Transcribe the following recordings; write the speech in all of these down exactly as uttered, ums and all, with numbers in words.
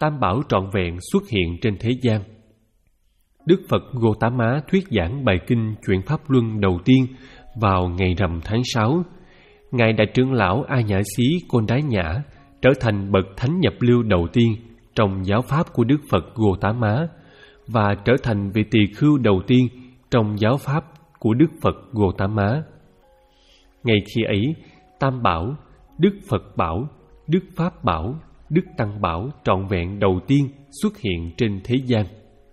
Tam Bảo trọn vẹn xuất hiện trên thế gian. Đức Phật Gotama thuyết giảng bài kinh Chuyển Pháp Luân đầu tiên vào ngày rằm tháng sáu. Ngài Đại trưởng lão A Nhã Xí Côn Đái Nhã trở thành bậc thánh nhập lưu đầu tiên trong giáo pháp của Đức Phật Gotama và trở thành vị tỳ khưu đầu tiên trong giáo pháp của Đức Phật Gotama. Ngay khi ấy, Tam Bảo, Đức Phật Bảo, Đức Pháp Bảo, Đức Tăng Bảo trọn vẹn đầu tiên xuất hiện trên thế gian.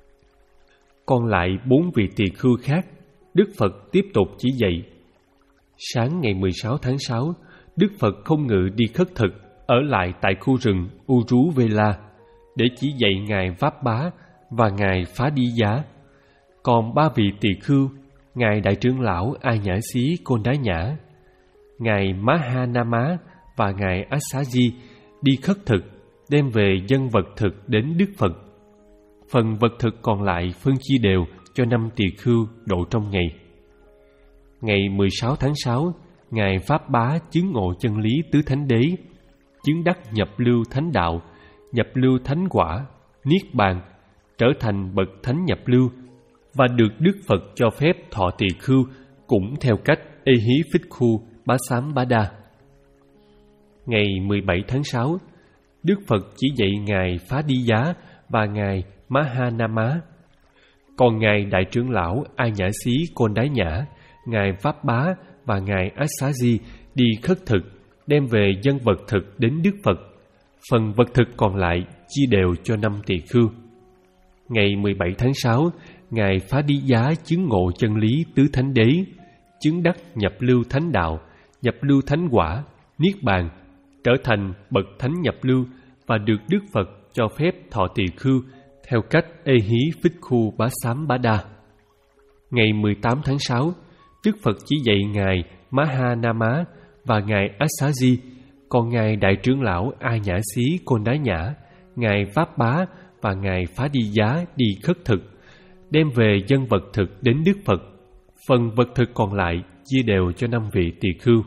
Còn lại bốn vị tỳ khưu khác, Đức Phật tiếp tục chỉ dạy. Sáng ngày mười sáu tháng sáu, Đức Phật không ngự đi khất thực, ở lại tại khu rừng Uruvela để chỉ dạy Ngài Váp Bá và Ngài Phá Đi Giá. Còn ba vị tỳ khưu, Ngài Đại trưởng lão A Nhã Xí Côn Đái Nhã, Ngài Mahanama và Ngài Asaji đi khất thực, đem về dân vật thực đến Đức Phật. Phần vật thực còn lại phân chia đều cho năm tỳ khưu độ trong ngày. Ngày mười sáu tháng sáu, Ngài Pháp Bá chứng ngộ chân lý tứ thánh đế, chứng đắc nhập lưu thánh đạo, nhập lưu thánh quả, niết bàn, trở thành bậc thánh nhập lưu và được Đức Phật cho phép thọ tỳ khưu cũng theo cách Ê Hí Phích Khu Bá Sám Bá Đa. Ngày mười bảy tháng sáu, Đức Phật chỉ dạy Ngài Phá Đi Giá và Ngài Mahanama. Còn Ngài Đại trưởng lão A Nhã Xí Côn Đái Nhã, Ngài Pháp Bá và Ngài Asaji đi khất thực, đem về dân vật thực đến Đức Phật. Phần vật thực còn lại chia đều cho năm tỳ khưu. Ngày mười bảy tháng sáu, Ngài Phá Đi Giá chứng ngộ chân lý tứ thánh đế, chứng đắc nhập lưu thánh đạo, nhập lưu thánh quả, niết bàn, trở thành bậc thánh nhập lưu và được Đức Phật cho phép thọ tỳ khưu theo cách Ê Hí Phích Khu Bá Sám Bá Đa. Ngày mười tám tháng sáu, Đức Phật chỉ dạy Ngài Mahanama và Ngài Asaji, còn Ngài Đại trưởng lão A Nhã Xí Côn Đái Nhã, Ngài Pháp Bá và Ngài Phá Đi Giá đi khất thực, đem về dân vật thực đến Đức Phật. Phần vật thực còn lại chia đều cho năm vị tỳ khưu.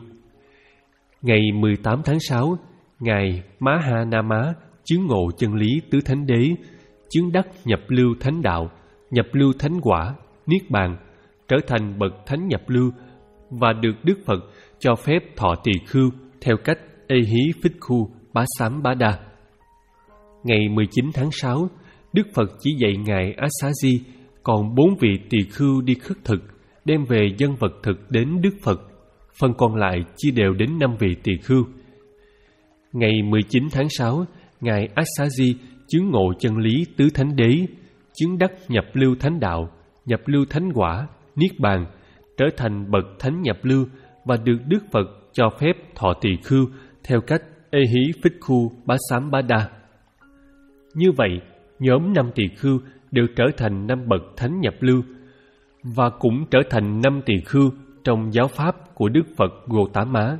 Ngày mười tám tháng sáu, Ngài Mahanama chứng ngộ chân lý tứ thánh đế, chứng đắc nhập lưu thánh đạo, nhập lưu thánh quả, niết bàn, trở thành bậc thánh nhập lưu và được Đức Phật cho phép thọ tỳ khưu theo cách Ê Hí Phích Khu Bá Sám Bá Đa. Ngày mười chín tháng sáu, Đức Phật chỉ dạy Ngài Asaji, còn bốn vị tỳ khưu đi khất thực, đem về dân vật thực đến Đức Phật. Phần còn lại chia đều đến năm vị tỳ khưu. Ngày mười chín tháng sáu, Ngài Asaji chứng ngộ chân lý tứ thánh đế, chứng đắc nhập lưu thánh đạo, nhập lưu thánh quả, niết bàn, trở thành bậc thánh nhập lưu và được Đức Phật cho phép thọ tỳ khưu theo cách Ê Hí Phích Khu Bá Sám Bá Đa. Như vậy, nhóm năm tỳ khưu đều trở thành năm bậc thánh nhập lưu và cũng trở thành năm tỳ khưu trong giáo pháp của Đức Phật Gotama.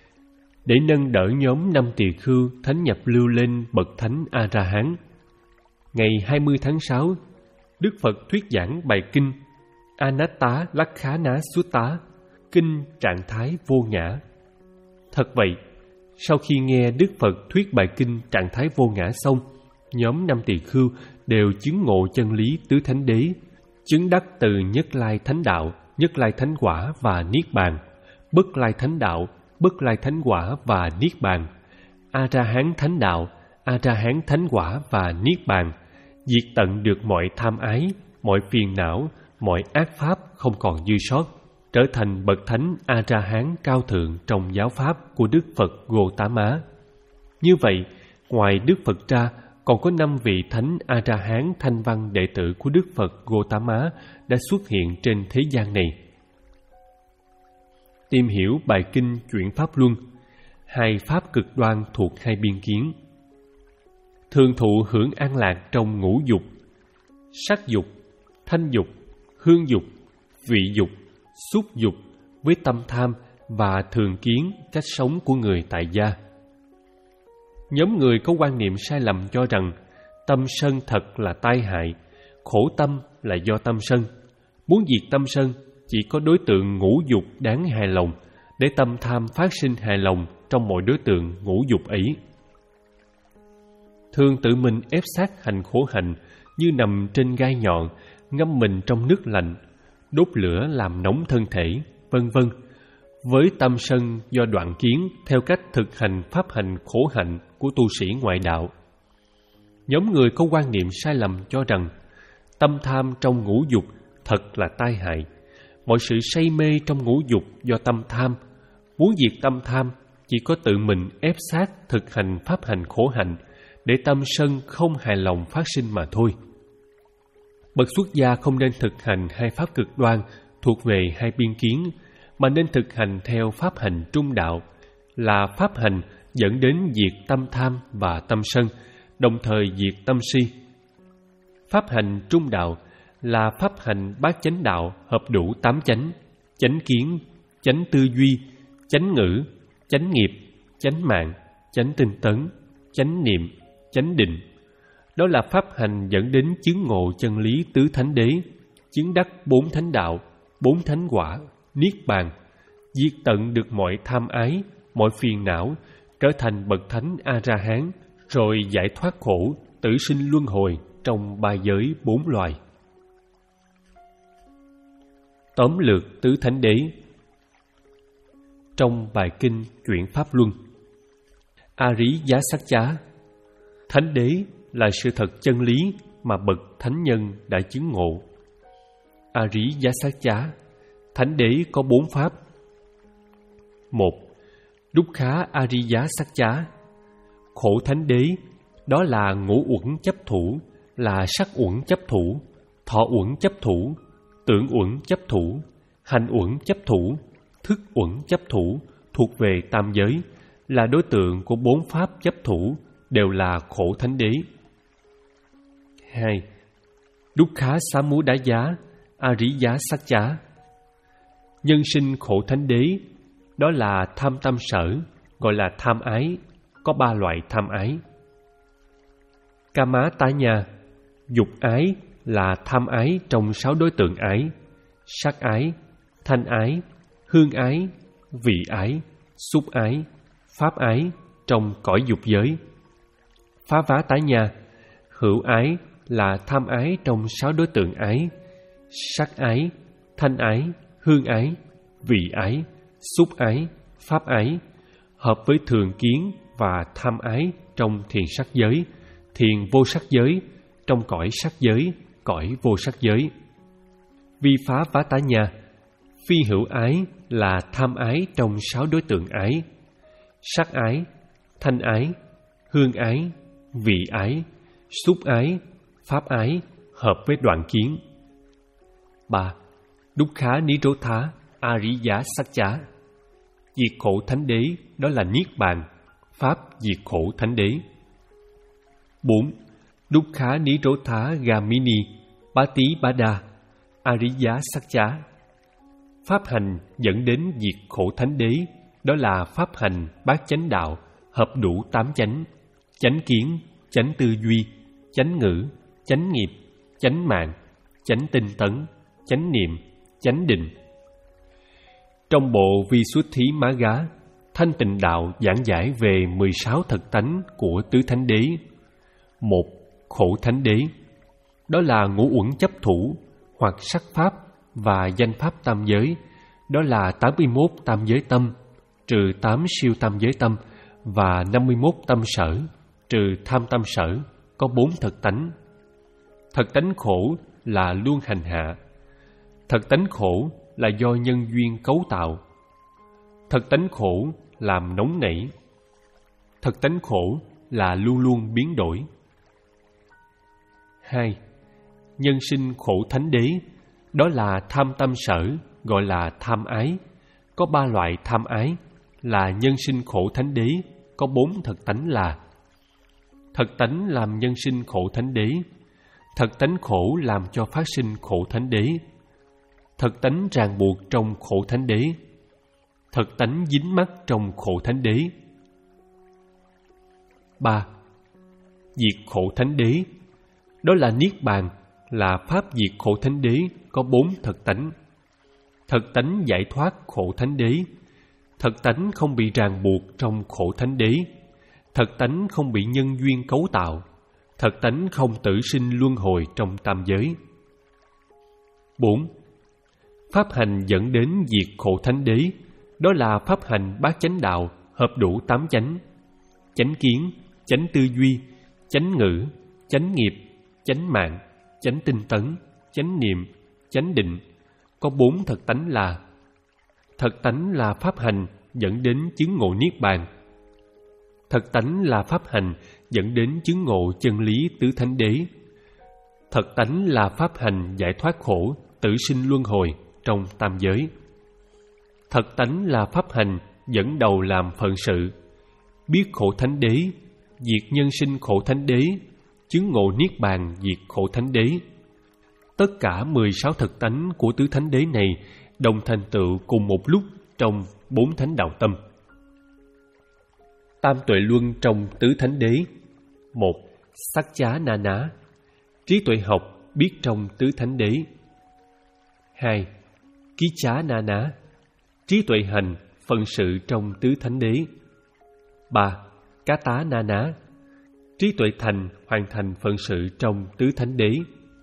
Để nâng đỡ nhóm năm tỳ khưu thánh nhập lưu lên bậc thánh A-ra-hán, ngày hai mươi tháng sáu, Đức Phật thuyết giảng bài kinh Anatta Lakkhana Sutta, kinh trạng thái vô ngã. Thật vậy, sau khi nghe Đức Phật thuyết bài kinh trạng thái vô ngã xong, nhóm năm tỳ khưu đều chứng ngộ chân lý tứ thánh đế, chứng đắc từ Nhất Lai Thánh Đạo, Nhất Lai Thánh Quả và Niết Bàn, Bất Lai Thánh Đạo, Bất Lai Thánh Quả và Niết Bàn, A-ra-hán Thánh Đạo, A-ra-hán Thánh Quả và Niết Bàn, diệt tận được mọi tham ái, mọi phiền não, mọi ác pháp không còn dư sót, trở thành bậc thánh A-ra-hán cao thượng trong giáo pháp của Đức Phật Gotama. Như vậy, ngoài Đức Phật ra, còn có năm vị thánh A-ra-hán thanh văn đệ tử của Đức Phật Gotama đã xuất hiện trên thế gian này. Tìm hiểu bài kinh Chuyển Pháp Luân, hai pháp cực đoan thuộc hai biên kiến. Thường thụ hưởng an lạc trong ngũ dục, sắc dục, thanh dục, hương dục, vị dục, xúc dục với tâm tham và thường kiến cách sống của người tại gia. Nhóm người có quan niệm sai lầm cho rằng tâm sân thật là tai hại, khổ tâm là do tâm sân. Muốn diệt tâm sân, chỉ có đối tượng ngũ dục đáng hài lòng, để tâm tham phát sinh hài lòng trong mọi đối tượng ngũ dục ấy. thường tự mình ép sát hành khổ hạnh như nằm trên gai nhọn, ngâm mình trong nước lạnh, đốt lửa làm nóng thân thể, vân vân. Với tâm sân do đoạn kiến theo cách thực hành pháp hành khổ hạnh của tu sĩ ngoại đạo. Nhóm người có quan niệm sai lầm cho rằng tâm tham trong ngũ dục thật là tai hại. Mọi sự say mê trong ngũ dục do tâm tham. Muốn diệt tâm tham chỉ có tự mình ép sát thực hành pháp hành khổ hạnh để tâm sân không hài lòng phát sinh mà thôi. Bậc xuất gia không nên thực hành hai pháp cực đoan thuộc về hai biên kiến, mà nên thực hành theo pháp hành trung đạo, là pháp hành dẫn đến diệt tâm tham và tâm sân, đồng thời diệt tâm si. Pháp hành trung đạo là pháp hành bát chánh đạo hợp đủ tám chánh: chánh kiến, chánh tư duy, chánh ngữ, chánh nghiệp, chánh mạng, chánh tinh tấn, chánh niệm, chánh định. Đó là pháp hành dẫn đến chứng ngộ chân lý tứ thánh đế, chứng đắc bốn thánh đạo, bốn thánh quả, niết bàn, diệt tận được mọi tham ái, mọi phiền não, trở thành bậc thánh A-ra-hán, rồi giải thoát khổ, tử sinh luân hồi trong ba giới bốn loài. Tóm lược tứ thánh đế trong bài kinh Chuyển Pháp Luân. A-rí-giá-sắc-chá, thánh đế là sự thật chân lý mà bậc thánh nhân đã chứng ngộ. A-rí-giá-sắc-chá, thánh đế có bốn pháp. Một. Dukkha A-rí-giá-sắc-chá, khổ thánh đế, đó là ngũ uẩn chấp thủ, là sắc uẩn chấp thủ, thọ uẩn chấp thủ, tưởng uẩn chấp thủ, hành uẩn chấp thủ, thức uẩn chấp thủ, thuộc về tam giới, là đối tượng của bốn pháp chấp thủ, đều là khổ thánh đế. Hai. Dukkha Samudaya A-rí-giá-sắc-chá, nhân sinh khổ thánh đế, đó là tham tâm sở, gọi là tham ái, có ba loại tham ái. Kama Tanya, dục ái là tham ái trong sáu đối tượng ái: sắc ái, thanh ái, hương ái, vị ái, xúc ái, pháp ái trong cõi dục giới. Phá vá tái nha, hữu ái là tham ái trong sáu đối tượng ái: sắc ái, thanh ái, hương ái, vị ái, xúc ái, pháp ái, hợp với thường kiến và tham ái trong thiền sắc giới, thiền vô sắc giới, trong cõi sắc giới, cõi vô sắc giới. Vi phá vá tá nha, phi hữu ái là tham ái trong sáu đối tượng ái: sắc ái, thanh ái, hương ái, vị ái, xúc ái, pháp ái, hợp với đoạn kiến. Ba. Dukkha Nirodha A-rí-giá-sắc-chá, diệt khổ thánh đế, đó là niết bàn, pháp diệt khổ thánh đế. Bốn. Dukkha Nirodha Gamini Patipada A-rí-giá-sắc-chá, pháp hành dẫn đến diệt khổ thánh đế, đó là pháp hành bát chánh đạo hợp đủ tám chánh: chánh kiến, chánh tư duy, chánh ngữ, chánh nghiệp, chánh mạng, chánh tinh tấn, chánh niệm, chánh định. Trong bộ Visuddhimagga, Thanh Tịnh Đạo giảng giải về mười sáu thực tánh của tứ thánh đế. Một. Khổ thánh đế, đó là ngũ uẩn chấp thủ, hoặc sắc pháp và danh pháp tam giới, đó là tám mươi mốt tam giới tâm, trừ tám siêu tam giới tâm, và năm mươi mốt tâm sở, trừ tham tâm sở, có bốn thực tánh. Thực tánh khổ là luôn hành hạ. Thực tánh khổ là do nhân duyên cấu tạo. Thực tánh khổ làm nóng nảy. Thực tánh khổ là luôn luôn biến đổi. Hai. Nhân sinh khổ thánh đế, đó là tham tâm sở, gọi là tham ái. Có ba loại tham ái, là nhân sinh khổ thánh đế, có bốn thực tánh là: thực tánh làm nhân sinh khổ thánh đế, thực tánh khổ làm cho phát sinh khổ thánh đế, thực tánh ràng buộc trong khổ thánh đế, thực tánh dính mắc trong khổ thánh đế. Ba. Diệt khổ thánh đế, đó là niết bàn, là pháp diệt khổ thánh đế, có bốn thực tánh. Thực tánh giải thoát khổ thánh đế, thực tánh không bị ràng buộc trong khổ thánh đế, thật tánh không bị nhân duyên cấu tạo, thật tánh không tử sinh luân hồi trong tam giới. Bốn. Pháp hành dẫn đến diệt khổ thánh đế, đó là pháp hành bát chánh đạo hợp đủ tám chánh: chánh kiến, chánh tư duy, chánh ngữ, chánh nghiệp, chánh mạng, chánh tinh tấn, chánh niệm, chánh định. Có bốn thật tánh là: thật tánh là pháp hành dẫn đến chứng ngộ niết bàn, thật tánh là pháp hành dẫn đến chứng ngộ chân lý tứ thánh đế, thật tánh là pháp hành giải thoát khổ tử sinh luân hồi trong tam giới, thật tánh là pháp hành dẫn đầu làm phận sự, biết khổ thánh đế, diệt nhân sinh khổ thánh đế, chứng ngộ niết bàn diệt khổ thánh đế. Tất cả mười sáu thật tánh của tứ thánh đế này đồng thành tựu cùng một lúc trong bốn thánh đạo tâm. Tam tuệ luân trong tứ thánh đế. Một. Sắc chá na ná, trí tuệ học biết trong tứ thánh đế. Hai. Ký chá na ná, trí tuệ hành phận sự trong tứ thánh đế. Ba. Cá tá na ná, trí tuệ thành hoàn thành phận sự trong tứ thánh đế.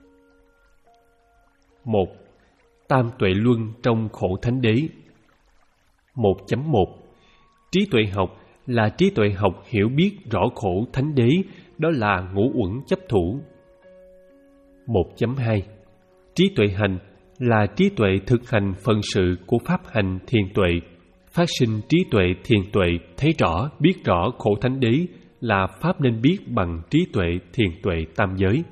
Một. Tam tuệ luân trong khổ thánh đế. Một chấm một. Trí tuệ học là trí tuệ học hiểu biết rõ khổ thánh đế, đó là ngũ uẩn chấp thủ. Một chấm hai. Trí tuệ hành là trí tuệ thực hành phận sự của pháp hành thiền tuệ, phát sinh trí tuệ thiền tuệ thấy rõ biết rõ khổ thánh đế là pháp nên biết bằng trí tuệ thiền tuệ tam giới.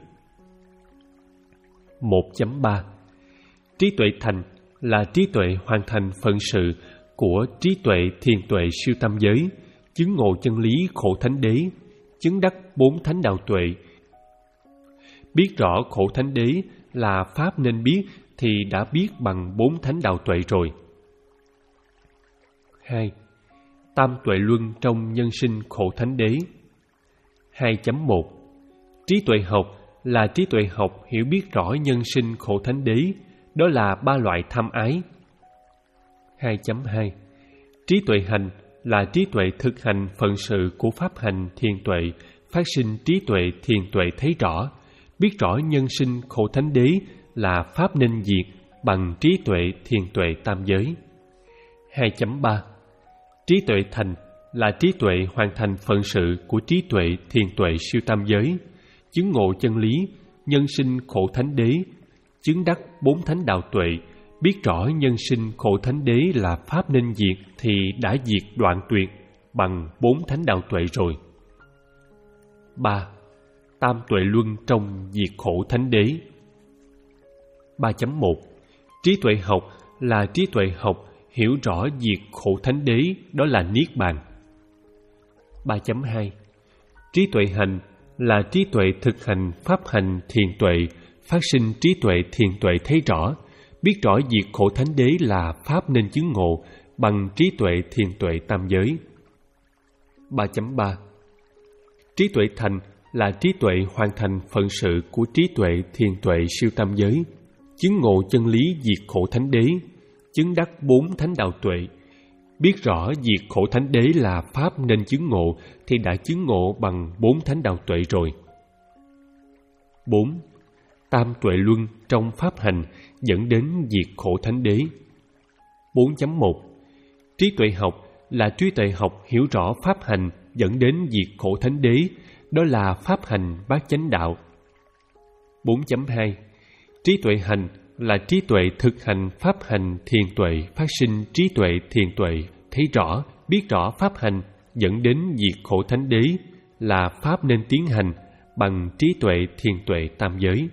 Một chấm ba. Trí tuệ thành là trí tuệ hoàn thành phận sự của trí tuệ thiền tuệ siêu tam giới, chứng ngộ chân lý khổ thánh đế, chứng đắc bốn thánh đạo tuệ. Biết rõ khổ thánh đế là pháp nên biết thì đã biết bằng bốn thánh đạo tuệ rồi. Hai. Tam tuệ luân trong nhân sinh khổ thánh đế. Hai chấm một. Trí tuệ học là trí tuệ học hiểu biết rõ nhân sinh khổ thánh đế, đó là ba loại tham ái. Hai chấm hai. Trí tuệ hành là trí tuệ thực hành phận sự của pháp hành thiền tuệ, phát sinh trí tuệ thiền tuệ thấy rõ biết rõ nhân sinh khổ thánh đế là pháp nên diệt bằng trí tuệ thiền tuệ tam giới. Hai chấm ba. Trí tuệ thành là trí tuệ hoàn thành phận sự của trí tuệ thiền tuệ siêu tam giới, chứng ngộ chân lý nhân sinh khổ thánh đế, chứng đắc bốn thánh đạo tuệ, biết rõ nhân sinh khổ thánh đế là pháp nên diệt thì đã diệt đoạn tuyệt bằng bốn thánh đạo tuệ rồi. Ba. Tam tuệ luân trong diệt khổ thánh đế. Ba chấm một. Trí tuệ học là trí tuệ học hiểu rõ diệt khổ thánh đế, đó là niết bàn. Ba chấm hai. Trí tuệ hành là trí tuệ thực hành pháp hành thiền tuệ, phát sinh trí tuệ thiền tuệ thấy rõ biết rõ diệt khổ thánh đế là pháp nên chứng ngộ bằng trí tuệ thiền tuệ tam giới. Ba chấm ba. Trí tuệ thành là trí tuệ hoàn thành phận sự của trí tuệ thiền tuệ siêu tam giới, chứng ngộ chân lý diệt khổ thánh đế, chứng đắc bốn thánh đạo tuệ, biết rõ diệt khổ thánh đế là pháp nên chứng ngộ thì đã chứng ngộ bằng bốn thánh đạo tuệ rồi. Bốn. Tam tuệ luân trong pháp hành dẫn đến diệt khổ thánh đế. Bốn chấm một. Trí tuệ học là trí tuệ học hiểu rõ pháp hành dẫn đến diệt khổ thánh đế, đó là pháp hành bát chánh đạo. Bốn chấm hai. Trí tuệ hành là trí tuệ thực hành pháp hành thiền tuệ, phát sinh trí tuệ thiền tuệ thấy rõ biết rõ pháp hành dẫn đến diệt khổ thánh đế là pháp nên tiến hành bằng trí tuệ thiền tuệ tam giới.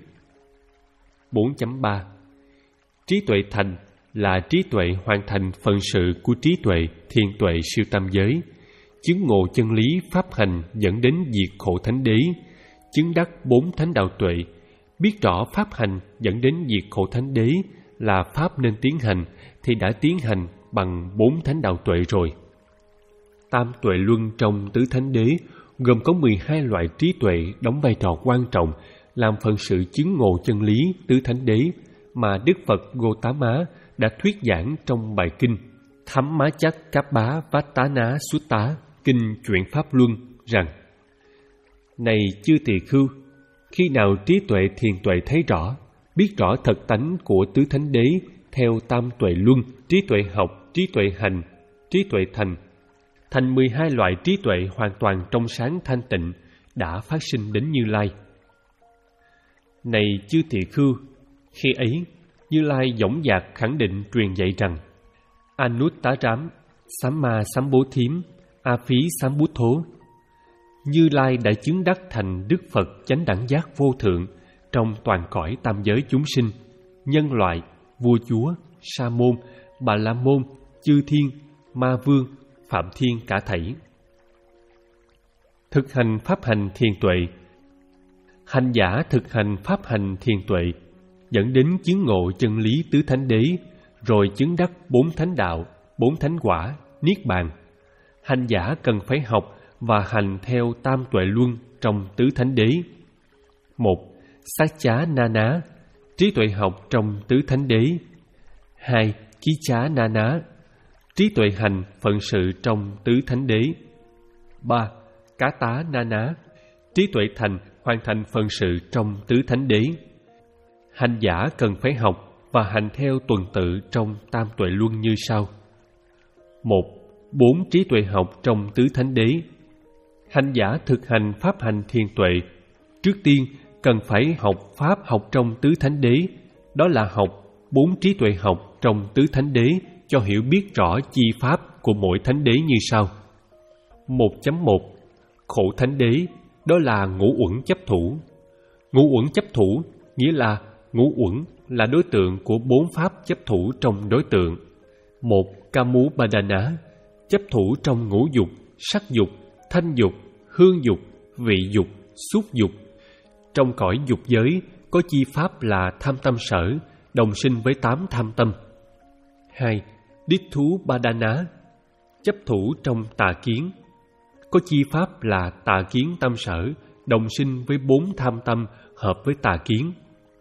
Bốn chấm ba. Trí tuệ thành là trí tuệ hoàn thành phận sự của trí tuệ thiền tuệ siêu tam giới, chứng ngộ chân lý pháp hành dẫn đến diệt khổ thánh đế, chứng đắc bốn thánh đạo tuệ, biết rõ pháp hành dẫn đến diệt khổ thánh đế là pháp nên tiến hành thì đã tiến hành bằng bốn thánh đạo tuệ rồi. Tam tuệ luân trong tứ thánh đế gồm có mười hai loại trí tuệ đóng vai trò quan trọng làm phận sự chứng ngộ chân lý tứ thánh đế mà Đức Phật Gotama đã thuyết giảng trong bài kinh Thamma Chắc Cáp Bá Vát Tá Ná Sutta, kinh Chuyển Pháp Luân, rằng: Này chư tỳ khưu, khi nào trí tuệ thiền tuệ thấy rõ, biết rõ thật tánh của tứ thánh đế theo tam tuệ luân, trí tuệ học, trí tuệ hành, trí tuệ thành, thành mười hai loại trí tuệ hoàn toàn trong sáng thanh tịnh đã phát sinh đến Như Lai. Này chư tỳ khưu, khi ấy Như Lai dõng dạc khẳng định truyền dạy rằng: Anuttārām, Samma Sambuddhīṃ, A Phí Sambuddhō. Như Lai đã chứng đắc thành Đức Phật chánh đẳng giác vô thượng trong toàn cõi tam giới chúng sinh, nhân loại, vua chúa, sa môn, bà la môn, chư thiên, ma vương, phạm thiên cả thảy. Thực hành pháp hành thiền tuệ. Hành giả thực hành pháp hành thiền tuệ dẫn đến chứng ngộ chân lý tứ thánh đế, rồi chứng đắc bốn thánh đạo, bốn thánh quả, niết bàn. Hành giả cần phải học và hành theo tam tuệ luân trong tứ thánh đế. Một, sát chá na ná, trí tuệ học trong tứ thánh đế. Hai, ký chá na ná, trí tuệ hành phận sự trong tứ thánh đế. Ba, cá tá na ná, trí tuệ thành hoàn thành phận sự trong tứ thánh đế. Hành giả cần phải học và hành theo tuần tự trong tam tuệ luân như sau. Một, bốn trí tuệ học trong tứ thánh đế. Hành giả thực hành pháp hành thiền tuệ, trước tiên cần phải học pháp học trong tứ thánh đế, đó là học bốn trí tuệ học trong tứ thánh đế cho hiểu biết rõ chi pháp của mỗi thánh đế như sau. một chấm một. Khổ thánh đế, đó là ngũ uẩn chấp thủ. Ngũ uẩn chấp thủ nghĩa là ngũ uẩn là đối tượng của bốn pháp chấp thủ trong đối tượng. Một, Kamū-pa-đa-nā, chấp thủ trong ngũ dục, sắc dục, thanh dục, hương dục, vị dục, xúc dục. Trong cõi dục giới có chi pháp là tham tâm sở, đồng sinh với tám tham tâm. Hai, Đitthū-pa-đa-nā, chấp thủ trong tà kiến. Có chi pháp là tà kiến tâm sở, đồng sinh với bốn tham tâm hợp với tà kiến.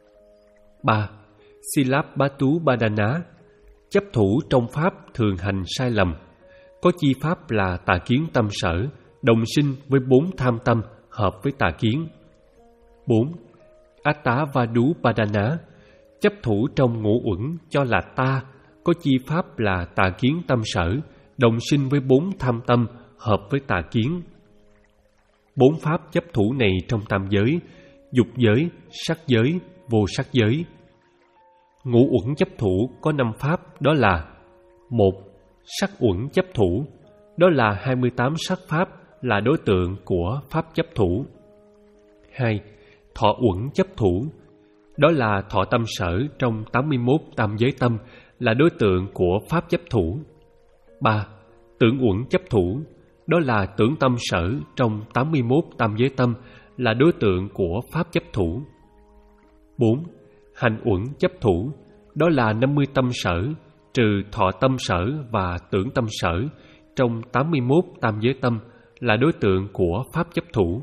Ba, Silabbatu-pa-đa-nā, chấp thủ trong pháp thường hành sai lầm. Có chi pháp là tà kiến tâm sở, đồng sinh với bốn tham tâm hợp với tà kiến. Bốn, Attavadu-pa-đa-nā, chấp thủ trong ngũ uẩn cho là ta. Có chi pháp là tà kiến tâm sở, đồng sinh với bốn tham tâm hợp với tà kiến. Bốn pháp chấp thủ này trong tam giới, dục giới, sắc giới, vô sắc giới. Ngũ uẩn chấp thủ có năm pháp, đó là: một, sắc uẩn chấp thủ, đó là hai mươi tám sắc pháp là đối tượng của pháp chấp thủ. Hai, thọ uẩn chấp thủ, đó là thọ tâm sở trong tám mươi mốt tam giới tâm là đối tượng của pháp chấp thủ. Ba, tưởng uẩn chấp thủ, đó là tưởng tâm sở trong tám mươi mốt tam giới tâm là đối tượng của pháp chấp thủ. Bốn, hành uẩn chấp thủ, đó là năm mươi tâm sở trừ thọ tâm sở và tưởng tâm sở trong tám mươi mốt tam giới tâm là đối tượng của pháp chấp thủ.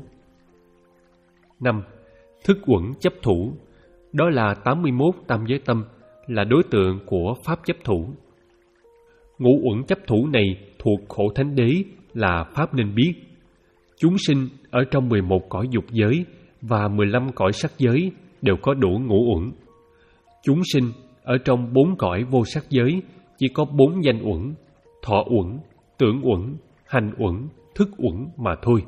Năm, thức uẩn chấp thủ, đó là tám mươi mốt tam giới tâm là đối tượng của pháp chấp thủ. Ngũ uẩn chấp thủ này thuộc khổ thánh đế là pháp nên biết. Chúng sinh ở trong mười một cõi dục giới và mười lăm cõi sắc giới đều có đủ ngũ uẩn. Chúng sinh ở trong bốn cõi vô sắc giới chỉ có bốn danh uẩn: thọ uẩn, tưởng uẩn, hành uẩn, thức uẩn mà thôi.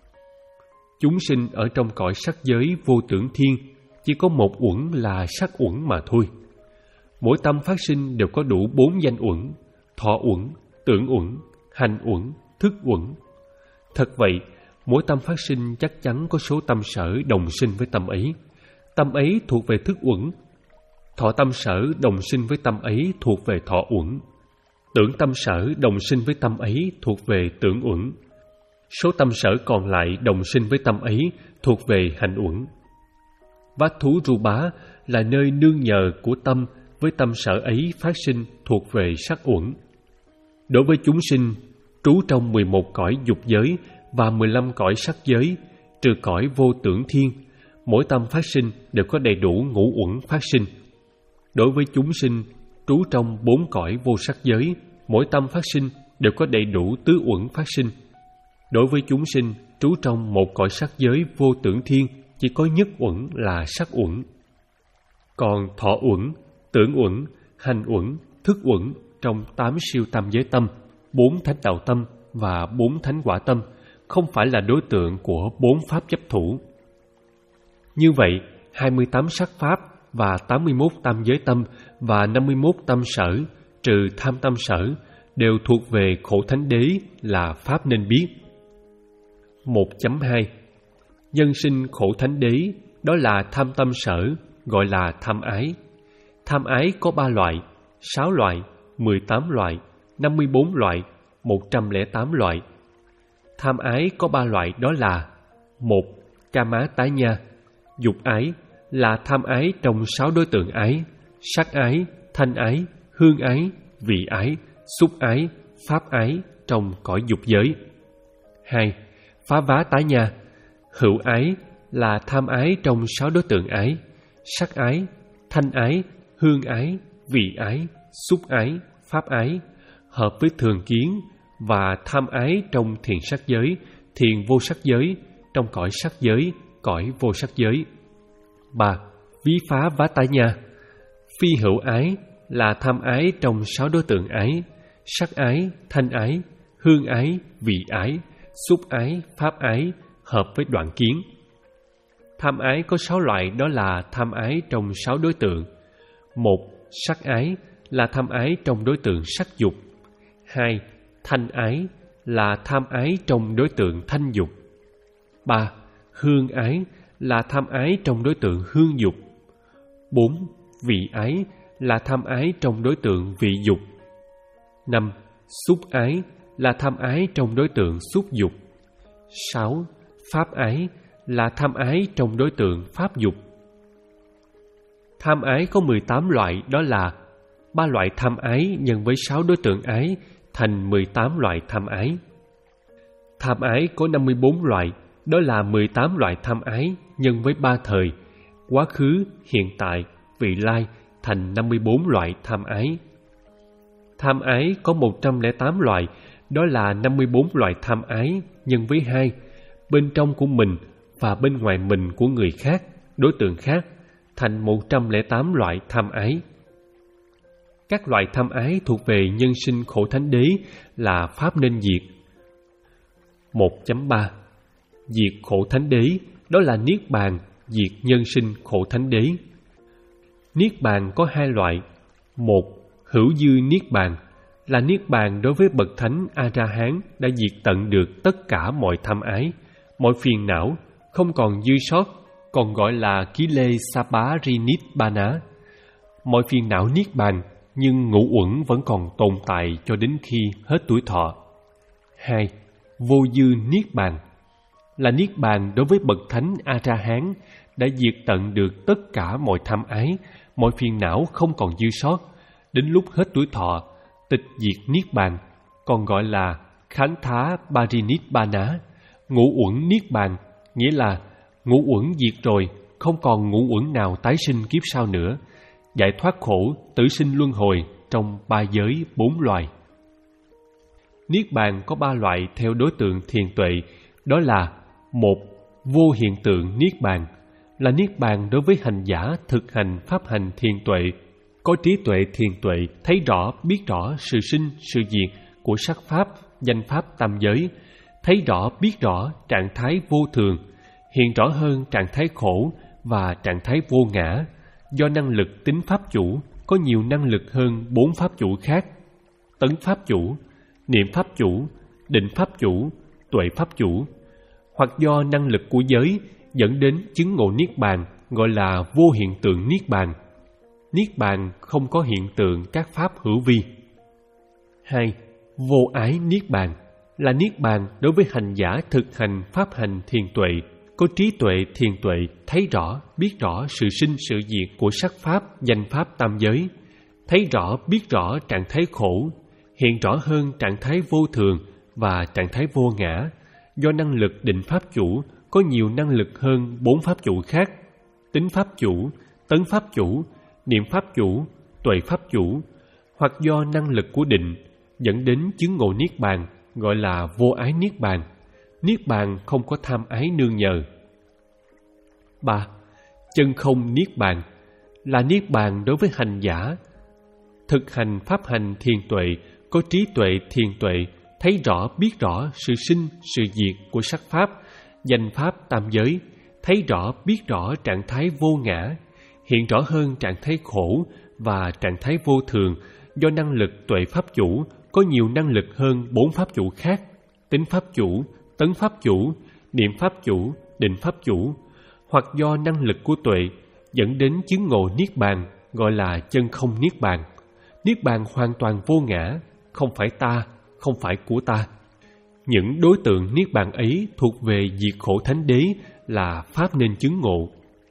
Chúng sinh ở trong cõi sắc giới vô tưởng thiên chỉ có một uẩn là sắc uẩn mà thôi. Mỗi tâm phát sinh đều có đủ bốn danh uẩn: thọ uẩn, tưởng uẩn, hành uẩn, thức uẩn. Thật vậy, mỗi tâm phát sinh chắc chắn có số tâm sở đồng sinh với tâm ấy. Tâm ấy thuộc về thức uẩn. Thọ tâm sở đồng sinh với tâm ấy thuộc về thọ uẩn. Tưởng tâm sở đồng sinh với tâm ấy thuộc về tưởng uẩn. Số tâm sở còn lại đồng sinh với tâm ấy thuộc về hành uẩn. Vātthu-rūpā là nơi nương nhờ của tâm với tâm sở ấy phát sinh thuộc về sắc uẩn. Đối với chúng sinh trú trong mười một cõi dục giới và mười lăm cõi sắc giới trừ cõi vô tưởng thiên, mỗi tâm phát sinh đều có đầy đủ ngũ uẩn phát sinh. Đối với chúng sinh trú trong bốn cõi vô sắc giới, mỗi tâm phát sinh đều có đầy đủ tứ uẩn phát sinh. Đối với chúng sinh trú trong một cõi sắc giới vô tưởng thiên chỉ có nhất uẩn là sắc uẩn. Còn thọ uẩn, tưởng uẩn, hành uẩn, thức uẩn trong tám siêu tam giới tâm, bốn thánh đạo tâm và bốn thánh quả tâm không phải là đối tượng của bốn pháp chấp thủ. Như vậy, hai mươi tám sắc pháp và tám mươi mốt tam giới tâm và năm mươi mốt tâm sở, trừ tham tâm sở, đều thuộc về khổ thánh đế là pháp nên biết. một chấm hai Nhân sinh khổ thánh đế, đó là tham tâm sở, gọi là tham ái. Tham ái có ba loại, sáu loại, mười tám loại, năm mươi bốn loại, một trăm lẻ tám loại. Tham ái có ba loại đó là: một. Kama tái nha, dục ái, là tham ái trong sáu đối tượng ái: sắc ái, thanh ái, hương ái, vị ái, xúc ái, pháp ái trong cõi dục giới. Hai. Phá vá tái nha, hữu ái, là tham ái trong sáu đối tượng ái: sắc ái, thanh ái, hương ái, vị ái, xúc ái, pháp ái, hợp với thường kiến, và tham ái trong thiền sắc giới, thiền vô sắc giới, trong cõi sắc giới, cõi vô sắc giới. Ba. Ví phá vá tái nha, phi hữu ái, là tham ái trong sáu đối tượng ái: sắc ái, thanh ái, hương ái, vị ái, xúc ái, pháp ái, hợp với đoạn kiến. Tham ái có sáu loại đó là tham ái trong sáu đối tượng. Một. Sắc ái, là tham ái trong đối tượng sắc dục. Hai. Thanh ái, là tham ái trong đối tượng thanh dục. Ba. Hương ái, là tham ái trong đối tượng hương dục. Bốn. Vị ái, là tham ái trong đối tượng vị dục. Năm. Xúc ái, là tham ái trong đối tượng xúc dục. Sáu. Pháp ái, là tham ái trong đối tượng pháp dục. Tham ái có mười tám loại, đó là ba loại tham ái nhân với sáu đối tượng ái thành mười tám loại tham ái. Tham ái có năm mươi bốn loại, đó là mười tám loại tham ái nhân với ba thời, quá khứ, hiện tại, vị lai thành năm mươi bốn loại tham ái. Tham ái có một trăm lẻ tám loại, đó là năm mươi bốn loại tham ái nhân với hai, bên trong của mình và bên ngoài mình của người khác, đối tượng khác, thành một trăm lẻ tám loại tham ái. Các loại tham ái thuộc về nhân sinh khổ thánh đế là pháp nên diệt. một chấm ba Diệt khổ thánh đế, đó là niết bàn, diệt nhân sinh khổ thánh đế. Niết bàn có hai loại. Một. Hữu dư niết bàn, là niết bàn đối với bậc thánh A-ra-hán đã diệt tận được tất cả mọi tham ái, mọi phiền não, không còn dư sót, còn gọi là Kile-sa-pa-ri-nít-ba-ná. Mọi phiền não niết bàn, nhưng ngũ uẩn vẫn còn tồn tại cho đến khi hết tuổi thọ. Hai. Vô dư niết bàn, là niết bàn đối với bậc thánh A-ra-hán đã diệt tận được tất cả mọi tham ái, mọi phiền não không còn dư sót, đến lúc hết tuổi thọ, tịch diệt niết bàn, còn gọi là Khán Thá Ba-ri-nít-ba-ná, ngũ uẩn niết bàn, nghĩa là ngũ uẩn diệt rồi, không còn ngũ uẩn nào tái sinh kiếp sau nữa, giải thoát khổ, tử sinh luân hồi trong ba giới bốn loài. Niết bàn có ba loại theo đối tượng thiền tuệ, đó là: một. Vô hiện tượng niết bàn, là niết bàn đối với hành giả thực hành pháp hành thiền tuệ, có trí tuệ thiền tuệ, thấy rõ, biết rõ sự sinh, sự diệt của sắc pháp, danh pháp tam giới, thấy rõ, biết rõ trạng thái vô thường, hiện rõ hơn trạng thái khổ và trạng thái vô ngã, do năng lực tính pháp chủ có nhiều năng lực hơn bốn pháp chủ khác: tấn pháp chủ, niệm pháp chủ, định pháp chủ, tuệ pháp chủ, hoặc do năng lực của giới dẫn đến chứng ngộ niết bàn, gọi là vô hiện tượng niết bàn. Niết bàn không có hiện tượng các pháp hữu vi. Hai. Vô ái niết bàn, là niết bàn đối với hành giả thực hành pháp hành thiền tuệ, có trí tuệ thiền tuệ, thấy rõ, biết rõ sự sinh sự diệt của sắc pháp, danh pháp tam giới, thấy rõ, biết rõ trạng thái khổ, hiện rõ hơn trạng thái vô thường và trạng thái vô ngã, do năng lực định pháp chủ có nhiều năng lực hơn bốn pháp chủ khác: tính pháp chủ, tấn pháp chủ, niệm pháp chủ, tuệ pháp chủ, hoặc do năng lực của định dẫn đến chứng ngộ niết bàn, gọi là vô ái niết bàn, Niết bàn không có tham ái nương nhờ. Ba. Chân không niết bàn là niết bàn đối với hành giả. Thực hành pháp hành thiền tuệ, có trí tuệ thiền tuệ, thấy rõ biết rõ sự sinh, sự diệt của sắc pháp, danh pháp tam giới, thấy rõ biết rõ trạng thái vô ngã, hiện rõ hơn trạng thái khổ và trạng thái vô thường, do năng lực tuệ pháp chủ có nhiều năng lực hơn bốn pháp chủ khác: tính pháp chủ, tấn pháp chủ, niệm pháp chủ, định pháp chủ, hoặc do năng lực của tuệ dẫn đến chứng ngộ niết bàn, gọi là chân không niết bàn. Niết bàn hoàn toàn vô ngã, không phải ta, không phải của ta. Những đối tượng niết bàn ấy thuộc về diệt khổ thánh đế, là pháp nên chứng ngộ.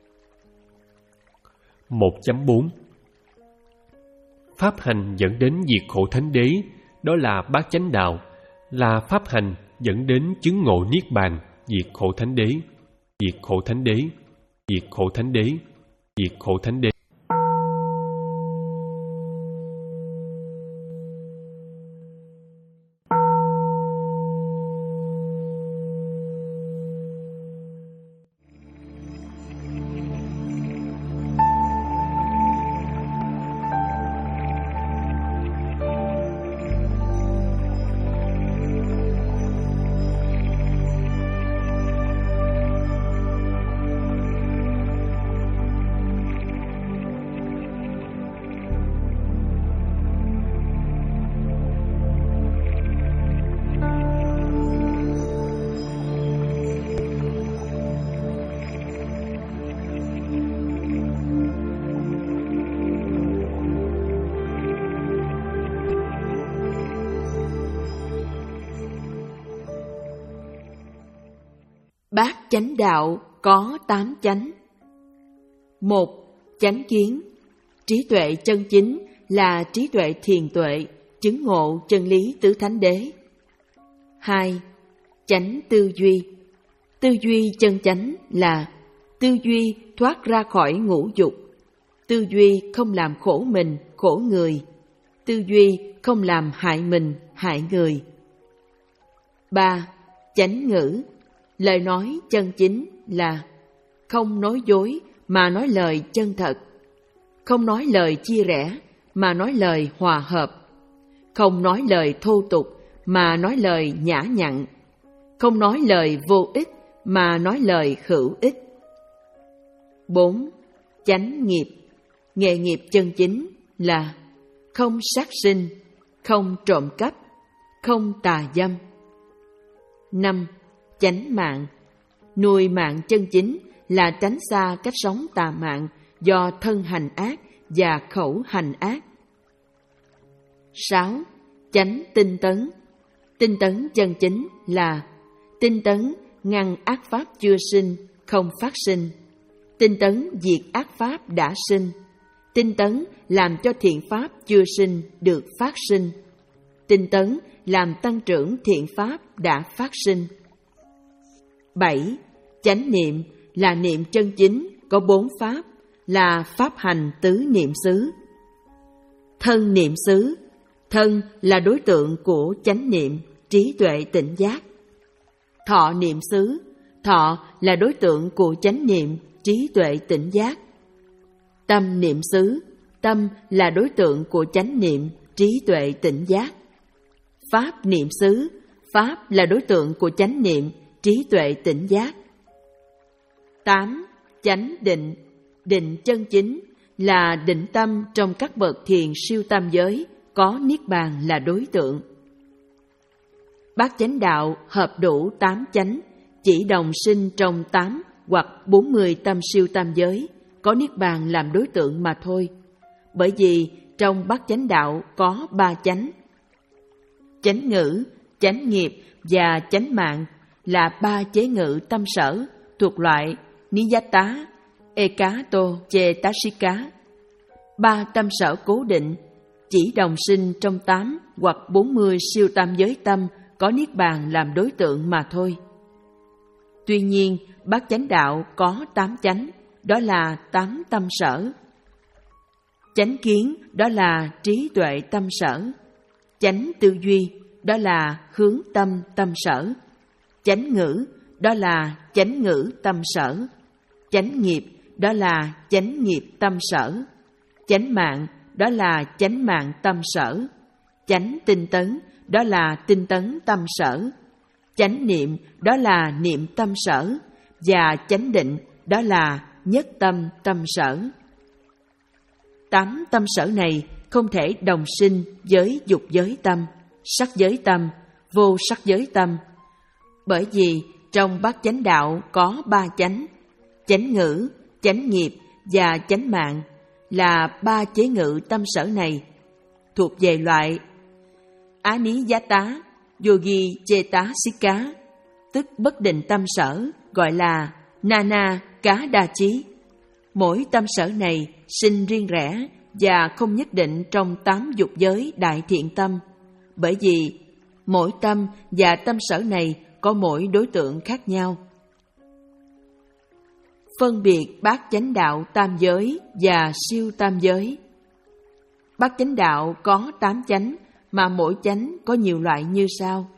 một chấm bốn Pháp hành dẫn đến diệt khổ thánh đế, đó là bát chánh đạo, là pháp hành dẫn đến chứng ngộ niết bàn, diệt khổ thánh đế, diệt khổ thánh đế, diệt khổ thánh đế, diệt khổ thánh đế. Bát chánh đạo có tám chánh. Một. Chánh kiến. Trí tuệ chân chính là trí tuệ thiền tuệ, chứng ngộ chân lý tứ thánh đế. Hai. Chánh tư duy. Tư duy chân chánh là tư duy thoát ra khỏi ngũ dục, tư duy không làm khổ mình, khổ người, tư duy không làm hại mình, hại người. Ba. Chánh ngữ. Lời nói chân chính là không nói dối mà nói lời chân thật, không nói lời chia rẽ mà nói lời hòa hợp, không nói lời thô tục mà nói lời nhã nhặn, không nói lời vô ích mà nói lời hữu ích. Bốn. Chánh nghiệp. Nghề nghiệp chân chính là không sát sinh, không trộm cắp, không tà dâm. Năm. Chánh mạng. Nuôi mạng chân chính là tránh xa cách sống tà mạng do thân hành ác và khẩu hành ác. Sáu. Chánh tinh tấn. Tinh tấn chân chính là tinh tấn ngăn ác pháp chưa sinh, không phát sinh. Tinh tấn diệt ác pháp đã sinh. Tinh tấn làm cho thiện pháp chưa sinh được phát sinh. Tinh tấn làm tăng trưởng thiện pháp đã phát sinh. Bảy. Chánh niệm là niệm chân chính, có bốn pháp, là pháp hành tứ niệm xứ. Thân niệm xứ. Thân là đối tượng của chánh niệm, trí tuệ tỉnh giác. Thọ niệm xứ. Thọ là đối tượng của chánh niệm, trí tuệ tỉnh giác. Tâm niệm xứ. Tâm là đối tượng của chánh niệm, trí tuệ tỉnh giác. Pháp niệm xứ. Pháp là đối tượng của chánh niệm, trí tuệ tỉnh giác. Tám. Chánh định. Định chân chính là định tâm trong các bậc thiền siêu tam giới, có niết bàn là đối tượng. Bát chánh đạo hợp đủ tám chánh, chỉ đồng sinh trong tám hoặc bốn mươi tâm siêu tam giới, có niết bàn làm đối tượng mà thôi. Bởi vì trong bát chánh đạo có ba chánh. Chánh ngữ, chánh nghiệp và chánh mạng là ba chế ngự tâm sở thuộc loại Niyata, Ekato, Cetasika. Ba tâm sở cố định, chỉ đồng sinh trong tám hoặc bốn mươi siêu tam giới tâm, có niết bàn làm đối tượng mà thôi. Tuy nhiên, bát chánh đạo có tám chánh, đó là tám tâm sở. Chánh kiến, đó là trí tuệ tâm sở. Chánh tư duy, đó là hướng tâm tâm sở. Chánh ngữ, đó là chánh ngữ tâm sở. Chánh nghiệp, đó là chánh nghiệp tâm sở. Chánh mạng, đó là chánh mạng tâm sở. Chánh tinh tấn, đó là tinh tấn tâm sở. Chánh niệm, đó là niệm tâm sở. Và chánh định, đó là nhất tâm tâm sở. Tám tâm sở này không thể đồng sinh với dục giới tâm, sắc giới tâm, vô sắc giới tâm. Bởi vì trong bát chánh đạo có ba chánh, chánh ngữ, chánh nghiệp và chánh mạng, là ba chế ngự tâm sở này, thuộc về loại á ní giá tá, yogi chê tá xí cá, tức bất định tâm sở, gọi là nana cá đa chí. Mỗi tâm sở này sinh riêng rẽ và không nhất định trong tám dục giới đại thiện tâm, bởi vì mỗi tâm và tâm sở này có mỗi đối tượng khác nhau. Phân biệt bát chánh đạo tam giới và siêu tam giới. Bát chánh đạo có tám chánh, mà mỗi chánh có nhiều loại như sau.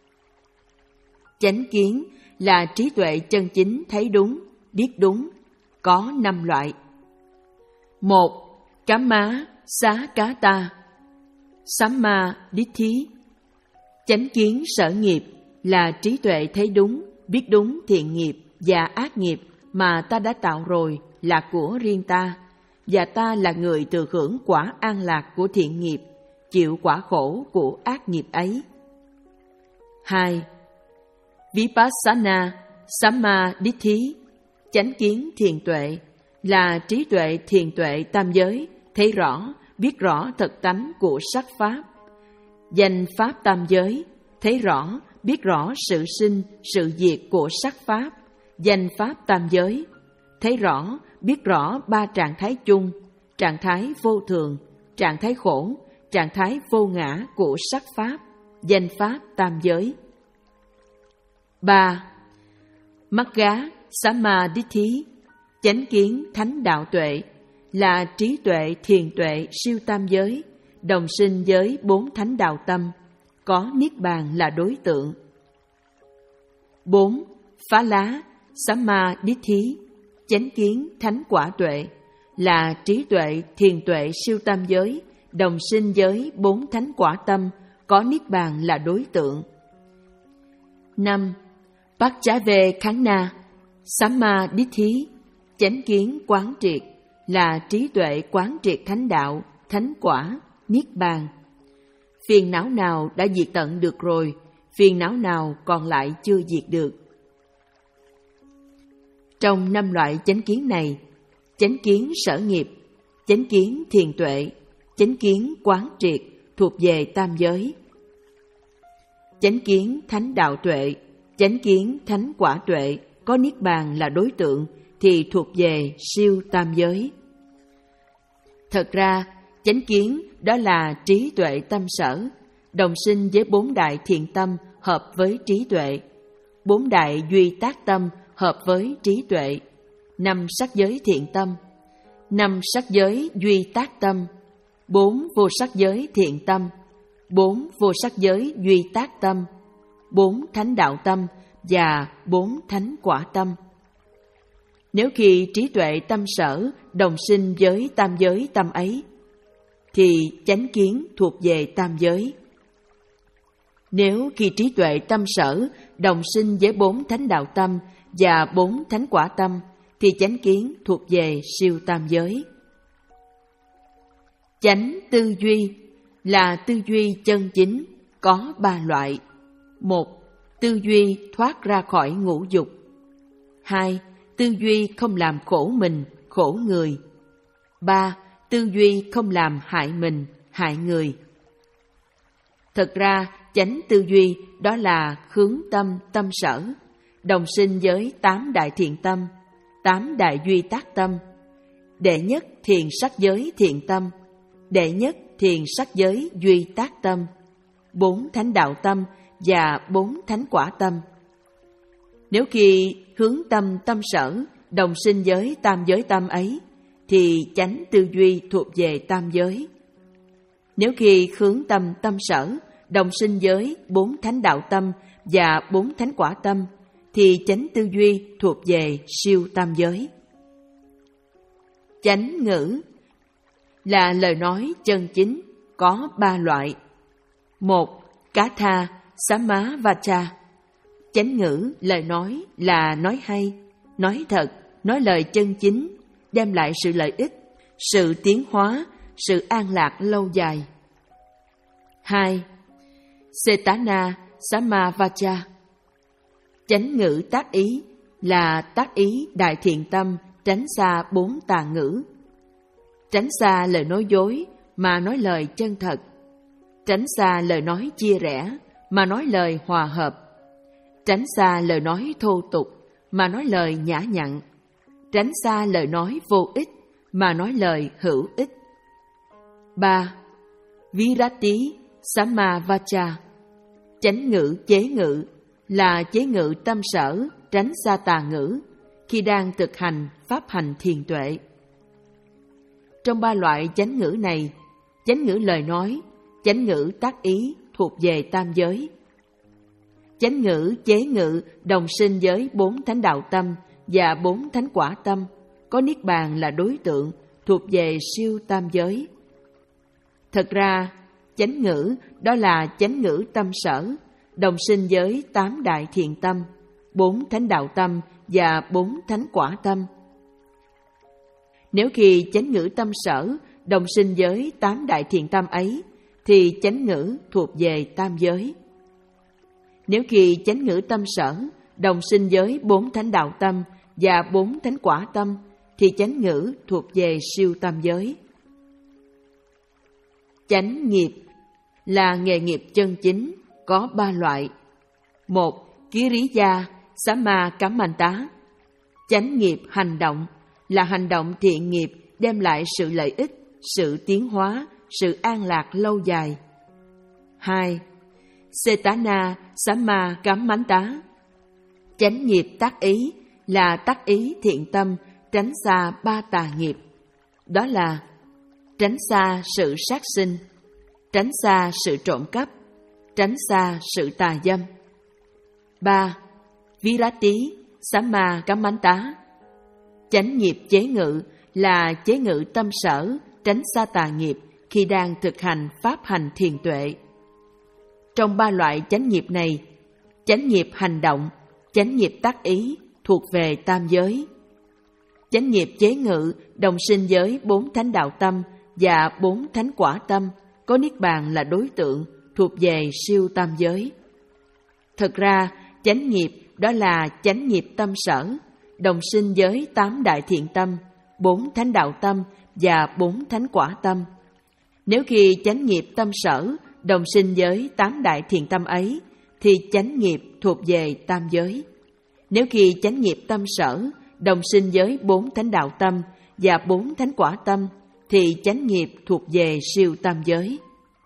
Chánh kiến là trí tuệ chân chính thấy đúng, biết đúng, có năm loại. Một, Cám má, xá cá ta, Samma Ditti. Chánh kiến sở nghiệp là trí tuệ thấy đúng, biết đúng thiện nghiệp và ác nghiệp mà ta đã tạo rồi là của riêng ta, và ta là người thừa hưởng quả an lạc của thiện nghiệp, chịu quả khổ của ác nghiệp ấy. Hai, Vipassana Sammaditthi. Chánh kiến thiền tuệ là trí tuệ thiền tuệ tam giới, thấy rõ, biết rõ thật tánh của sắc pháp. Danh pháp tam giới, thấy rõ, biết rõ sự sinh, sự diệt của sắc pháp. Danh pháp tam giới, thấy rõ, biết rõ ba trạng thái chung, trạng thái vô thường, trạng thái khổ, trạng thái vô ngã của sắc pháp. Danh pháp tam giới. Ba, Magga Sammaditthi. Chánh kiến thánh đạo tuệ là trí tuệ thiền tuệ siêu tam giới, đồng sinh với bốn thánh đạo tâm, có niết bàn là đối tượng. Bốn, Phá lá Sammaditthi. Chánh kiến thánh quả tuệ là trí tuệ thiền tuệ siêu tam giới, đồng sinh với bốn thánh quả tâm, có niết bàn là đối tượng. Năm, Pacchave-khanna Sammaditthi. Chánh kiến quán triệt là trí tuệ quán triệt thánh đạo, thánh quả, niết bàn. Phiền não nào đã diệt tận được rồi, phiền não nào còn lại chưa diệt được. Trong năm loại chánh kiến này, chánh kiến sở nghiệp, chánh kiến thiền tuệ, chánh kiến quán triệt thuộc về tam giới. Chánh kiến thánh đạo tuệ, chánh kiến thánh quả tuệ, có niết bàn là đối tượng thì thuộc về siêu tam giới. Thật ra, chánh kiến đó là trí tuệ tâm sở, đồng sinh với bốn đại thiện tâm hợp với trí tuệ, bốn đại duy tác tâm hợp với trí tuệ, năm sắc giới thiện tâm, năm sắc giới duy tác tâm, bốn vô sắc giới thiện tâm, bốn vô sắc giới duy tác tâm, bốn thánh đạo tâm và bốn thánh quả tâm. Nếu khi trí tuệ tâm sở đồng sinh với tam giới tâm ấy, thì chánh kiến thuộc về tam giới. Nếu khi trí tuệ tâm sở đồng sinh với bốn thánh đạo tâm và bốn thánh quả tâm, thì chánh kiến thuộc về siêu tam giới. Chánh tư duy là tư duy chân chính, có ba loại. Một, tư duy thoát ra khỏi ngũ dục. Hai, tư duy không làm khổ mình, khổ người. Ba, tư duy không làm hại mình, hại người. Thật ra, chánh tư duy đó là hướng tâm, tâm sở, đồng sinh với tám đại thiện tâm, tám đại duy tác tâm. Đệ nhất thiền sắc giới thiện tâm, đệ nhất thiền sắc giới duy tác tâm, bốn thánh đạo tâm và bốn thánh quả tâm. Nếu khi hướng tâm tâm sở đồng sinh với tam giới tâm ấy, thì chánh tư duy thuộc về tam giới. Nếu khi hướng tâm tâm sở đồng sinh với bốn thánh đạo tâm và bốn thánh quả tâm, thì chánh tư duy thuộc về siêu tam giới. Chánh ngữ là lời nói chân chính, có ba loại. Một, Katha Samma Vacha. Chánh ngữ, lời nói là nói hay, nói thật, nói lời chân chính, đem lại sự lợi ích, sự tiến hóa, sự an lạc lâu dài. Hai, Setana Samma Vacha. Chánh ngữ tác ý là tác ý đại thiện tâm, tránh xa bốn tà ngữ. Tránh xa lời nói dối mà nói lời chân thật. Tránh xa lời nói chia rẽ mà nói lời hòa hợp. Tránh xa lời nói thô tục mà nói lời nhã nhặn. Tránh xa lời nói vô ích mà nói lời hữu ích. Ba, Virati Samma Vacha. Chánh ngữ chế ngự là chế ngự tâm sở, tránh xa tà ngữ khi đang thực hành pháp hành thiền tuệ. Trong ba loại chánh ngữ này, chánh ngữ lời nói, chánh ngữ tác ý thuộc về tam giới. Chánh ngữ chế ngự đồng sinh với bốn thánh đạo tâm và bốn thánh quả tâm, có niết bàn là đối tượng, thuộc về siêu tam giới. Thật ra, chánh ngữ đó là chánh ngữ tâm sở, đồng sinh với tám đại thiện tâm, bốn thánh đạo tâm và bốn thánh quả tâm. Nếu khi chánh ngữ tâm sở đồng sinh với tám đại thiện tâm ấy, thì chánh ngữ thuộc về tam giới. Nếu khi chánh ngữ tâm sở đồng sinh với bốn thánh đạo tâm và bốn thánh quả tâm, thì chánh ngữ thuộc về siêu tam giới. Chánh nghiệp là nghề nghiệp chân chính, có ba loại. Một, Kiriya Samma Kammanta. Chánh nghiệp hành động là hành động thiện nghiệp đem lại sự lợi ích, sự tiến hóa, sự an lạc lâu dài. Hai, Setana Samma Kammanta. Chánh nghiệp tác ý là tác ý thiện tâm, tránh xa ba tà nghiệp. Đó là tránh xa sự sát sinh, tránh xa sự trộm cắp, tránh xa sự tà dâm. Ba, Virati Samma Kammanta. Chánh nghiệp chế ngự là chế ngự tâm sở, tránh xa tà nghiệp khi đang thực hành pháp hành thiền tuệ. Trong ba loại chánh nghiệp này, chánh nghiệp hành động, chánh nghiệp tác ý thuộc về tam giới. Chánh nghiệp chế ngự đồng sinh với bốn thánh đạo tâm và bốn thánh quả tâm, có niết bàn là đối tượng, thuộc về siêu tam giới. Thật ra, chánh nghiệp đó là chánh nghiệp tâm sở, đồng sinh với tám đại thiện tâm, bốn thánh đạo tâm và bốn thánh quả tâm. Nếu khi chánh nghiệp tâm sở đồng sinh với tám đại thiện tâm ấy, thì chánh nghiệp thuộc về tam giới. Nếu khi chánh nghiệp tâm sở đồng sinh với bốn thánh đạo tâm và bốn thánh quả tâm, thì chánh nghiệp thuộc về siêu tam giới.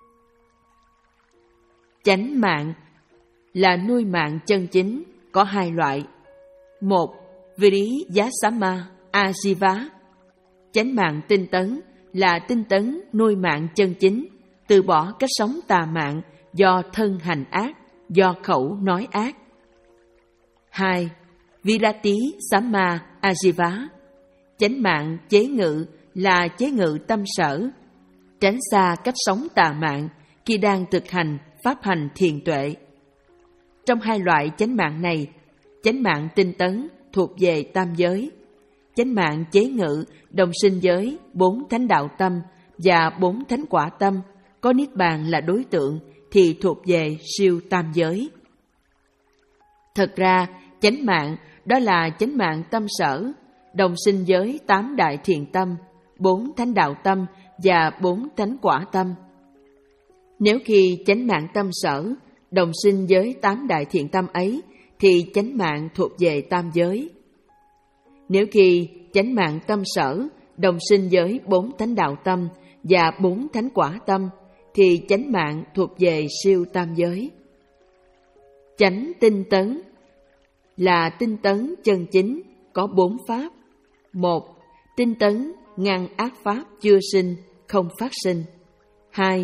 Chánh mạng là nuôi mạng chân chính, có hai loại. Một, Viriyasama Ajiva. Chánh mạng tinh tấn là tinh tấn nuôi mạng chân chính, từ bỏ cách sống tà mạng do thân hành ác, do khẩu nói ác. Hai, Virati Samma Ajiva. Chánh mạng chế ngự là chế ngự tâm sở, tránh xa cách sống tà mạng khi đang thực hành pháp hành thiền tuệ. Trong hai loại chánh mạng này, chánh mạng tinh tấn thuộc về tam giới. Chánh mạng chế ngự đồng sinh với bốn thánh đạo tâm và bốn thánh quả tâm, có niết bàn là đối tượng, thì thuộc về siêu tam giới. Thật ra, chánh mạng đó là chánh mạng tâm sở, đồng sinh với tám đại thiện tâm, bốn thánh đạo tâm và bốn thánh quả tâm. Nếu khi chánh mạng tâm sở đồng sinh với tám đại thiện tâm ấy, thì chánh mạng thuộc về tam giới. Nếu khi chánh mạng tâm sở đồng sinh với bốn thánh đạo tâm và bốn thánh quả tâm, thì chánh mạng thuộc về siêu tam giới. Chánh tinh tấn là tinh tấn chân chính, có bốn pháp. Một, tinh tấn ngăn ác pháp chưa sinh, không phát sinh. Hai,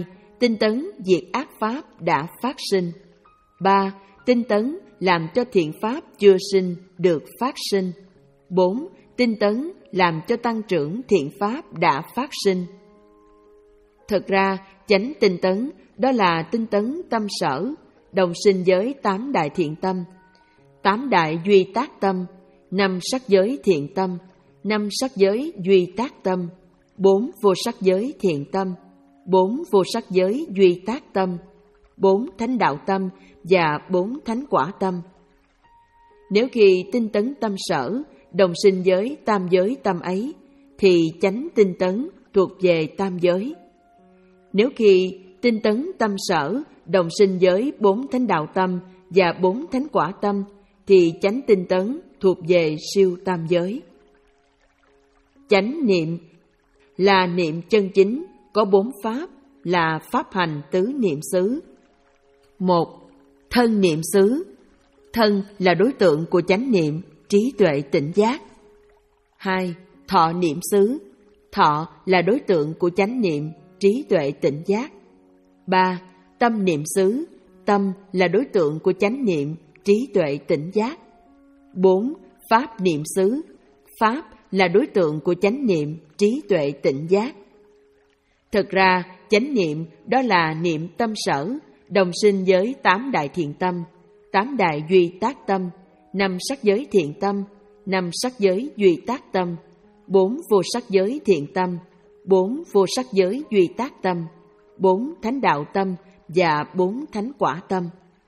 tinh tấn diệt ác pháp đã phát sinh. ba. Tinh tấn làm cho thiện pháp chưa sinh được phát sinh. bốn. Tinh tấn làm cho tăng trưởng thiện pháp đã phát sinh. Thực ra, chánh tinh tấn đó là tinh tấn tâm sở, đồng sinh với tám đại thiện tâm, tám đại duy tác tâm, năm sắc giới thiện tâm, năm sắc giới duy tác tâm, bốn vô sắc giới thiện tâm, bốn vô sắc giới duy tác tâm, bốn thánh đạo tâm và bốn thánh quả tâm. Nếu khi tinh tấn tâm sở đồng sinh với tam giới tâm ấy, thì chánh tinh tấn thuộc về tam giới. Nếu khi tinh tấn tâm sở đồng sinh với bốn thánh đạo tâm và bốn thánh quả tâm, thì chánh tinh tấn thuộc về siêu tam giới. Chánh niệm là niệm chân chính, có bốn pháp là pháp hành tứ niệm xứ. Một. Thân niệm xứ. Thân là đối tượng của chánh niệm, trí tuệ tỉnh giác. Hai. Thọ niệm xứ. Thọ là đối tượng của chánh niệm, trí tuệ tỉnh giác. Ba. Tâm niệm xứ. Tâm là đối tượng của chánh niệm, trí tuệ tỉnh giác. Bốn. Pháp niệm xứ. Pháp là đối tượng của chánh niệm, trí tuệ tỉnh giác. Thực ra, chánh niệm đó là niệm tâm sở, đồng sinh với tám đại thiện tâm, tám đại duy tác tâm, năm sắc giới thiện tâm, năm sắc giới duy tác tâm, bốn vô sắc giới thiện tâm, bốn vô sắc giới duy tác tâm, bốn thánh đạo tâm và bốn thánh quả tâm.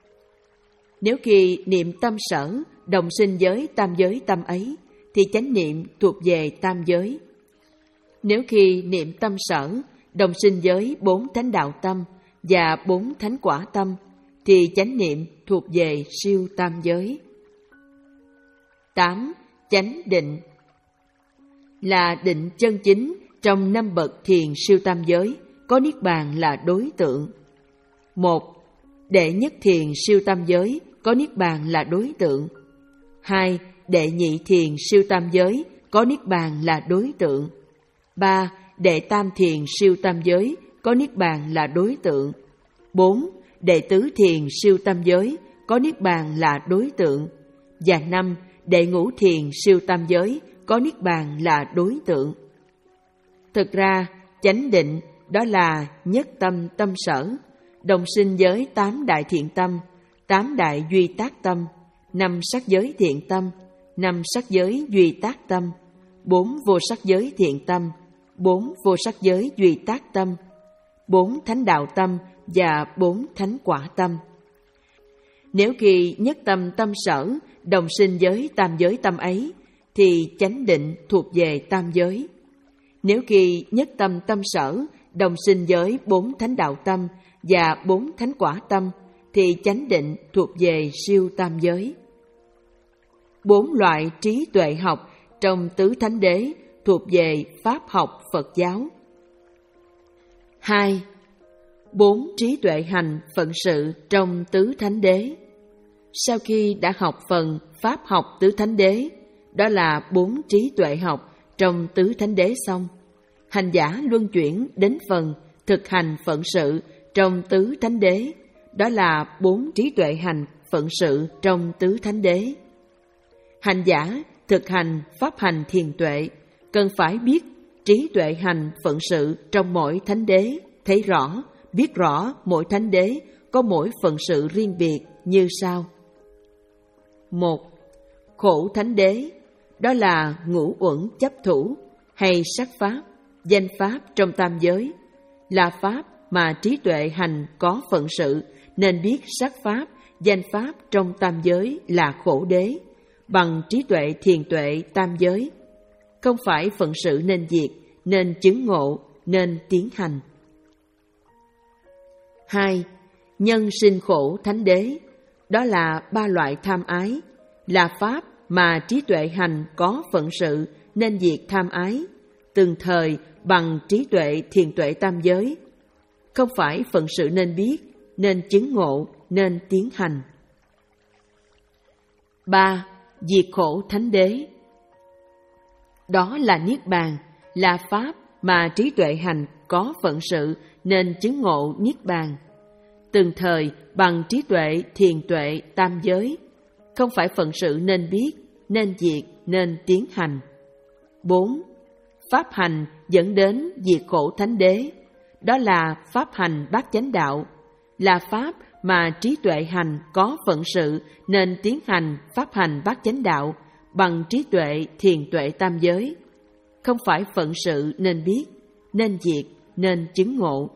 Nếu khi niệm tâm sở đồng sinh với tam giới tâm ấy, thì chánh niệm thuộc về tam giới. Nếu khi niệm tâm sở đồng sinh với bốn thánh đạo tâm và bốn thánh quả tâm, thì chánh niệm thuộc về siêu tam giới. Tám. Chánh định là định chân chính trong năm bậc thiền siêu tam giới, có niết bàn là đối tượng. Một. Đệ nhất thiền siêu tam giới, có niết bàn là đối tượng. Hai. Đệ nhị thiền siêu tam giới, có niết bàn là đối tượng. Ba. Đệ tam thiền siêu tam giới, có niết bàn là đối tượng. Bốn. Đệ tứ thiền siêu tam giới, có niết bàn là đối tượng. Và năm. Đệ ngũ thiền siêu tam giới, có niết bàn là đối tượng. Thực ra, chánh định đó là nhất tâm tâm sở, đồng sinh với tám đại thiện tâm, tám đại duy tác tâm, năm sắc giới thiện tâm, năm sắc giới duy tác tâm, bốn vô sắc giới thiện tâm, bốn vô sắc giới duy tác tâm, bốn thánh đạo tâm và bốn thánh quả tâm. Nếu khi nhất tâm tâm sở đồng sinh với tam giới tâm ấy, thì chánh định thuộc về tam giới. Nếu khi nhất tâm tâm sở đồng sinh với bốn thánh đạo tâm và bốn thánh quả tâm, thì chánh định thuộc về siêu tam giới. Bốn loại trí tuệ học trong tứ thánh đế thuộc về pháp học Phật giáo. Hai. Bốn trí tuệ hành phận sự trong tứ thánh đế. Sau khi đã học phần pháp học tứ thánh đế, đó là bốn trí tuệ học trong tứ thánh đế xong, hành giả luân chuyển đến phần thực hành phận sự trong tứ thánh đế, đó là bốn trí tuệ hành phận sự trong tứ thánh đế. Hành giả thực hành pháp hành thiền tuệ cần phải biết trí tuệ hành phận sự trong mỗi thánh đế, thấy rõ, biết rõ mỗi thánh đế có mỗi phận sự riêng biệt như sau. Một. Khổ thánh đế, đó là ngũ uẩn chấp thủ hay sắc pháp, danh pháp trong tam giới, là pháp mà trí tuệ hành có phận sự nên biết sắc pháp, danh pháp trong tam giới là khổ đế, bằng trí tuệ thiền tuệ tam giới. Không phải phận sự nên diệt, nên chứng ngộ, nên tiến hành. Hai. Nhân sinh khổ thánh đế, đó là ba loại tham ái, là pháp mà trí tuệ hành có phận sự nên diệt tham ái, từng thời bằng trí tuệ thiền tuệ tam giới. Không phải phận sự nên biết, nên chứng ngộ, nên tiến hành. Ba. Diệt khổ thánh đế, đó là niết bàn, là pháp mà trí tuệ hành có phận sự nên chứng ngộ niết bàn. Từng thời bằng trí tuệ, thiền tuệ, tam giới, không phải phận sự nên biết, nên diệt, nên tiến hành. Bốn. Pháp hành dẫn đến diệt khổ thánh đế, đó là pháp hành bát chánh đạo, là pháp mà trí tuệ hành có phận sự nên tiến hành pháp hành bát chánh đạo bằng trí tuệ, thiền tuệ, tam giới, không phải phận sự nên biết, nên diệt, nên chứng ngộ.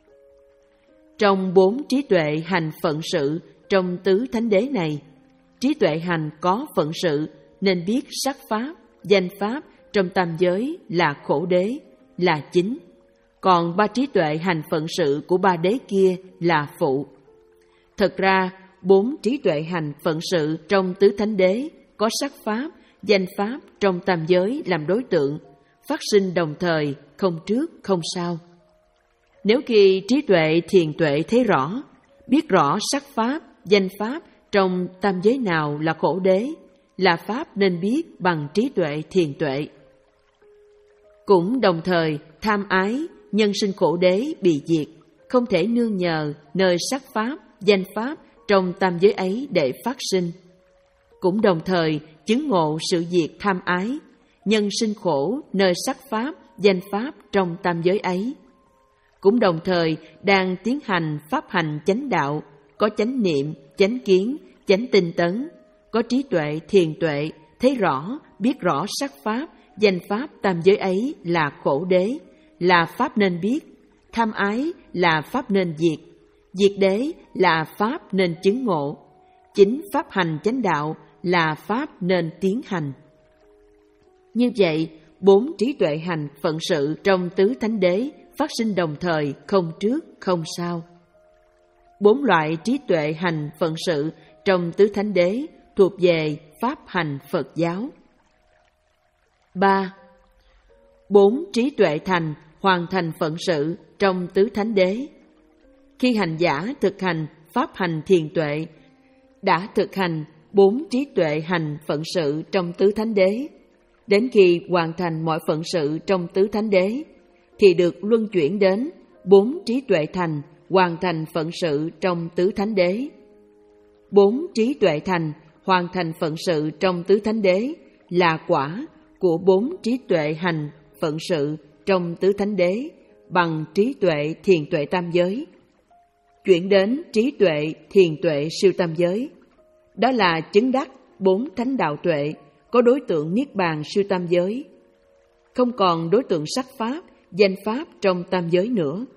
Trong bốn trí tuệ hành phận sự trong tứ thánh đế này, trí tuệ hành có phận sự nên biết sắc pháp, danh pháp trong tam giới là khổ đế, là chính. Còn ba trí tuệ hành phận sự của ba đế kia là phụ. Thật ra, bốn trí tuệ hành phận sự trong tứ thánh đế có sắc pháp, danh pháp trong tam giới làm đối tượng, phát sinh đồng thời, không trước, không sau. Nếu khi trí tuệ, thiền tuệ thấy rõ, biết rõ sắc pháp, danh pháp trong tam giới nào là khổ đế, là pháp nên biết bằng trí tuệ, thiền tuệ. Cũng đồng thời, tham ái, nhân sinh khổ đế bị diệt, không thể nương nhờ nơi sắc pháp, danh pháp trong tam giới ấy để phát sinh. Cũng đồng thời, chứng ngộ sự diệt tham ái, nhân sinh khổ nơi sắc pháp, danh pháp trong tam giới ấy. Cũng đồng thời, đang tiến hành pháp hành chánh đạo, có chánh niệm, chánh kiến, chánh tinh tấn, có trí tuệ, thiền tuệ, thấy rõ, biết rõ sắc pháp, danh pháp tam giới ấy là khổ đế, là pháp nên biết, tham ái là pháp nên diệt, diệt đế là pháp nên chứng ngộ, chính pháp hành chánh đạo là pháp nên tiến hành. Như vậy, bốn trí tuệ hành phận sự trong tứ thánh đế phát sinh đồng thời, không trước, không sau. Bốn loại trí tuệ hành phận sự trong tứ thánh đế thuộc về pháp hành Phật giáo. Ba. Bốn trí tuệ thành hoàn thành phận sự trong tứ thánh đế. Khi hành giả thực hành pháp hành thiền tuệ, đã thực hành bốn trí tuệ hành phận sự trong tứ thánh đế, đến khi hoàn thành mọi phận sự trong tứ thánh đế, thì được luân chuyển đến bốn trí tuệ thành hoàn thành phận sự trong tứ thánh đế. Bốn trí tuệ thành hoàn thành phận sự trong tứ thánh đế là quả của bốn trí tuệ hành phận sự trong tứ thánh đế bằng trí tuệ, thiền tuệ, tam giới. Chuyển đến trí tuệ, thiền tuệ, siêu tam giới, đó là chứng đắc bốn thánh đạo tuệ, có đối tượng niết bàn siêu tam giới, không còn đối tượng sắc pháp, danh pháp trong tam giới nữa.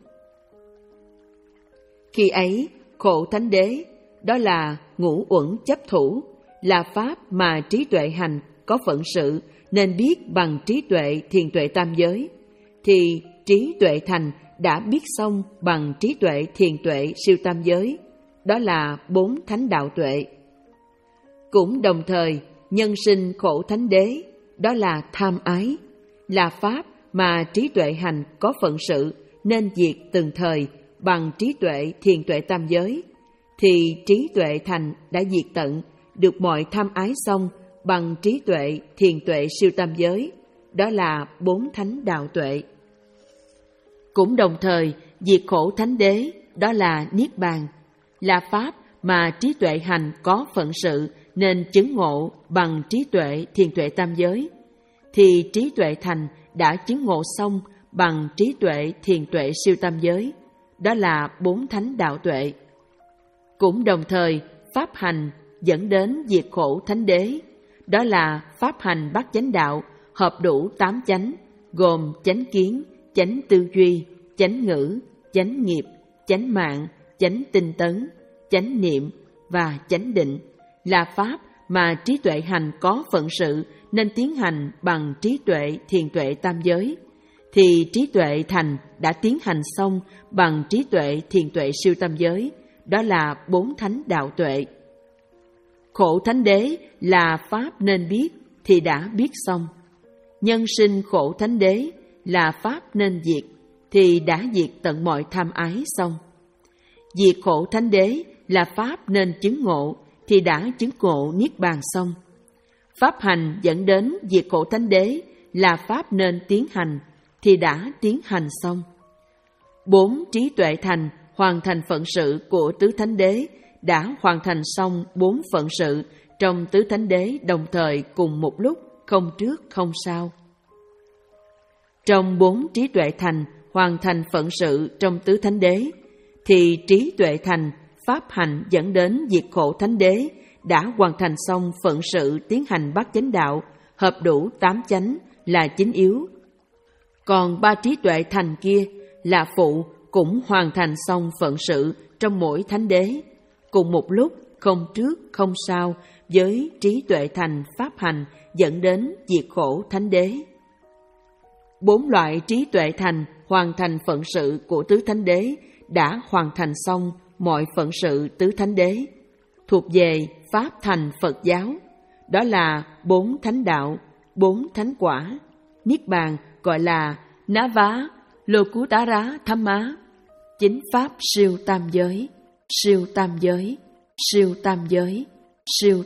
Khi ấy, khổ thánh đế, đó là ngũ uẩn chấp thủ, là pháp mà trí tuệ hành có phận sự nên biết bằng trí tuệ, thiền tuệ, tam giới, thì trí tuệ thành đã biết xong bằng trí tuệ, thiền tuệ, siêu tam giới, đó là bốn thánh đạo tuệ. Cũng đồng thời, nhân sinh khổ thánh đế, đó là tham ái, là pháp mà trí tuệ hành có phận sự nên diệt từng thời bằng trí tuệ, thiền tuệ, tam giới, thì trí tuệ thành đã diệt tận được mọi tham ái xong bằng trí tuệ, thiền tuệ, siêu tam giới, đó là bốn thánh đạo tuệ. Cũng đồng thời, diệt khổ thánh đế, đó là niết bàn, là pháp mà trí tuệ hành có phận sự nên chứng ngộ bằng trí tuệ, thiền tuệ, tam giới, thì trí tuệ thành đã chứng ngộ xong bằng trí tuệ, thiền tuệ, siêu tam giới, đó là bốn thánh đạo tuệ. Cũng đồng thời, pháp hành dẫn đến diệt khổ thánh đế, đó là pháp hành bát chánh đạo hợp đủ tám chánh, gồm chánh kiến, chánh tư duy, chánh ngữ, chánh nghiệp, chánh mạng, chánh tinh tấn, chánh niệm và chánh định, là pháp mà trí tuệ hành có phận sự nên tiến hành bằng trí tuệ, thiền tuệ, tam giới, thì trí tuệ thành đã tiến hành xong bằng trí tuệ, thiền tuệ, siêu tam giới, đó là bốn thánh đạo tuệ. Khổ thánh đế là pháp nên biết thì đã biết xong. Nhân sinh khổ thánh đế là pháp nên diệt thì đã diệt tận mọi tham ái xong. Diệt khổ thánh đế là pháp nên chứng ngộ thì đã chứng ngộ niết bàn xong. Pháp hành dẫn đến diệt khổ thánh đế là pháp nên tiến hành thì đã tiến hành xong. bốn trí tuệ thành hoàn thành phận sự của tứ thánh đế đã hoàn thành xong bốn phận sự trong tứ thánh đế đồng thời cùng một lúc, không trước không sau. Trong bốn trí tuệ thành hoàn thành phận sự trong tứ thánh đế, thì trí tuệ thành pháp hành dẫn đến diệt khổ thánh đế đã hoàn thành xong phận sự tiến hành bát chánh đạo, hợp đủ tám chánh là chính yếu. Còn ba trí tuệ thành kia là phụ, cũng hoàn thành xong phận sự trong mỗi thánh đế, cùng một lúc, không trước không sau, với trí tuệ thành pháp hành dẫn đến diệt khổ thánh đế. Bốn loại trí tuệ thành hoàn thành phận sự của tứ thánh đế đã hoàn thành xong mọi phận sự tứ thánh đế, thuộc về pháp thành Phật giáo. Đó là bốn thánh đạo, bốn thánh quả. Niết bàn gọi là Nava Lokutara Thamma, chính pháp siêu tam giới, siêu tam giới, siêu tam giới, siêu.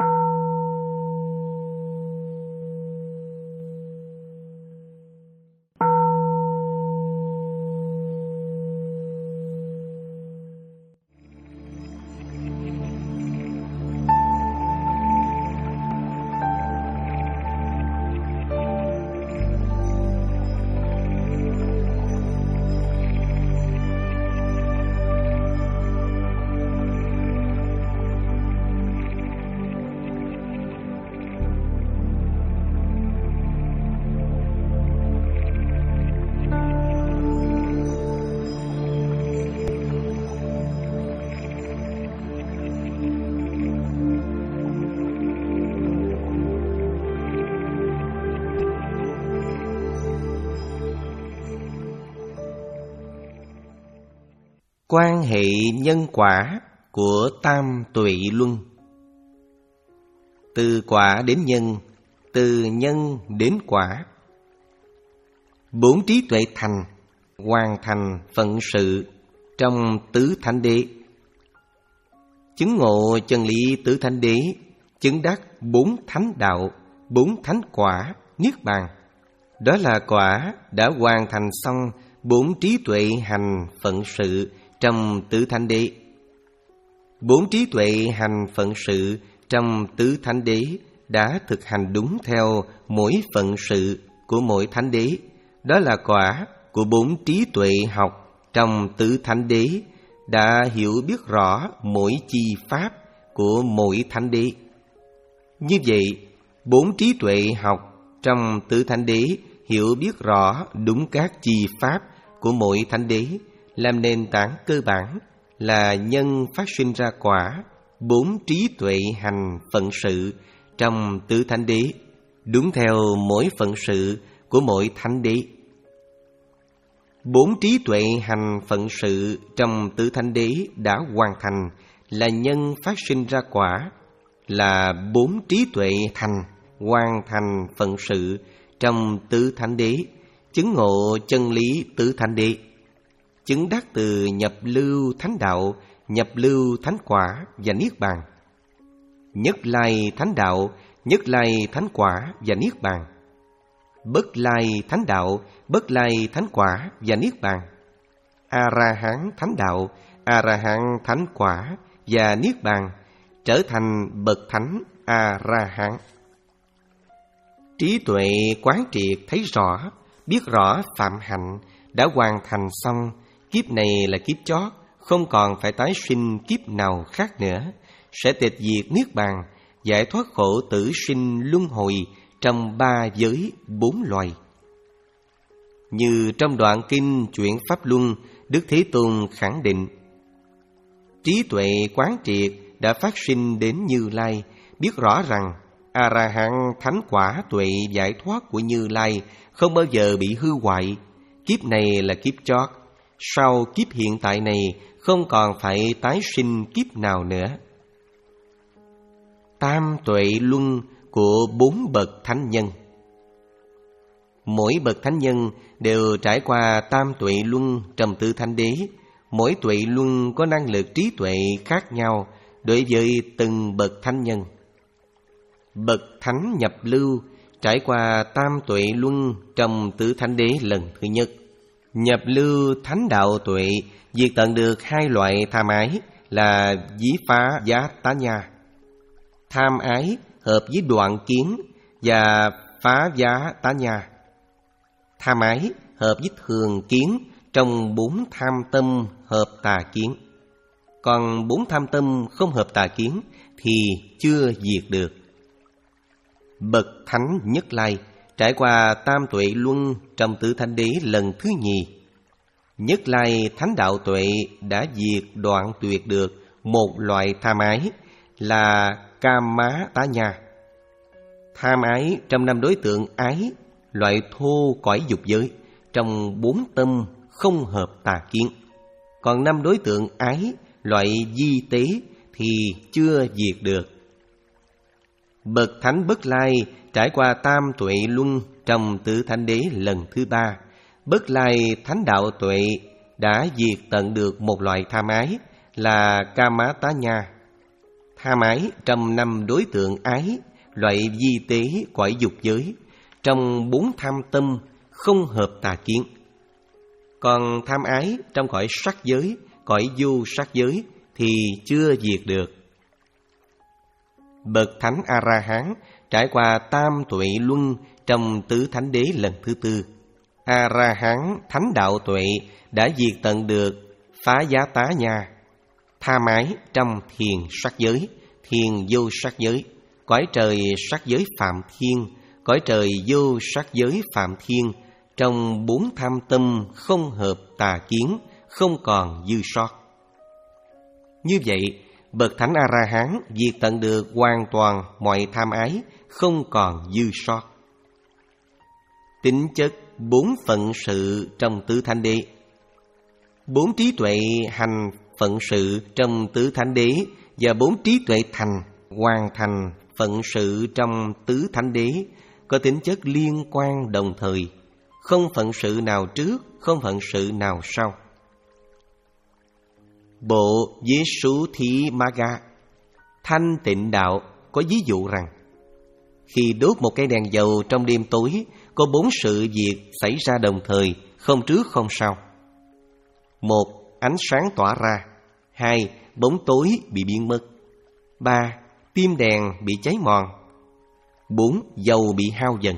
Quan hệ nhân quả của tam tuệ luân. Từ quả đến nhân, từ nhân đến quả. Bốn trí tuệ thành hoàn thành phận sự trong tứ thánh đế, chứng ngộ chân lý tứ thánh đế, chứng đắc bốn thánh đạo, bốn thánh quả, niết bàn. Đó là quả đã hoàn thành xong bốn trí tuệ hành phận sự trong tứ thánh đế. Bốn trí tuệ hành phận sự trong tứ thánh đế đã thực hành đúng theo mỗi phận sự của mỗi thánh đế. Đó là quả của bốn trí tuệ học trong tứ thánh đế đã hiểu biết rõ mỗi chi pháp của mỗi thánh đế. Như vậy, bốn trí tuệ học trong tứ thánh đế hiểu biết rõ đúng các chi pháp của mỗi thánh đế, làm nền tảng cơ bản là nhân phát sinh ra quả bốn trí tuệ hành phận sự trong tứ thánh đế, đúng theo mỗi phận sự của mỗi thánh đế. Bốn trí tuệ hành phận sự trong tứ thánh đế đã hoàn thành là nhân phát sinh ra quả, là bốn trí tuệ thành hoàn thành phận sự trong tứ thánh đế, chứng ngộ chân lý tứ thánh đế, chứng đắc từ nhập lưu thánh đạo, nhập lưu thánh quả và niết bàn. Nhất lai thánh đạo, nhất lai thánh quả và niết bàn. Bất lai thánh đạo, bất lai thánh quả và niết bàn. A ra hán thánh đạo, a ra hán thánh quả và niết bàn, trở thành bậc thánh a ra hán. Trí tuệ quán triệt thấy rõ, biết rõ phạm hạnh đã hoàn thành xong. Kiếp này là kiếp chót, không còn phải tái sinh kiếp nào khác nữa, sẽ tịch diệt niết bàn, giải thoát khổ tử sinh luân hồi trong ba giới bốn loài. Như trong đoạn kinh Chuyển Pháp Luân, Đức Thế Tôn khẳng định: trí tuệ quán triệt đã phát sinh đến Như Lai, biết rõ rằng A La Hán thánh quả tuệ giải thoát của Như Lai không bao giờ bị hư hoại. Kiếp này là kiếp chót, sau kiếp hiện tại này không còn phải tái sinh kiếp nào nữa. Tam tuệ luân của bốn bậc thánh nhân. Mỗi bậc thánh nhân đều trải qua tam tuệ luân trong tứ thánh đế. Mỗi tuệ luân có năng lực trí tuệ khác nhau đối với từng bậc thánh nhân. Bậc thánh nhập lưu trải qua tam tuệ luân trong tứ thánh đế lần thứ nhất. Nhập lưu thánh đạo tuệ diệt tận được hai loại tham ái là ví phá giá tá nha. Tham ái hợp với đoạn kiến và phá giá tá nha. Tham ái hợp với thường kiến trong bốn tham tâm hợp tà kiến. Còn bốn tham tâm không hợp tà kiến thì chưa diệt được. Bậc thánh Nhất Lai trải qua tam tuệ luân trong tứ thánh đế lần thứ nhì. Nhất Lai thánh đạo tuệ đã diệt đoạn tuyệt được một loại tham ái là cam má tá nha. Tham ái trong năm đối tượng ái, loại thô cõi dục giới, trong bốn tâm không hợp tà kiến. Còn năm đối tượng ái, loại di tế thì chưa diệt được. Bậc thánh Bất Lai trải qua tam tuệ luân trong tứ thánh đế lần thứ ba. Bất Lai thánh đạo tuệ đã diệt tận được một loại tham ái là Kama tá nha. Tham ái trong năm đối tượng ái, loại di tế cõi dục giới, trong bốn tham tâm không hợp tà kiến. Còn tham ái trong cõi sắc giới, cõi vô sắc giới thì chưa diệt được. Bậc thánh A-ra-hán trải qua tam tuệ luân trong tứ thánh đế lần thứ tư. A-ra-hán thánh đạo tuệ đã diệt tận được phá giá tá nha. Tham ái trong thiền sắc giới, thiền vô sắc giới, cõi trời sắc giới phạm thiên, cõi trời vô sắc giới phạm thiên, trong bốn tham tâm không hợp tà kiến, không còn dư sót. Như vậy, bậc thánh A-ra-hán diệt tận được hoàn toàn mọi tham ái, không còn dư sót. Tính chất bốn phận sự trong tứ thánh đế. Bốn trí tuệ hành phận sự trong tứ thánh đế và bốn trí tuệ thành hoàn thành phận sự trong tứ thánh đế có tính chất liên quan đồng thời, không phận sự nào trước, không phận sự nào sau. Bộ Visuddhimagga Thanh Tịnh Đạo có ví dụ rằng, khi đốt một cây đèn dầu trong đêm tối, có bốn sự việc xảy ra đồng thời, không trước không sau. Một, ánh sáng tỏa ra. Hai, bóng tối bị biến mất. Ba, tim đèn bị cháy mòn. Bốn, dầu bị hao dần.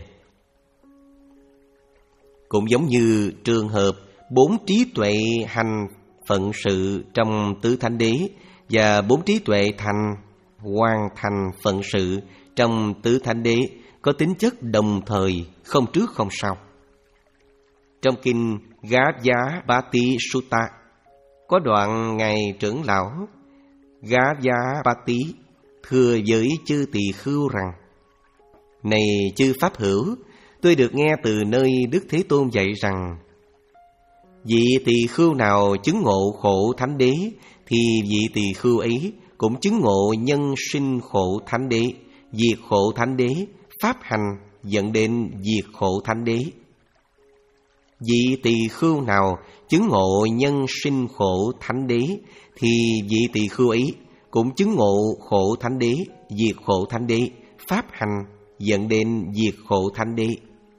Cũng giống như trường hợp bốn trí tuệ hành phận sự trong tứ thánh đế và bốn trí tuệ thành hoàn thành phận sự trong tứ thánh đế có tính chất đồng thời, không trước không sau. Trong kinh Gāvyapati Sutta có đoạn ngài trưởng lão Gāvyapati thưa với chư tỳ khưu rằng: Này chư pháp hữu, tôi được nghe từ nơi Đức Thế Tôn dạy rằng, vị tỳ khưu nào chứng ngộ khổ thánh đế thì vị tỳ khưu ấy cũng chứng ngộ nhân sinh khổ thánh đế, diệt khổ thánh đế, pháp hành dẫn đến diệt khổ thánh đế. Vị tỳ khưu nào chứng ngộ nhân sinh khổ thánh đế thì vị tỳ khưu ấy cũng chứng ngộ khổ thánh đế, diệt khổ thánh đế, pháp hành dẫn đến diệt khổ thánh đế.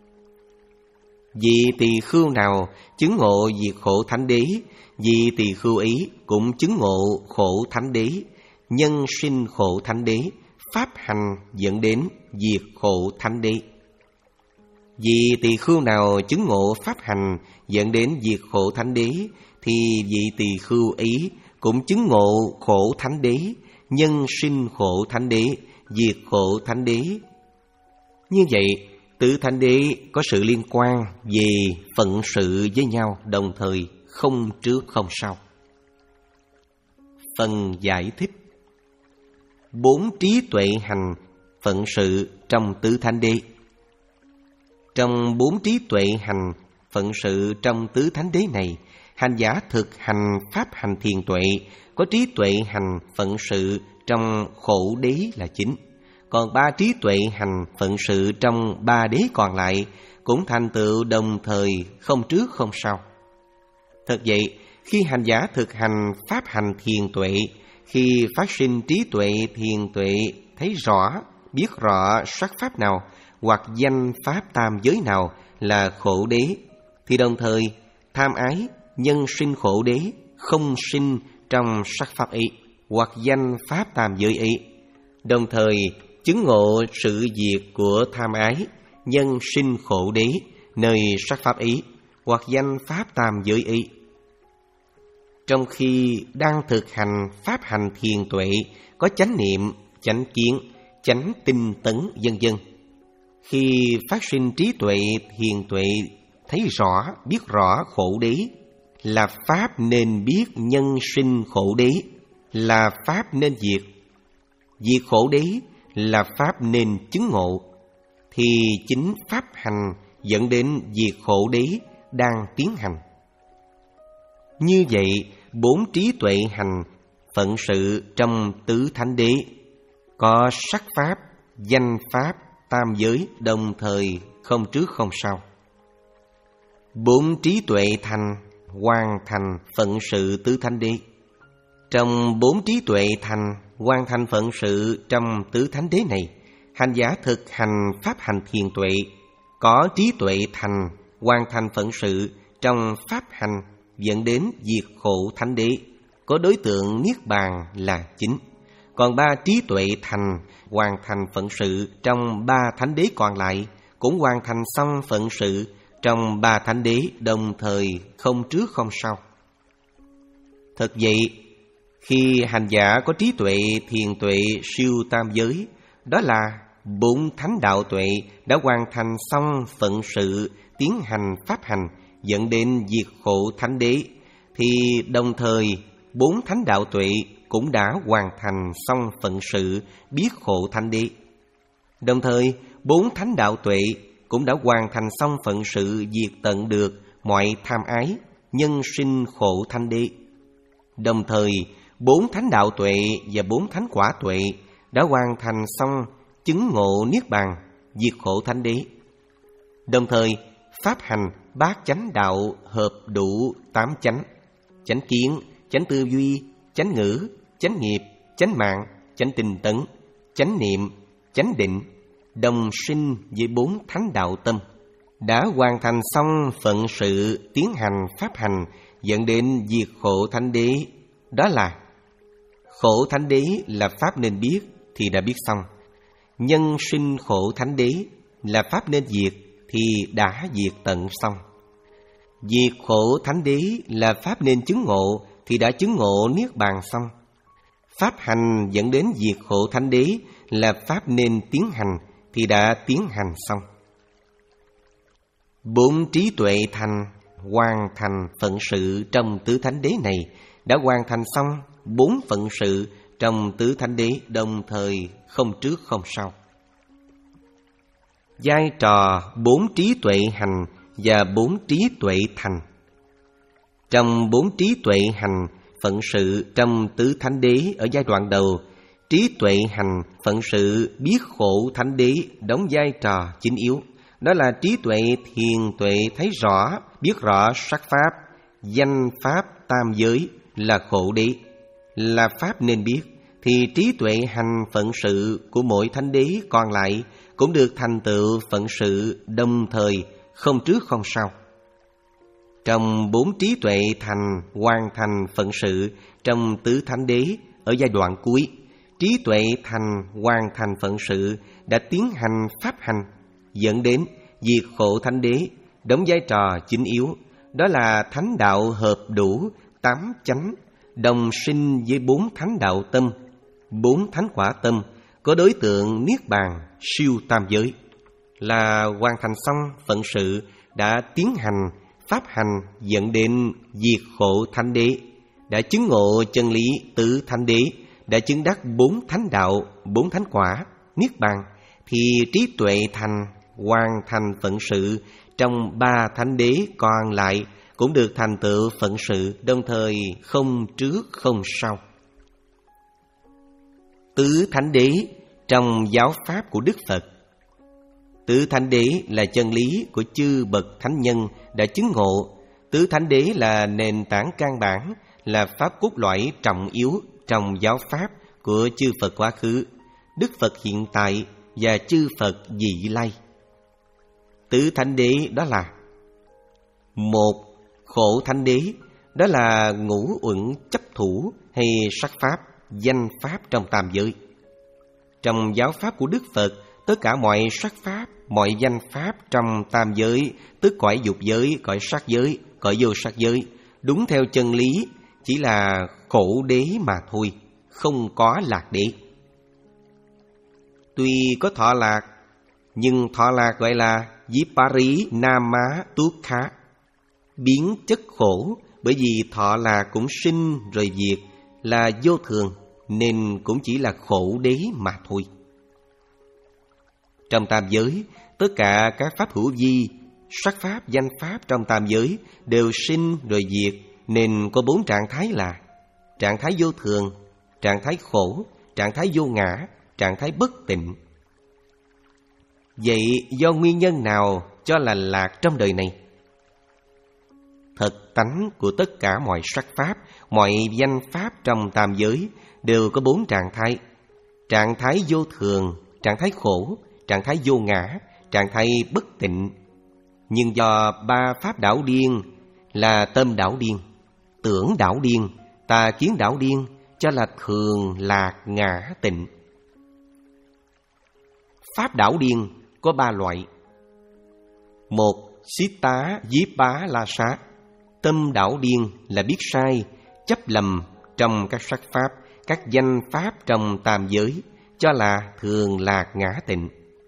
Vị tỳ khưu nào chứng ngộ diệt khổ thánh đế, vị tỳ khưu ấy cũng chứng ngộ khổ thánh đế, nhân sinh khổ thánh đế, pháp hành dẫn đến diệt khổ thánh đế. Vị tỳ khưu nào chứng ngộ pháp hành dẫn đến diệt khổ thánh đế thì vị tỳ khưu ấy cũng chứng ngộ khổ thánh đế, nhân sinh khổ thánh đế, diệt khổ thánh đế. Như vậy, tứ thánh đế có sự liên quan về phận sự với nhau đồng thời, không trước không sau. Phần giải thích. Bốn trí tuệ hành phận sự trong tứ thánh đế. Trong bốn trí tuệ hành phận sự trong tứ thánh đế này, hành giả thực hành pháp hành thiền tuệ có trí tuệ hành phận sự trong khổ đế là chính. Còn ba trí tuệ hành phận sự trong ba đế còn lại cũng thành tựu đồng thời, không trước không sau. Thật vậy, khi hành giả thực hành pháp hành thiền tuệ, khi phát sinh trí tuệ thiền tuệ thấy rõ, biết rõ sắc pháp nào hoặc danh pháp tam giới nào là khổ đế, thì đồng thời tham ái nhân sinh khổ đế không sinh trong sắc pháp ấy hoặc danh pháp tam giới ấy, đồng thời chứng ngộ sự diệt của tham ái nhân sinh khổ đế nơi sắc pháp ấy hoặc danh pháp tam giới ấy. Trong khi đang thực hành pháp hành thiền tuệ, có chánh niệm, chánh kiến, chánh tinh tấn vân vân, khi phát sinh trí tuệ thiền tuệ thấy rõ, biết rõ khổ đế là pháp nên biết nhân sinh khổ đế, là pháp nên diệt, diệt khổ đế là pháp nên chứng ngộ, thì chính pháp hành dẫn đến diệt khổ đế đang tiến hành. Như vậy, bốn trí tuệ hành phận sự trong tứ thánh đế, có sắc pháp, danh pháp, tam giới đồng thời không trước không sau. Bốn trí tuệ thành hoàn thành phận sự tứ thánh đế. Trong bốn trí tuệ thành hoàn thành phận sự trong tứ thánh đế này, hành giả thực hành pháp hành thiền tuệ, có trí tuệ thành hoàn thành phận sự trong pháp hành dẫn đến diệt khổ thánh đế, có đối tượng niết bàn là chính. Còn ba trí tuệ thành hoàn thành phận sự trong ba thánh đế còn lại, cũng hoàn thành xong phận sự trong ba thánh đế đồng thời không trước không sau. Thật vậy, khi hành giả có trí tuệ thiền tuệ siêu tam giới, đó là bốn thánh đạo tuệ đã hoàn thành xong phận sự tiến hành pháp hành dẫn đến diệt khổ thánh đế, thì đồng thời bốn thánh đạo tuệ cũng đã hoàn thành xong phận sự biết khổ thánh đế. Đồng thời bốn thánh đạo tuệ cũng đã hoàn thành xong phận sự diệt tận được mọi tham ái nhân sinh khổ thánh đế. Đồng thời bốn thánh đạo tuệ và bốn thánh quả tuệ đã hoàn thành xong chứng ngộ niết bàn diệt khổ thánh đế. Đồng thời pháp hành bát chánh đạo hợp đủ tám chánh: chánh kiến, chánh tư duy, chánh ngữ, chánh nghiệp, chánh mạng, chánh tinh tấn, chánh niệm, chánh định, đồng sinh với bốn thánh đạo tâm, đã hoàn thành xong phận sự tiến hành pháp hành dẫn đến diệt khổ thánh đế. Đó là khổ thánh đế là pháp nên biết thì đã biết xong, nhân sinh khổ thánh đế là pháp nên diệt thì đã diệt tận xong, diệt khổ thánh đế là pháp nên chứng ngộ thì đã chứng ngộ niết bàn xong, pháp hành dẫn đến diệt khổ thánh đế là pháp nên tiến hành thì đã tiến hành xong. Bốn trí tuệ thành hoàn thành phận sự trong tứ thánh đế này đã hoàn thành xong bốn phận sự trong tứ thánh đế đồng thời không trước không sau. Vai trò bốn trí tuệ hành và bốn trí tuệ thành. Trong bốn trí tuệ hành phận sự trong tứ thánh đế ở giai đoạn đầu, trí tuệ hành phận sự biết khổ thánh đế đóng vai trò chính yếu. Đó là trí tuệ thiền tuệ thấy rõ, biết rõ sắc pháp, danh pháp tam giới là khổ đế, là pháp nên biết, thì trí tuệ hành phận sự của mỗi thánh đế còn lại cũng được thành tựu phận sự đồng thời không trước không sau. Trong bốn trí tuệ thành hoàn thành phận sự trong tứ thánh đế ở giai đoạn cuối, trí tuệ thành hoàn thành phận sự đã tiến hành pháp hành dẫn đến diệt khổ thánh đế đóng vai trò chính yếu. Đó là thánh đạo hợp đủ tám chánh, đồng sinh với bốn thánh đạo tâm, bốn thánh quả tâm, có đối tượng niết bàn siêu tam giới, là hoàn thành xong phận sự đã tiến hành pháp hành dẫn đến diệt khổ thánh đế, đã chứng ngộ chân lý tứ thánh đế, đã chứng đắc bốn thánh đạo, bốn thánh quả, niết bàn, thì trí tuệ thành hoàn thành phận sự trong ba thánh đế còn lại cũng được thành tựu phận sự đồng thời không trước không sau. Tứ thánh đế trong giáo pháp của Đức Phật. Tứ thánh đế là chân lý của chư bậc thánh nhân đã chứng ngộ. Tứ thánh đế là nền tảng căn bản, là pháp cốt lõi trọng yếu trong giáo pháp của chư Phật quá khứ, Đức Phật hiện tại và chư Phật vị lai. Tứ thánh đế đó là: một, Khổ thánh đế, đó là ngũ uẩn chấp thủ hay sắc pháp, danh pháp trong tam giới. Trong giáo pháp của Đức Phật, tất cả mọi sắc pháp, mọi danh pháp trong tam giới, tức cõi dục giới, cõi sắc giới, cõi vô sắc giới, đúng theo chân lý, chỉ là khổ đế mà thôi, không có lạc đế. Tuy có thọ lạc, nhưng thọ lạc gọi là Vipari Nama Tukha, biến chất khổ, bởi vì thọ lạc cũng sinh rồi diệt, là vô thường, nên cũng chỉ là khổ đế mà thôi. Trong tam giới, tất cả các pháp hữu vi, sắc pháp, danh pháp trong tam giới đều sinh rồi diệt, nên có bốn trạng thái là trạng thái vô thường, trạng thái khổ, trạng thái vô ngã, trạng thái bất tịnh. Vậy do nguyên nhân nào cho là lạc trong đời này? Thật tánh của tất cả mọi sắc pháp, mọi danh pháp trong tam giới đều có bốn trạng thái: trạng thái vô thường, trạng thái khổ, trạng thái vô ngã, trạng thái bất tịnh. Nhưng do ba pháp đảo điên là tâm đảo điên, tưởng đảo điên, tà kiến đảo điên, cho là thường, lạc, ngã, tịnh. Pháp đảo điên có ba loại. Một, Sitta Vipa La Sa, tâm đảo điên là biết sai, chấp lầm trong các sắc pháp, các danh pháp trong tam giới, cho là thường, lạc, ngã, tịnh.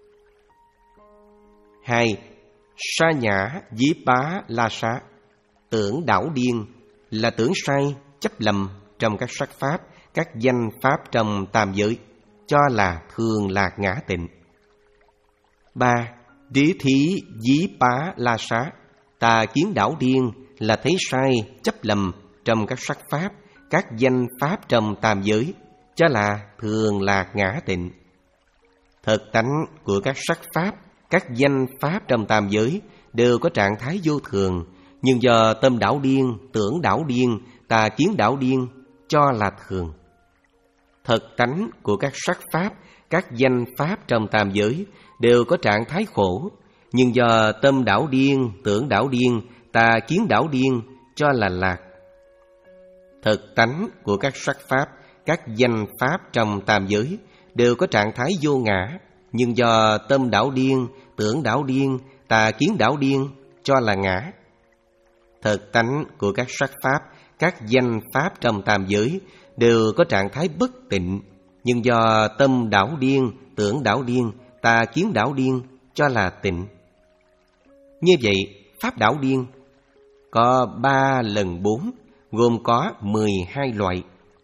Hai, Sa Nhã Vipa La Sa, tưởng đảo điên là tưởng sai, chấp lầm trong các sắc pháp, các danh pháp trong tam giới, cho là thường, lạc, ngã, tịnh. Ba, Đế Thí Vipa La Sa, tà kiến đảo điên là thấy sai, chấp lầm trong các sắc pháp, các danh pháp trong tam giới, cho là thường, lạc, ngã, tịnh. Thật tánh của các sắc pháp, các danh pháp trong tam giới đều có trạng thái vô thường, nhưng do tâm đảo điên, tưởng đảo điên, tà kiến đảo điên, cho là thường. Thật tánh của các sắc pháp, các danh pháp trong tam giới đều có trạng thái khổ, nhưng do tâm đảo điên, tưởng đảo điên, tà kiến đảo điên, cho là lạc. Thật tánh của các sắc pháp, các danh pháp trong tam giới đều có trạng thái vô ngã, nhưng do tâm đảo điên, tưởng đảo điên, tà kiến đảo điên, cho là ngã. Thật tánh của các sắc pháp, các danh pháp trong tam giới đều có trạng thái bất tịnh, nhưng do tâm đảo điên, tưởng đảo điên, tà kiến đảo điên, cho là tịnh. Như vậy, pháp đảo điên có ba lần bốn, gồm có mười hai loại.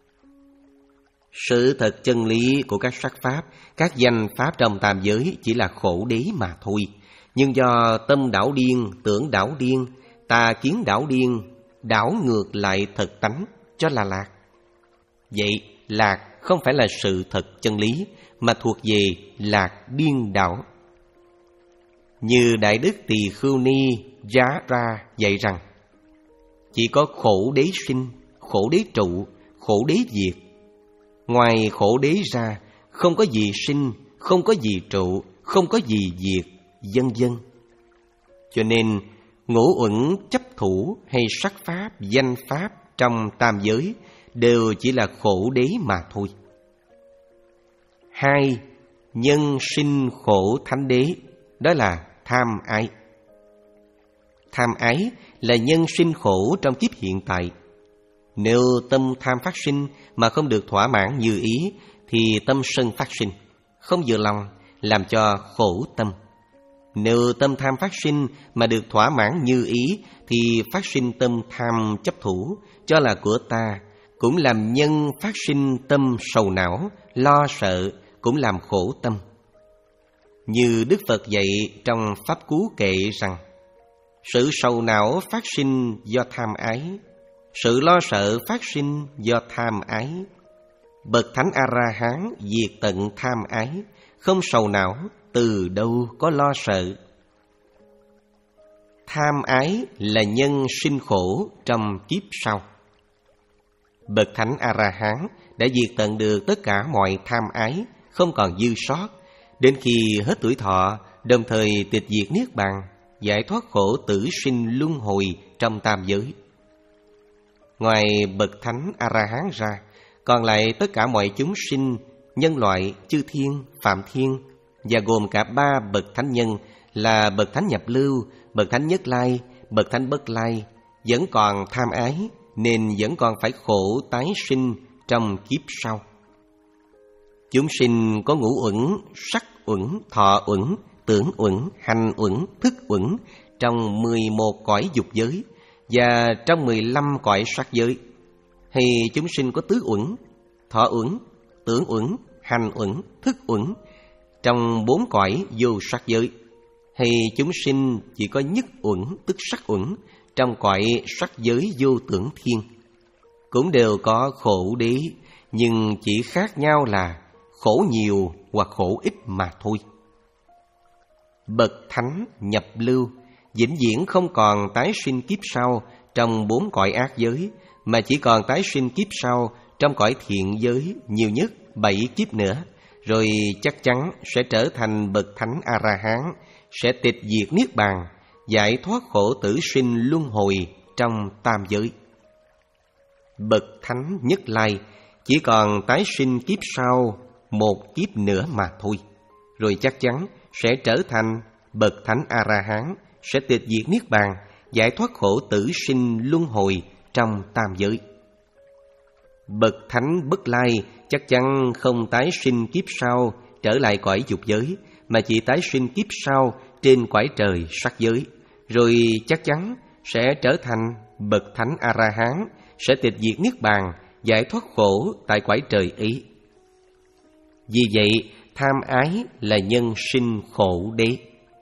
Sự thật chân lý của các sắc pháp, các danh pháp trong tam giới chỉ là khổ đế mà thôi, nhưng do tâm đảo điên, tưởng đảo điên, tà kiến đảo điên, đảo ngược lại thật tánh, cho là lạc. Vậy lạc không phải là sự thật chân lý, mà thuộc về lạc điên đảo. Như Đại Đức Tỳ Khưu Ni Giá Ra dạy rằng, chỉ có khổ đế sinh, khổ đế trụ, khổ đế diệt. Ngoài khổ đế ra, không có gì sinh, không có gì trụ, không có gì diệt, vân vân. Cho nên, ngũ uẩn chấp thủ hay sắc pháp, danh pháp trong tam giới đều chỉ là khổ đế mà thôi. Hai, nhân sinh khổ thánh đế, đó là tham ái. Tham ái là nhân sinh khổ trong kiếp hiện tại. Nếu tâm tham phát sinh mà không được thỏa mãn như ý, thì tâm sân phát sinh, không vừa lòng, làm cho khổ tâm. Nếu tâm tham phát sinh mà được thỏa mãn như ý, thì phát sinh tâm tham chấp thủ, cho là của ta, cũng làm nhân phát sinh tâm sầu não, lo sợ, cũng làm khổ tâm. Như Đức Phật dạy trong Pháp Cú Kệ rằng, sự sầu não phát sinh do tham ái, sự lo sợ phát sinh do tham ái. Bậc Thánh A-la-hán diệt tận tham ái, không sầu não, từ đâu có lo sợ. Tham ái là nhân sinh khổ trong kiếp sau. Bậc Thánh A-la-hán đã diệt tận được tất cả mọi tham ái, không còn dư sót, đến khi hết tuổi thọ, đồng thời tịch diệt niết bàn, giải thoát khổ tử sinh luân hồi trong tam giới. Ngoài bậc thánh A-la-hán ra, còn lại tất cả mọi chúng sinh, nhân loại, chư thiên, phạm thiên, và gồm cả ba bậc thánh nhân là bậc thánh nhập lưu, bậc thánh nhất lai, bậc thánh bất lai, vẫn còn tham ái, nên vẫn còn phải khổ tái sinh trong kiếp sau. Chúng sinh có ngũ uẩn, sắc uẩn, thọ uẩn, tưởng uẩn, hành uẩn, thức uẩn trong mười một cõi dục giới và trong mười lăm cõi sắc giới. Thì chúng sinh có tứ uẩn, thọ uẩn, tưởng uẩn, hành uẩn, thức uẩn trong bốn cõi vô sắc giới. Thì chúng sinh chỉ có nhất uẩn, tức sắc uẩn trong cõi sắc giới vô tưởng thiên. Cũng đều có khổ đế, nhưng chỉ khác nhau là khổ nhiều hoặc khổ ít mà thôi. Bậc thánh nhập lưu vĩnh viễn không còn tái sinh kiếp sau trong bốn cõi ác giới, mà chỉ còn tái sinh kiếp sau trong cõi thiện giới nhiều nhất bảy kiếp nữa, rồi chắc chắn sẽ trở thành bậc thánh A-la-hán, sẽ tịch diệt niết bàn, giải thoát khổ tử sinh luân hồi trong tam giới. Bậc thánh nhất lai chỉ còn tái sinh kiếp sau một kiếp nữa mà thôi, rồi chắc chắn sẽ trở thành bậc thánh A-la-hán, sẽ tịch diệt niết bàn, giải thoát khổ tử sinh luân hồi trong tam giới. Bậc thánh bất lai chắc chắn không tái sinh kiếp sau trở lại cõi dục giới, mà chỉ tái sinh kiếp sau trên cõi trời sắc giới, rồi chắc chắn sẽ trở thành bậc thánh A-la-hán, sẽ tịch diệt niết bàn, giải thoát khổ tại cõi trời ấy. Vì vậy, tham ái là nhân sinh khổ đế.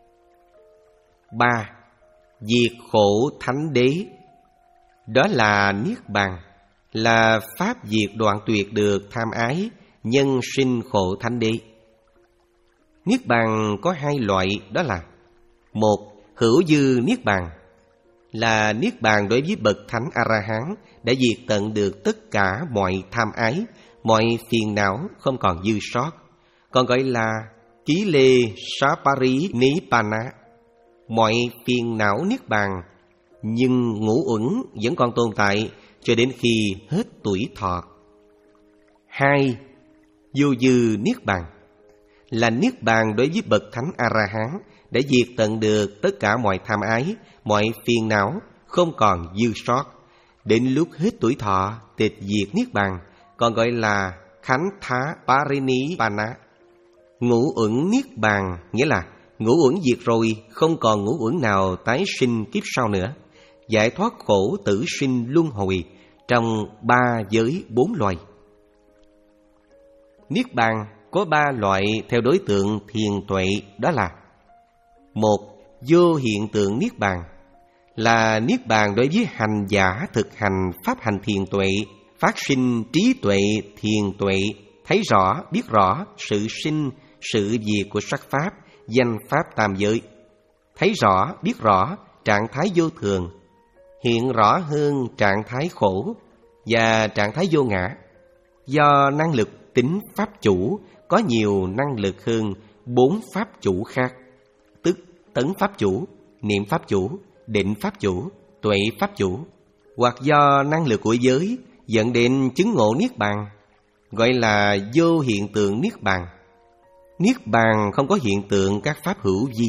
Ba. Diệt khổ thánh đế. Đó là niết bàn, là pháp diệt đoạn tuyệt được tham ái, nhân sinh khổ thánh đế. Niết bàn có hai loại, đó là: một, hữu dư niết bàn, là niết bàn đối với bậc thánh A-la-hán đã diệt tận được tất cả mọi tham ái, mọi phiền não không còn dư sót, còn gọi là ký lê sapari nipana, mọi phiền não niết bàn, nhưng ngũ uẩn vẫn còn tồn tại cho đến khi hết tuổi thọ. Hai, vô dư niết bàn, là niết bàn đối với bậc thánh A-la-hán đã diệt tận được tất cả mọi tham ái, mọi phiền não không còn dư sót, đến lúc hết tuổi thọ tịch diệt niết bàn, còn gọi là khánh thá parinipana. Ngũ uẩn niết bàn nghĩa là ngũ uẩn diệt rồi, không còn ngũ uẩn nào tái sinh kiếp sau nữa, giải thoát khổ tử sinh luân hồi trong ba giới bốn loài. Niết bàn có ba loại theo đối tượng thiền tuệ, đó là: một, vô hiện tượng niết bàn, là niết bàn đối với hành giả thực hành pháp hành thiền tuệ, phát sinh trí tuệ thiền tuệ, thấy rõ, biết rõ sự sinh, sự diệt của sắc pháp, danh pháp tam giới, thấy rõ, biết rõ trạng thái vô thường, hiện rõ hơn trạng thái khổ và trạng thái vô ngã. Do năng lực tính pháp chủ có nhiều năng lực hơn bốn pháp chủ khác, tức tấn pháp chủ, niệm pháp chủ, định pháp chủ, tuệ pháp chủ, hoặc do năng lực của giới dẫn đến chứng ngộ niết bàn, gọi là vô hiện tượng niết bàn. Niết bàn không có hiện tượng các pháp hữu vi.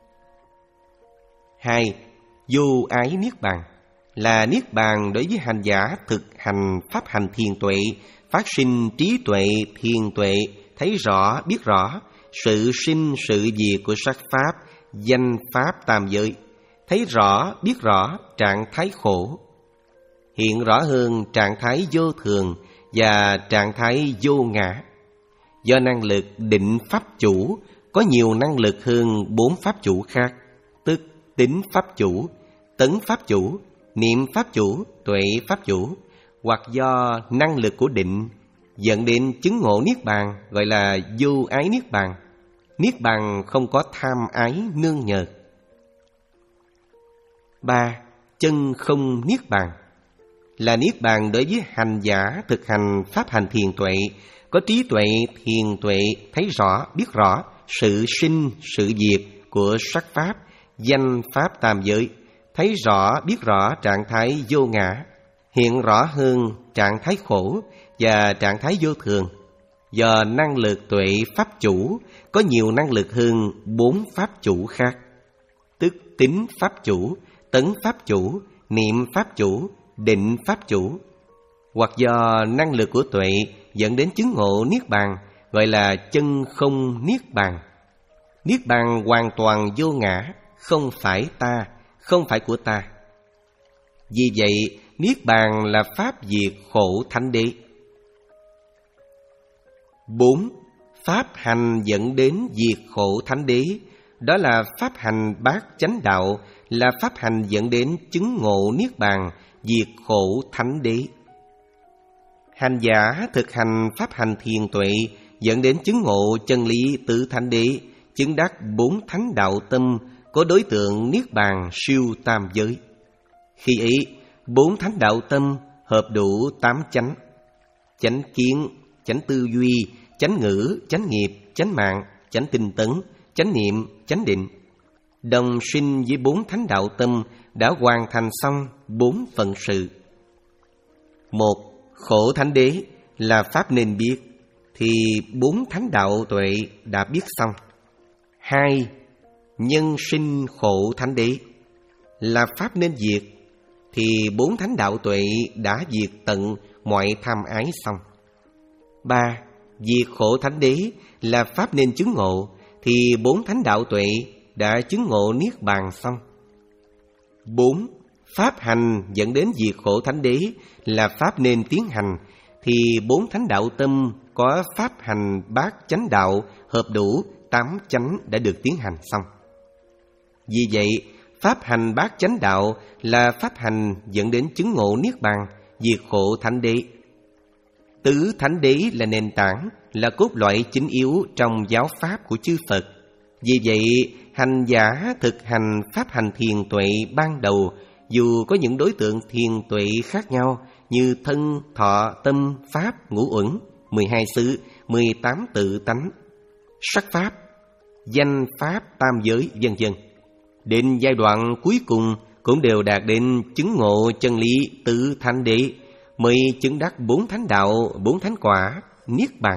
Hai, vô ái niết bàn, là niết bàn đối với hành giả thực hành pháp hành thiền tuệ, phát sinh trí tuệ thiền tuệ, thấy rõ, biết rõ sự sinh sự diệt của sắc pháp, danh pháp tam giới, thấy rõ, biết rõ trạng thái khổ, hiện rõ hơn trạng thái vô thường và trạng thái vô ngã. Do năng lực định pháp chủ có nhiều năng lực hơn bốn pháp chủ khác, tức tính pháp chủ, tấn pháp chủ, niệm pháp chủ, tuệ pháp chủ, hoặc do năng lực của định dẫn đến chứng ngộ niết bàn, gọi là vô ái niết bàn. Niết bàn không có tham ái nương nhờ. Ba, chân không niết bàn, là niết bàn đối với hành giả thực hành pháp hành thiền tuệ, có trí tuệ thiền tuệ, thấy rõ, biết rõ sự sinh, sự diệt của sắc pháp, danh pháp tam giới, thấy rõ biết rõ trạng thái vô ngã, hiện rõ hơn trạng thái khổ và trạng thái vô thường. Do năng lực tuệ pháp chủ có nhiều năng lực hơn bốn pháp chủ khác, tức tín pháp chủ, tấn pháp chủ, niệm pháp chủ, định pháp chủ. Hoặc do năng lực của tuệ dẫn đến chứng ngộ niết bàn, gọi là chân không niết bàn. Niết bàn hoàn toàn vô ngã, không phải ta, không phải của ta. Vì vậy, niết bàn là pháp diệt khổ thánh đế. Bốn, pháp hành dẫn đến diệt khổ thánh đế, đó là pháp hành bát chánh đạo, là pháp hành dẫn đến chứng ngộ niết bàn, diệt khổ thánh đế. Hành giả thực hành pháp hành thiền tuệ dẫn đến chứng ngộ chân lý tứ thánh đế, chứng đắc bốn thánh đạo tâm, có đối tượng niết bàn siêu tam giới. Khi ấy, bốn thánh đạo tâm hợp đủ tám chánh: chánh kiến, chánh tư duy, chánh ngữ, chánh nghiệp, chánh mạng, chánh tinh tấn, chánh niệm, chánh định. Đồng sinh với bốn thánh đạo tâm đã hoàn thành xong bốn phận sự. Một, khổ thánh đế là pháp nên biết, thì bốn thánh đạo tuệ đã biết xong. Hai, nhân sinh khổ thánh đế là pháp nên diệt, thì bốn thánh đạo tuệ đã diệt tận mọi tham ái xong. Ba, diệt khổ thánh đế là pháp nên chứng ngộ, thì bốn thánh đạo tuệ đã chứng ngộ niết bàn xong. Bốn, pháp hành dẫn đến diệt khổ thánh đế là pháp nên tiến hành, thì bốn thánh đạo tâm có pháp hành bát chánh đạo hợp đủ tám chánh đã được tiến hành xong. Vì vậy, pháp hành bát chánh đạo là pháp hành dẫn đến chứng ngộ niết bàn, diệt khổ thánh đế. Tứ thánh đế là nền tảng, là cốt lõi chính yếu trong giáo pháp của chư Phật. Vì vậy, hành giả thực hành pháp hành thiền tuệ ban đầu, dù có những đối tượng thiền tuệ khác nhau như thân, thọ, tâm, pháp, ngũ uẩn, mười hai xứ, mười tám tự tánh, sắc pháp, danh pháp, tam giới, vân vân. Đến giai đoạn cuối cùng cũng đều đạt đến chứng ngộ chân lý tứ thánh đế, mới chứng đắc bốn thánh đạo, bốn thánh quả, niết bàn.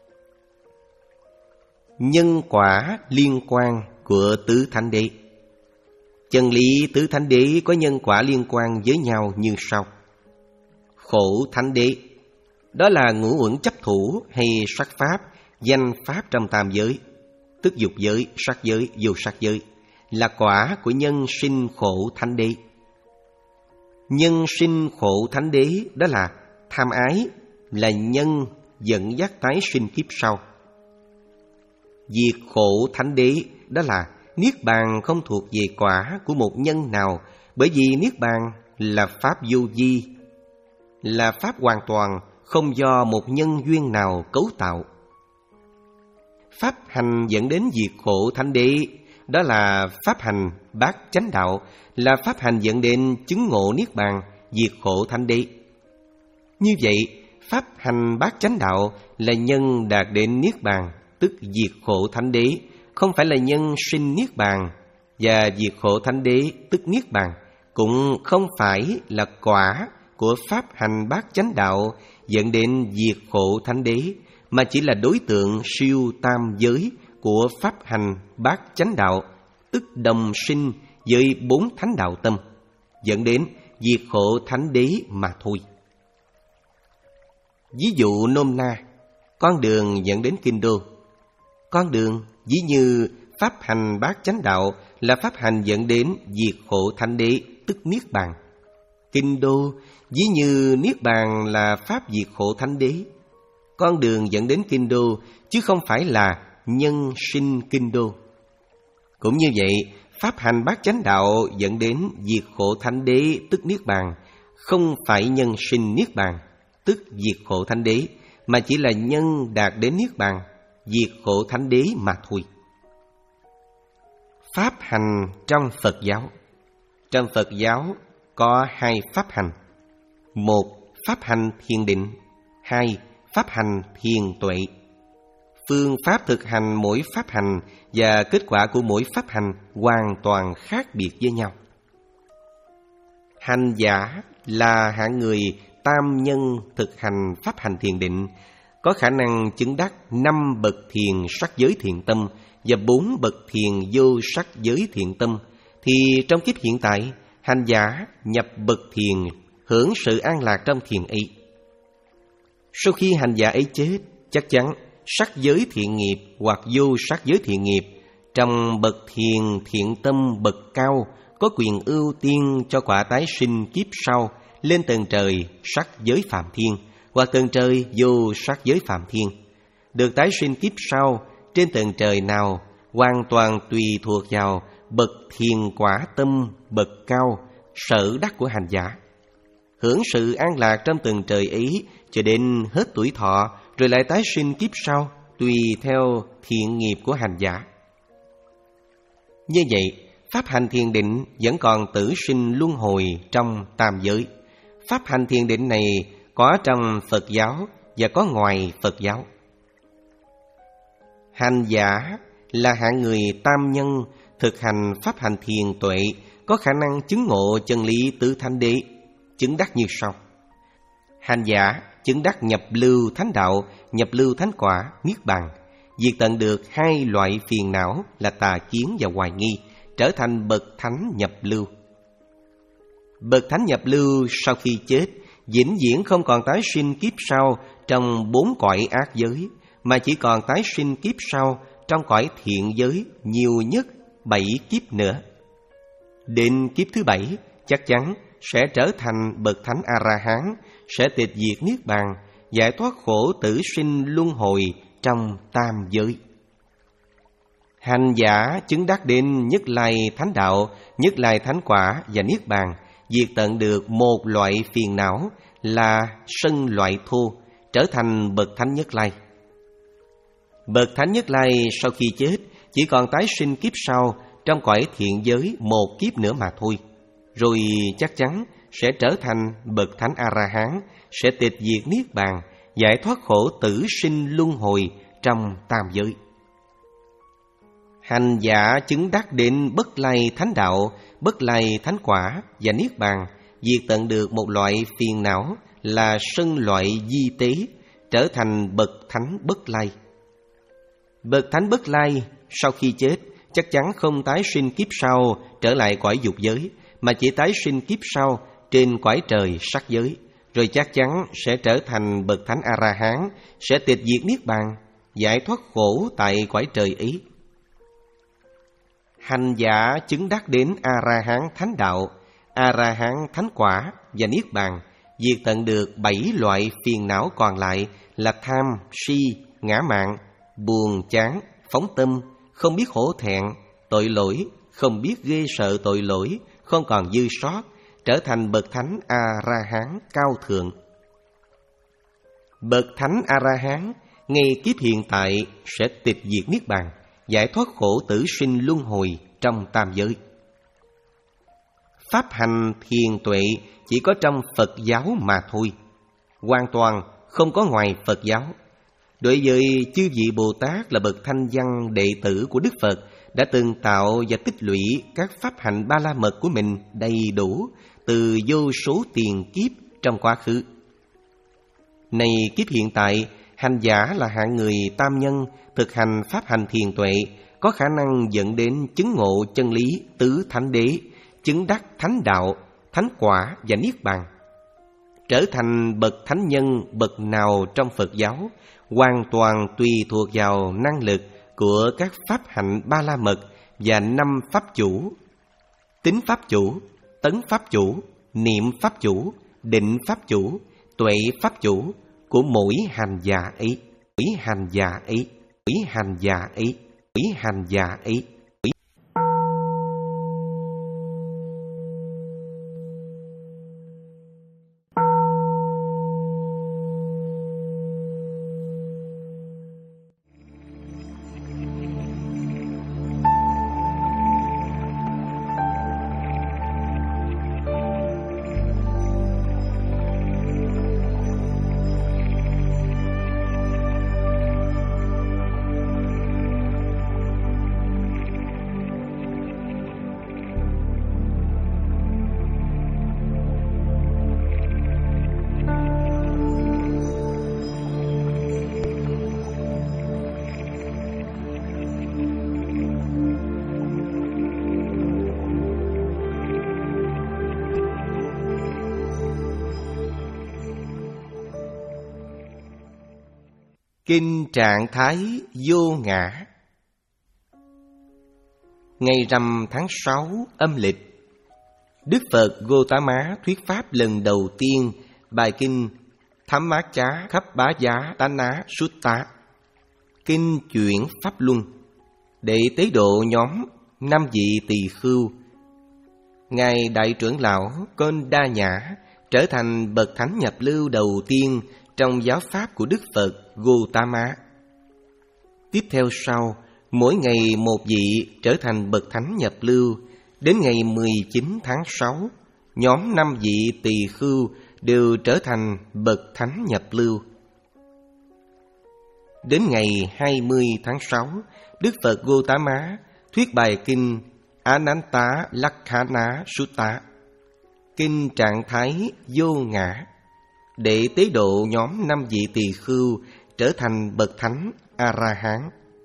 Nhân quả liên quan của tứ thánh đế. Chân lý tứ thánh đế có nhân quả liên quan với nhau như sau. Khổ thánh đế, đó là ngũ uẩn chấp thủ hay sắc pháp, danh pháp trong tam giới, tức dục giới, sắc giới, vô sắc giới, là quả của nhân sinh khổ thánh đế. Nhân sinh khổ thánh đế đó là tham ái, là nhân dẫn dắt tái sinh kiếp sau. Diệt khổ thánh đế đó là niết bàn không thuộc về quả của một nhân nào, bởi vì niết bàn là pháp vô vi, là pháp hoàn toàn không do một nhân duyên nào cấu tạo. Pháp hành dẫn đến diệt khổ thánh đế đó là pháp hành bát chánh đạo, là pháp hành dẫn đến chứng ngộ niết bàn, diệt khổ thánh đế. Như vậy, pháp hành bát chánh đạo là nhân đạt đến niết bàn, tức diệt khổ thánh đế, không phải là nhân sinh niết bàn, và diệt khổ thánh đế tức niết bàn cũng không phải là quả của pháp hành bát chánh đạo dẫn đến diệt khổ thánh đế, mà chỉ là đối tượng siêu tam giới của pháp hành bát chánh đạo, tức đồng sinh với bốn thánh đạo tâm, dẫn đến diệt khổ thánh đế mà thôi. Ví dụ nôm na, con đường dẫn đến kinh đô. Con đường ví như pháp hành bát chánh đạo là pháp hành dẫn đến diệt khổ thánh đế, tức niết bàn. Kinh đô ví như niết bàn là pháp diệt khổ thánh đế. Con đường dẫn đến kinh đô chứ không phải là nhân sinh kinh đô. Cũng như vậy, pháp hành bát chánh đạo dẫn đến diệt khổ thánh đế, tức niết bàn, không phải nhân sinh niết bàn, tức diệt khổ thánh đế, mà chỉ là nhân đạt đến niết bàn, diệt khổ thánh đế mà thôi. Pháp hành trong Phật giáo. Trong Phật giáo có hai pháp hành. Một, pháp hành thiền định. Hai, pháp hành thiền tuệ. Phương pháp thực hành mỗi pháp hành và kết quả của mỗi pháp hành hoàn toàn khác biệt với nhau. Hành giả là hạng người tam nhân thực hành pháp hành thiền định, có khả năng chứng đắc năm bậc thiền sắc giới thiện tâm và bốn bậc thiền vô sắc giới thiện tâm, thì trong kiếp hiện tại, hành giả nhập bậc thiền, hưởng sự an lạc trong thiền ấy. Sau khi hành giả ấy chết, chắc chắn sắc giới thiện nghiệp hoặc vô sắc giới thiện nghiệp trong bậc thiền thiện tâm bậc cao có quyền ưu tiên cho quả tái sinh kiếp sau lên tầng trời sắc giới Phạm Thiên hoặc tầng trời vô sắc giới Phạm Thiên. Được tái sinh kiếp sau trên tầng trời nào hoàn toàn tùy thuộc vào bậc thiền quả tâm bậc cao sở đắc của hành giả. Hưởng sự an lạc trong tầng trời ấy cho đến hết tuổi thọ, rồi lại tái sinh kiếp sau tùy theo thiện nghiệp của hành giả. Như vậy, pháp hành thiền định vẫn còn tử sinh luân hồi trong tam giới. Pháp hành thiền định này có trong Phật giáo và có ngoài Phật giáo. Hành giả là hạng người tam nhân thực hành pháp hành thiền tuệ, có khả năng chứng ngộ chân lý tứ thánh đế, chứng đắc như sau. Hành giả chứng đắc nhập lưu thánh đạo, nhập lưu thánh quả, niết bàn, diệt tận được hai loại phiền não là tà kiến và hoài nghi, trở thành bậc thánh nhập lưu. Bậc thánh nhập lưu sau khi chết, vĩnh viễn không còn tái sinh kiếp sau trong bốn cõi ác giới, mà chỉ còn tái sinh kiếp sau trong cõi thiện giới nhiều nhất bảy kiếp nữa. Đến kiếp thứ bảy, chắc chắn sẽ trở thành bậc thánh A-la-hán, sẽ tịch diệt niết bàn, giải thoát khổ tử sinh luân hồi trong tam giới. Hành giả chứng đắc đến nhất lai thánh đạo, nhất lai thánh quả và niết bàn, diệt tận được một loại phiền não là sân loại thô, trở thành bậc thánh nhất lai. Bậc thánh nhất lai sau khi chết chỉ còn tái sinh kiếp sau trong cõi thiện giới một kiếp nữa mà thôi, rồi chắc chắn sẽ trở thành bậc thánh A-la-hán, sẽ tịch diệt niết bàn, giải thoát khổ tử sinh luân hồi trong tam giới. Hành giả chứng đắc đến bất lai thánh đạo, bất lai thánh quả và niết bàn, diệt tận được một loại phiền não là sân loại di tế, trở thành bậc thánh bất lai. Bậc thánh bất lai sau khi chết chắc chắn không tái sinh kiếp sau trở lại cõi dục giới, mà chỉ tái sinh kiếp sau trên cõi trời sắc giới, rồi chắc chắn sẽ trở thành bậc thánh A-la-hán, sẽ tịch diệt niết bàn, giải thoát khổ tại cõi trời ấy. Hành giả chứng đắc đến A-la-hán thánh đạo, A-la-hán thánh quả và niết bàn, diệt tận được bảy loại phiền não còn lại là tham, si, ngã mạn, buồn chán, phóng tâm, không biết hổ thẹn, tội lỗi, không biết ghê sợ tội lỗi, không còn dư sót, trở thành bậc thánh A-la-hán cao thượng. Bậc thánh A-la-hán ngay kiếp hiện tại sẽ tịch diệt niết bàn, giải thoát khổ tử sinh luân hồi trong tam giới. Pháp hành thiền tuệ chỉ có trong Phật giáo mà thôi, hoàn toàn không có ngoài Phật giáo. Đối với chư vị Bồ Tát là bậc thanh văn đệ tử của Đức Phật, đã từng tạo và tích lũy các pháp hành ba la mật của mình đầy đủ từ vô số tiền kiếp trong quá khứ. Này kiếp hiện tại, hành giả là hạng người tam nhân thực hành pháp hành thiền tuệ, có khả năng dẫn đến chứng ngộ chân lý tứ thánh đế, chứng đắc thánh đạo, thánh quả và niết bàn. Trở thành bậc thánh nhân bậc nào trong Phật giáo hoàn toàn tùy thuộc vào năng lực của các pháp hạnh ba la mật và năm pháp chủ: tín pháp chủ, tấn pháp chủ, niệm pháp chủ, định pháp chủ, tuệ pháp chủ của mỗi hành giả ấy, mỗi hành giả ấy, mỗi hành giả ấy, mỗi hành giả ấy. Kinh Trạng Thái Vô Ngã. Ngày rằm tháng sáu âm lịch, Đức Phật Gotama thuyết pháp lần đầu tiên bài kinh Dhammacca Khắp Bá Giá Tana Sutta, kinh chuyển pháp luân, để tế độ nhóm năm vị tỳ khưu. Ngài Đại trưởng lão Konda Nhã trở thành bậc thánh nhập lưu đầu tiên trong giáo pháp của Đức Phật Gotama. Tiếp theo sau, mỗi ngày một vị trở thành bậc thánh nhập lưu. Đến ngày mười chín tháng sáu, nhóm năm vị tỳ khưu đều trở thành bậc thánh nhập lưu. Đến ngày hai mươi tháng sáu, Đức Phật Gotama thuyết bài kinh Ananta Lakkhana Sutta, kinh Trạng Thái Vô Ngã, để tế độ nhóm năm vị tỳ khưu trở thành bậc thánh A-la-hán.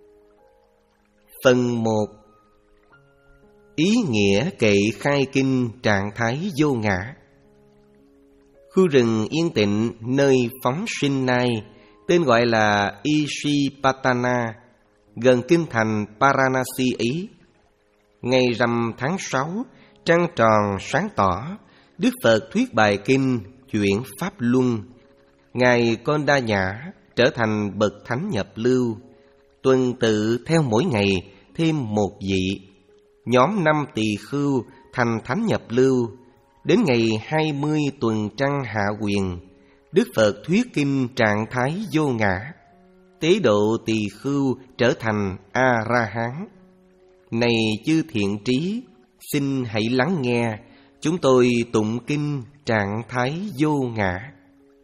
Phần một. Ý nghĩa kệ khai kinh Trạng Thái Vô Ngã. Khu rừng yên tịnh nơi phóng sinh Nai, tên gọi là Isipatana, gần kinh thành Paranasi Ý. Ngày rằm tháng sáu, trăng tròn sáng tỏ, Đức Phật thuyết bài kinh chuyển pháp luân. Ngài Konda Nhã trở thành bậc thánh nhập lưu. Tuần tự theo mỗi ngày thêm một vị. Nhóm năm tỳ khưu thành thánh nhập lưu. Đến ngày hai mươi tuần trăng hạ quyền, Đức Phật thuyết kinh Trạng Thái Vô Ngã, tế độ tỳ khưu trở thành A-la-hán. Này chư thiện trí, xin hãy lắng nghe, chúng tôi tụng kinh Trạng Thái Vô Ngã.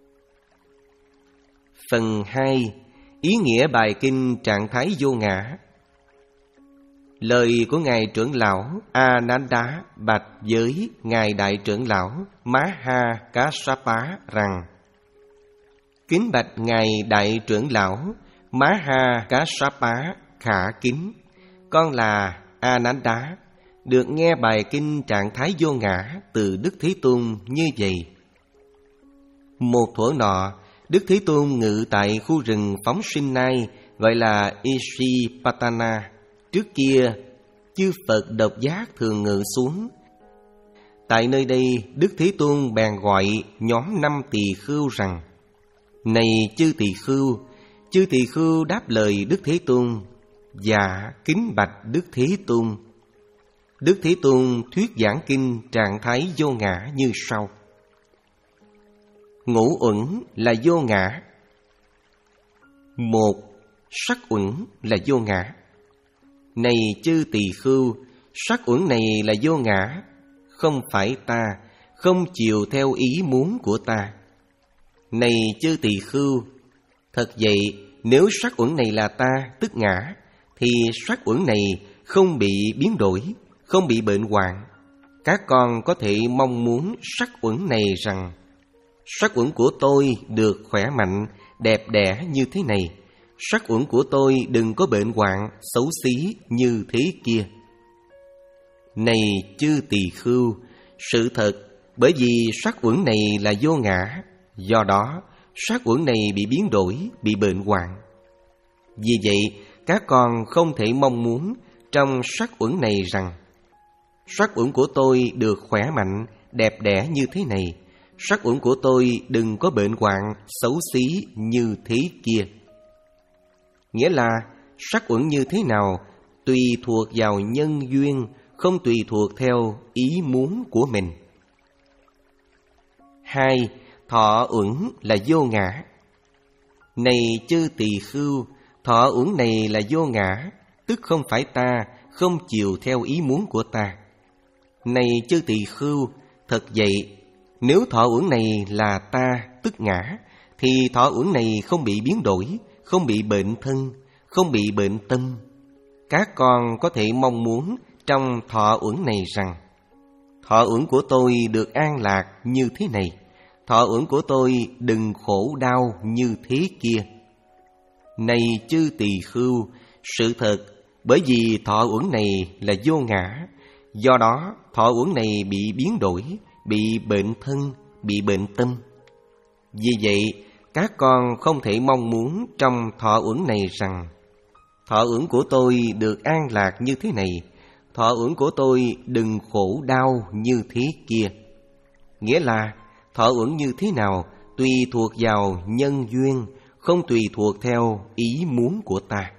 Phần hai. Ý nghĩa bài kinh Trạng Thái Vô Ngã. Lời của Ngài trưởng lão Ananda bạch với Ngài Đại trưởng lão Maha Kassapa rằng: Kính bạch Ngài Đại trưởng lão Maha Kassapa khả kính, con là Ananda, được nghe bài kinh Trạng Thái Vô Ngã từ Đức Thế Tôn như vậy. Một thuở nọ, Đức Thế Tôn ngự tại khu rừng phóng sinh Nai, gọi là Isipatana. Trước kia, chư Phật độc giác thường ngự xuống. Tại nơi đây, Đức Thế Tôn bèn gọi nhóm năm tỳ khưu rằng: Này chư tỳ khưu! Chư tỳ khưu đáp lời Đức Thế Tôn: Dạ, kính bạch Đức Thế Tôn. Đức Thế Tôn thuyết giảng kinh Trạng Thái Vô Ngã như sau. Ngũ uẩn là vô ngã. Một, sắc uẩn là vô ngã. Này chư tỳ khưu, sắc uẩn này là vô ngã, không phải ta, không chiều theo ý muốn của ta. Này chư tỳ khưu, thật vậy, nếu sắc uẩn này là ta, tức ngã, thì sắc uẩn này không bị biến đổi, không bị bệnh hoạn. Các con có thể mong muốn sắc uẩn này rằng: Sắc uẩn của tôi được khỏe mạnh, đẹp đẽ như thế này. Sắc uẩn của tôi đừng có bệnh hoạn, xấu xí như thế kia. Này chư tỳ khưu, sự thật, bởi vì sắc uẩn này là vô ngã, do đó sắc uẩn này bị biến đổi, bị bệnh hoạn. Vì vậy, các con không thể mong muốn trong sắc uẩn này rằng: Sắc uẩn của tôi được khỏe mạnh, đẹp đẽ như thế này. Sắc uẩn của tôi đừng có bệnh hoạn, xấu xí như thế kia. Nghĩa là sắc uẩn như thế nào tùy thuộc vào nhân duyên, không tùy thuộc theo ý muốn của mình. Hai, thọ uẩn là vô ngã. Này chư tỳ khưu, thọ uẩn này là vô ngã, tức không phải ta, không chiều theo ý muốn của ta. Này chư tỳ khưu, thật vậy, nếu thọ uẩn này là ta, tức ngã, thì thọ uẩn này không bị biến đổi, không bị bệnh thân, không bị bệnh tâm. Các con có thể mong muốn trong thọ uẩn này rằng: Thọ uẩn của tôi được an lạc như thế này. Thọ uẩn của tôi đừng khổ đau như thế kia. Này chư tỳ khưu, sự thật, bởi vì thọ uẩn này là vô ngã, do đó thọ uẩn này bị biến đổi, bị bệnh thân, bị bệnh tâm. Vì vậy, các con không thể mong muốn trong thọ uẩn này rằng thọ uẩn của tôi được an lạc như thế này, thọ uẩn của tôi đừng khổ đau như thế kia. Nghĩa là thọ uẩn như thế nào tùy thuộc vào nhân duyên, không tùy thuộc theo ý muốn của ta.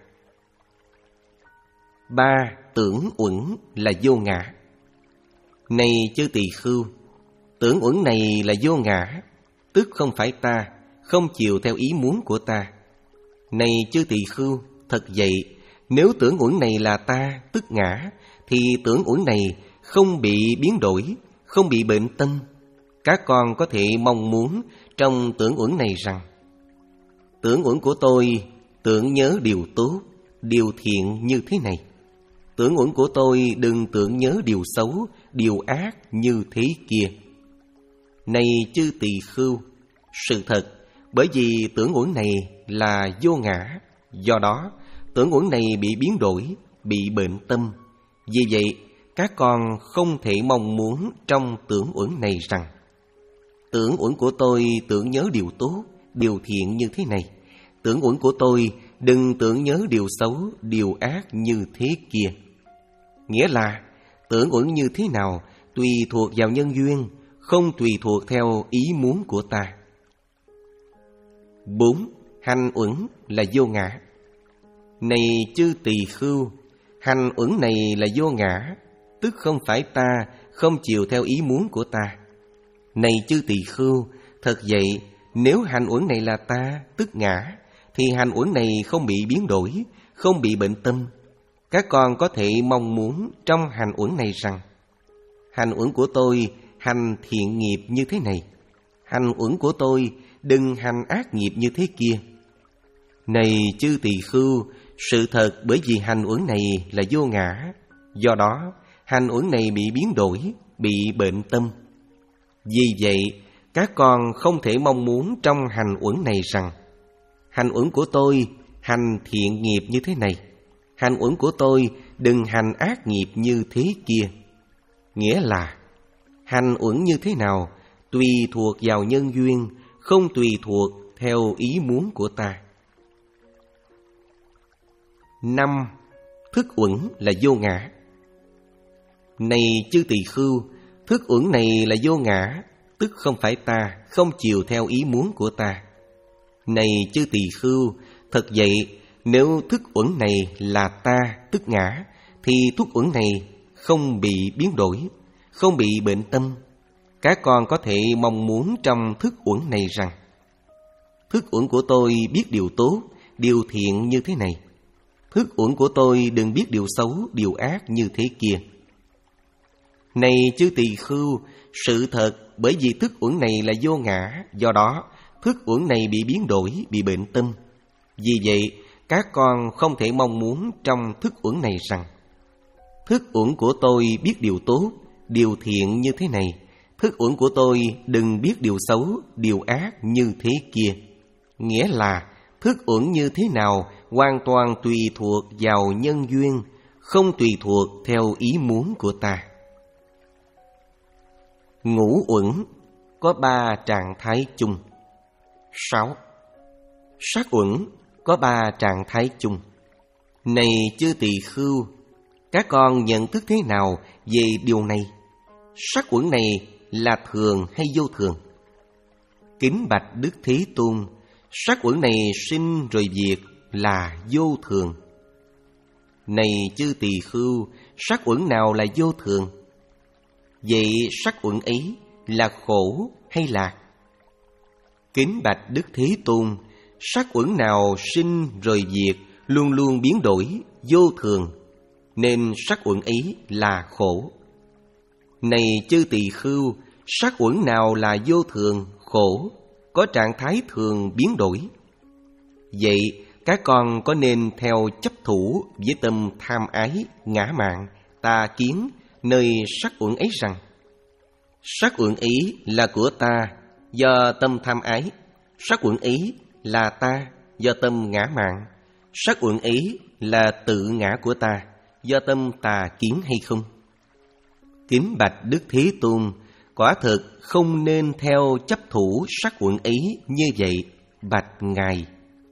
Ba, tưởng uẩn là vô ngã. Này chư tỳ khưu, tưởng uẩn này là vô ngã, tức không phải ta, không chịu theo ý muốn của ta. Này chư tỳ khưu, thật vậy, nếu tưởng uẩn này là ta, tức ngã, thì tưởng uẩn này không bị biến đổi, không bị bệnh tâm. Các con có thể mong muốn trong tưởng uẩn này rằng tưởng uẩn của tôi tưởng nhớ điều tốt, điều thiện như thế này. Tưởng uẩn của tôi đừng tưởng nhớ điều xấu, điều ác như thế kia. Này chư tỳ khưu, sự thật, bởi vì tưởng uẩn này là vô ngã, do đó tưởng uẩn này bị biến đổi, bị bệnh tâm. Vì vậy, các con không thể mong muốn trong tưởng uẩn này rằng tưởng uẩn của tôi tưởng nhớ điều tốt, điều thiện như thế này. Tưởng uẩn của tôi đừng tưởng nhớ điều xấu, điều ác như thế kia. Nghĩa là tưởng uẩn như thế nào tùy thuộc vào nhân duyên, không tùy thuộc theo ý muốn của ta. Bốn, hành uẩn là vô ngã. Này chư tỳ khưu, hành uẩn này là vô ngã, tức không phải ta, không chịu theo ý muốn của ta. Này chư tỳ khưu, thật vậy, nếu hành uẩn này là ta, tức ngã, thì hành uẩn này không bị biến đổi, không bị bệnh tâm. Các con có thể mong muốn trong hành uẩn này rằng hành uẩn của tôi hành thiện nghiệp như thế này, hành uẩn của tôi đừng hành ác nghiệp như thế kia. Này chư tỳ khưu, sự thật bởi vì hành uẩn này là vô ngã, do đó hành uẩn này bị biến đổi, bị bệnh tâm. Vì vậy, các con không thể mong muốn trong hành uẩn này rằng hành uẩn của tôi hành thiện nghiệp như thế này, hành uẩn của tôi đừng hành ác nghiệp như thế kia. Nghĩa là hành uẩn như thế nào tùy thuộc vào nhân duyên, không tùy thuộc theo ý muốn của ta. Năm, thức uẩn là vô ngã. Này chư tỳ khưu, thức uẩn này là vô ngã, tức không phải ta, không chịu theo ý muốn của ta. Này chư tỳ khưu, thật vậy, nếu thức uẩn này là ta, tức ngã, thì thức uẩn này không bị biến đổi, không bị bệnh tâm. Các con có thể mong muốn trong thức uẩn này rằng thức uẩn của tôi biết điều tốt, điều thiện như thế này. Thức uẩn của tôi đừng biết điều xấu, điều ác như thế kia. Này chư tỳ khưu, sự thật bởi vì thức uẩn này là vô ngã, do đó thức uẩn này bị biến đổi, bị bệnh tâm. Vì vậy, các con không thể mong muốn trong thức uẩn này rằng thức uẩn của tôi biết điều tốt, điều thiện như thế này. Thức uẩn của tôi đừng biết điều xấu, điều ác như thế kia. Nghĩa là thức uẩn như thế nào hoàn toàn tùy thuộc vào nhân duyên, không tùy thuộc theo ý muốn của ta. Ngũ uẩn có ba trạng thái chung. Sáu, sắc uẩn có ba trạng thái chung. Này chư tỳ khưu, các con nhận thức thế nào về điều này? Sắc uẩn này là thường hay vô thường? Kính bạch Đức Thế Tôn, sắc uẩn này sinh rồi diệt là vô thường. Này chư tỳ khưu, sắc uẩn nào là vô thường? Vậy sắc uẩn ấy là khổ hay lạc? Kính bạch Đức Thế Tôn, sắc uẩn nào sinh rồi diệt, luôn luôn biến đổi, vô thường, nên sắc uẩn ấy là khổ. Này chư tỳ khưu, sắc uẩn nào là vô thường, khổ, có trạng thái thường biến đổi? Vậy các con có nên theo chấp thủ với tâm tham ái, ngã mạn, tà kiến nơi sắc uẩn ấy rằng sắc uẩn ấy là của ta do tâm tham ái, sắc uẩn ấy là ta do tâm ngã mạn, sắc uẩn ấy là tự ngã của ta do tâm tà kiến hay không? Kính bạch Đức Thế Tôn, quả thực không nên theo chấp thủ sắc uẩn ấy như vậy. bạch Ngài.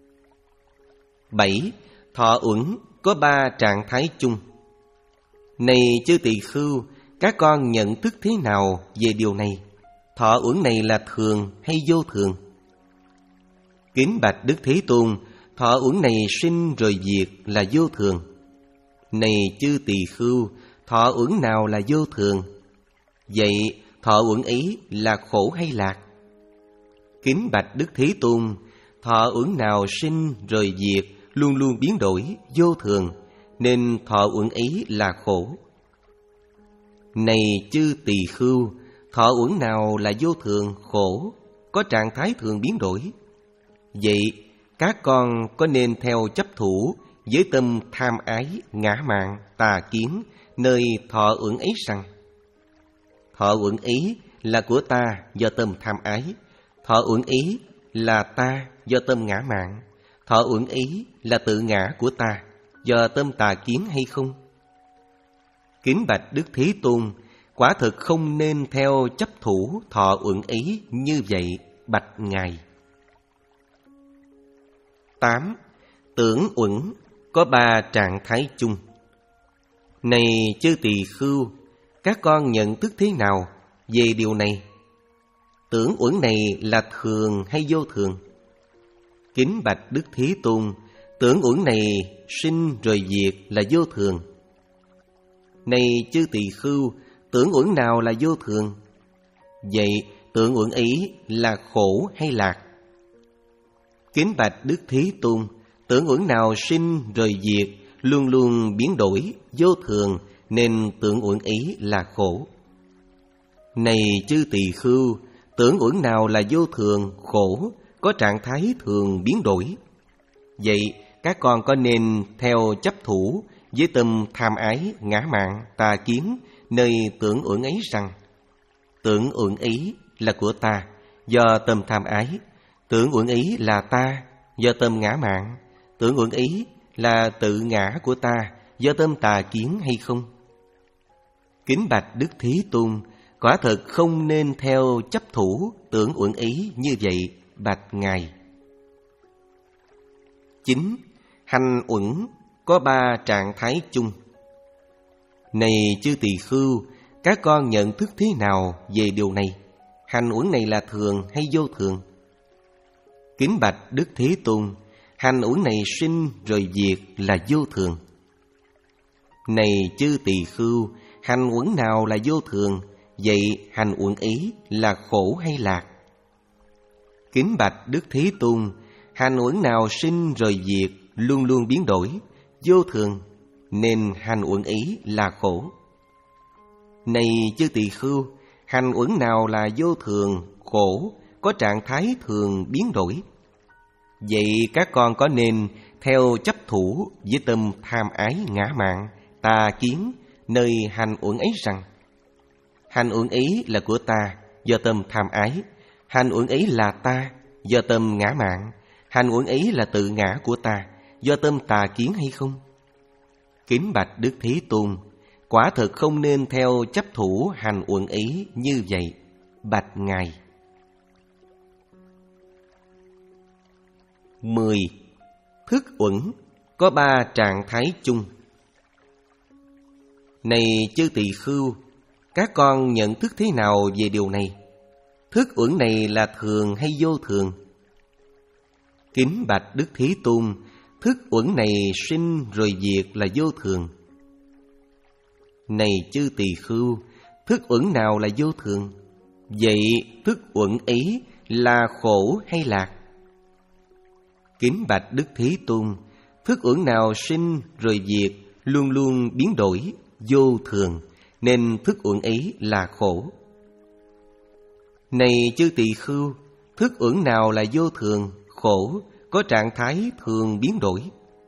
Bảy. Thọ uẩn có ba trạng thái chung. Này chư tỳ khưu, các con nhận thức thế nào về điều này? Thọ uẩn này là thường hay vô thường? Kính bạch Đức Thế Tôn, thọ uẩn này sinh rồi diệt là vô thường. Này chư tỳ khưu, thọ uẩn nào là vô thường? Vậy thọ uẩn ấy là khổ hay lạc? Kính bạch Đức Thế Tôn, thọ uẩn nào sinh rồi diệt, luôn luôn biến đổi, vô thường, nên thọ uẩn ấy là khổ. Này chư tỳ khưu, thọ uẩn nào là vô thường, khổ, có trạng thái thường biến đổi? Vậy các con có nên theo chấp thủ với tâm tham ái, ngã mạn, tà kiến nơi thọ uẩn ấy rằng thọ uẩn ấy là của ta do tâm tham ái, thọ uẩn ấy là ta do tâm ngã mạn, thọ uẩn ấy là tự ngã của ta do tâm tà kiến hay không? Kính bạch Đức Thế Tôn, quả thực không nên theo chấp thủ thọ uẩn ấy như vậy, bạch Ngài. Tám. Tưởng uẩn có ba trạng thái chung. Này chư tỳ khưu, các con nhận thức thế nào về điều này? Tưởng uẩn này là thường hay vô thường? Kính bạch Đức Thế Tôn, tưởng uẩn này sinh rồi diệt là vô thường. Này chư tỳ khưu, tưởng uẩn nào là vô thường? Vậy tưởng uẩn ấy là khổ hay lạc? Kính bạch Đức Thế Tôn, tưởng uẩn nào sinh rồi diệt, luôn luôn biến đổi, vô thường, nên tưởng uẩn ấy là khổ. Này chư tỳ khưu, tưởng uẩn nào là vô thường, khổ, có trạng thái thường biến đổi? Vậy các con có nên theo chấp thủ với tâm tham ái, ngã mạn, tà kiến nơi tưởng uẩn ấy rằng tưởng uẩn ấy là của ta do tâm tham ái, tưởng uẩn ấy là ta do tâm ngã mạn, tưởng uẩn ấy là tự ngã của ta do tâm tà kiến hay không? Kính bạch Đức Thế Tôn, quả thật không nên theo chấp thủ tưởng uẩn ấy như vậy, bạch Ngài. Chín. Hành uẩn có ba trạng thái chung. Này chư tỳ khưu, các con nhận thức thế nào về điều này? Hành uẩn này là thường hay vô thường? Kính bạch Đức Thế Tôn, hành uẩn này sinh rồi diệt là vô thường. Này chư tỳ khưu, hành uẩn nào là vô thường? Vậy hành uẩn ấy là khổ hay lạc? Kính bạch Đức Thế Tôn, hành uẩn nào sinh rồi diệt, luôn luôn biến đổi, vô thường, nên hành uẩn ấy là khổ. Này chư tỳ khưu, hành uẩn nào là vô thường, khổ, có trạng thái thường biến đổi? Vậy các con có nên theo chấp thủ với tâm tham ái, ngã mạn, tà kiến nơi hành uẩn ấy rằng hành uẩn ấy là của ta do tâm tham ái, hành uẩn ấy là ta do tâm ngã mạn, hành uẩn ấy là tự ngã của ta do tâm tà kiến hay không? Kính bạch Đức Thế Tôn, quả thật không nên theo chấp thủ hành uẩn ấy như vậy, bạch Ngài. Mười. Thức uẩn có ba trạng thái chung. Này chư tỳ khưu, các con nhận thức thế nào về điều này? Thức uẩn này là thường hay vô thường? Kính bạch Đức Thế Tôn, thức uẩn này sinh rồi diệt là vô thường. Này chư tỳ khưu, thức uẩn nào là vô thường? Vậy thức uẩn ấy là khổ hay lạc? Kính bạch Đức Thế Tôn, thức uẩn nào sinh rồi diệt, luôn luôn biến đổi, vô thường, nên thức uẩn ấy là khổ. Này chư tỳ khưu, thức uẩn nào là vô thường, khổ, có trạng thái thường biến đổi?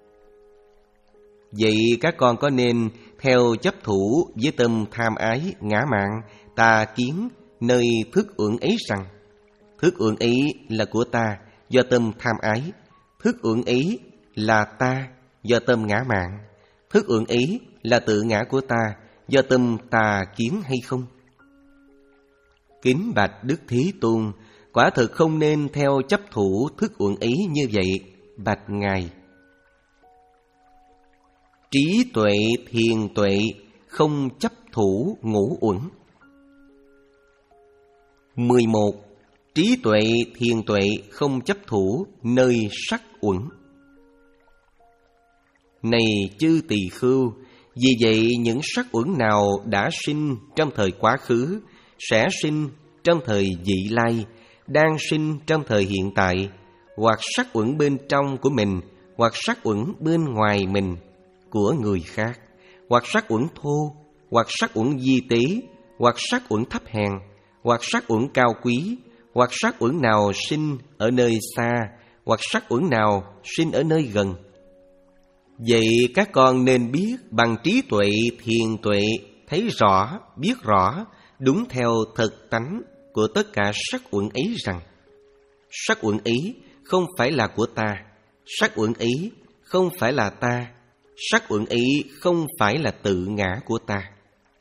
Vậy các con có nên theo chấp thủ với tâm tham ái, ngã mạn, tà kiến nơi thức uẩn ấy rằng thức uẩn ấy là của ta do tâm tham ái, thức uẩn ấy là ta do tâm ngã mạn, thức uẩn ấy là tự ngã của ta do tâm tà kiến hay không? Kính bạch Đức Thế Tôn, quả thực không nên theo chấp thủ thức uẩn ý như vậy, bạch Ngài. Trí tuệ thiền tuệ không chấp thủ ngũ uẩn. mười một. Trí tuệ thiền tuệ không chấp thủ nơi sắc uẩn. Này chư tỳ khưu, vì vậy những sắc uẩn nào đã sinh trong thời quá khứ, sẽ sinh trong thời vị lai, đang sinh trong thời hiện tại, hoặc sắc uẩn bên trong của mình, hoặc sắc uẩn bên ngoài mình của người khác, hoặc sắc uẩn thô, hoặc sắc uẩn di tế, hoặc sắc uẩn thấp hèn, hoặc sắc uẩn cao quý, hoặc sắc uẩn nào sinh ở nơi xa, hoặc sắc uẩn nào sinh ở nơi gần. Vậy các con nên biết bằng trí tuệ thiền tuệ thấy rõ, biết rõ, đúng theo thực tánh của tất cả sắc uẩn ấy rằng sắc uẩn ấy không phải là của ta, sắc uẩn ấy không phải là ta, sắc uẩn ấy không phải là tự ngã của ta.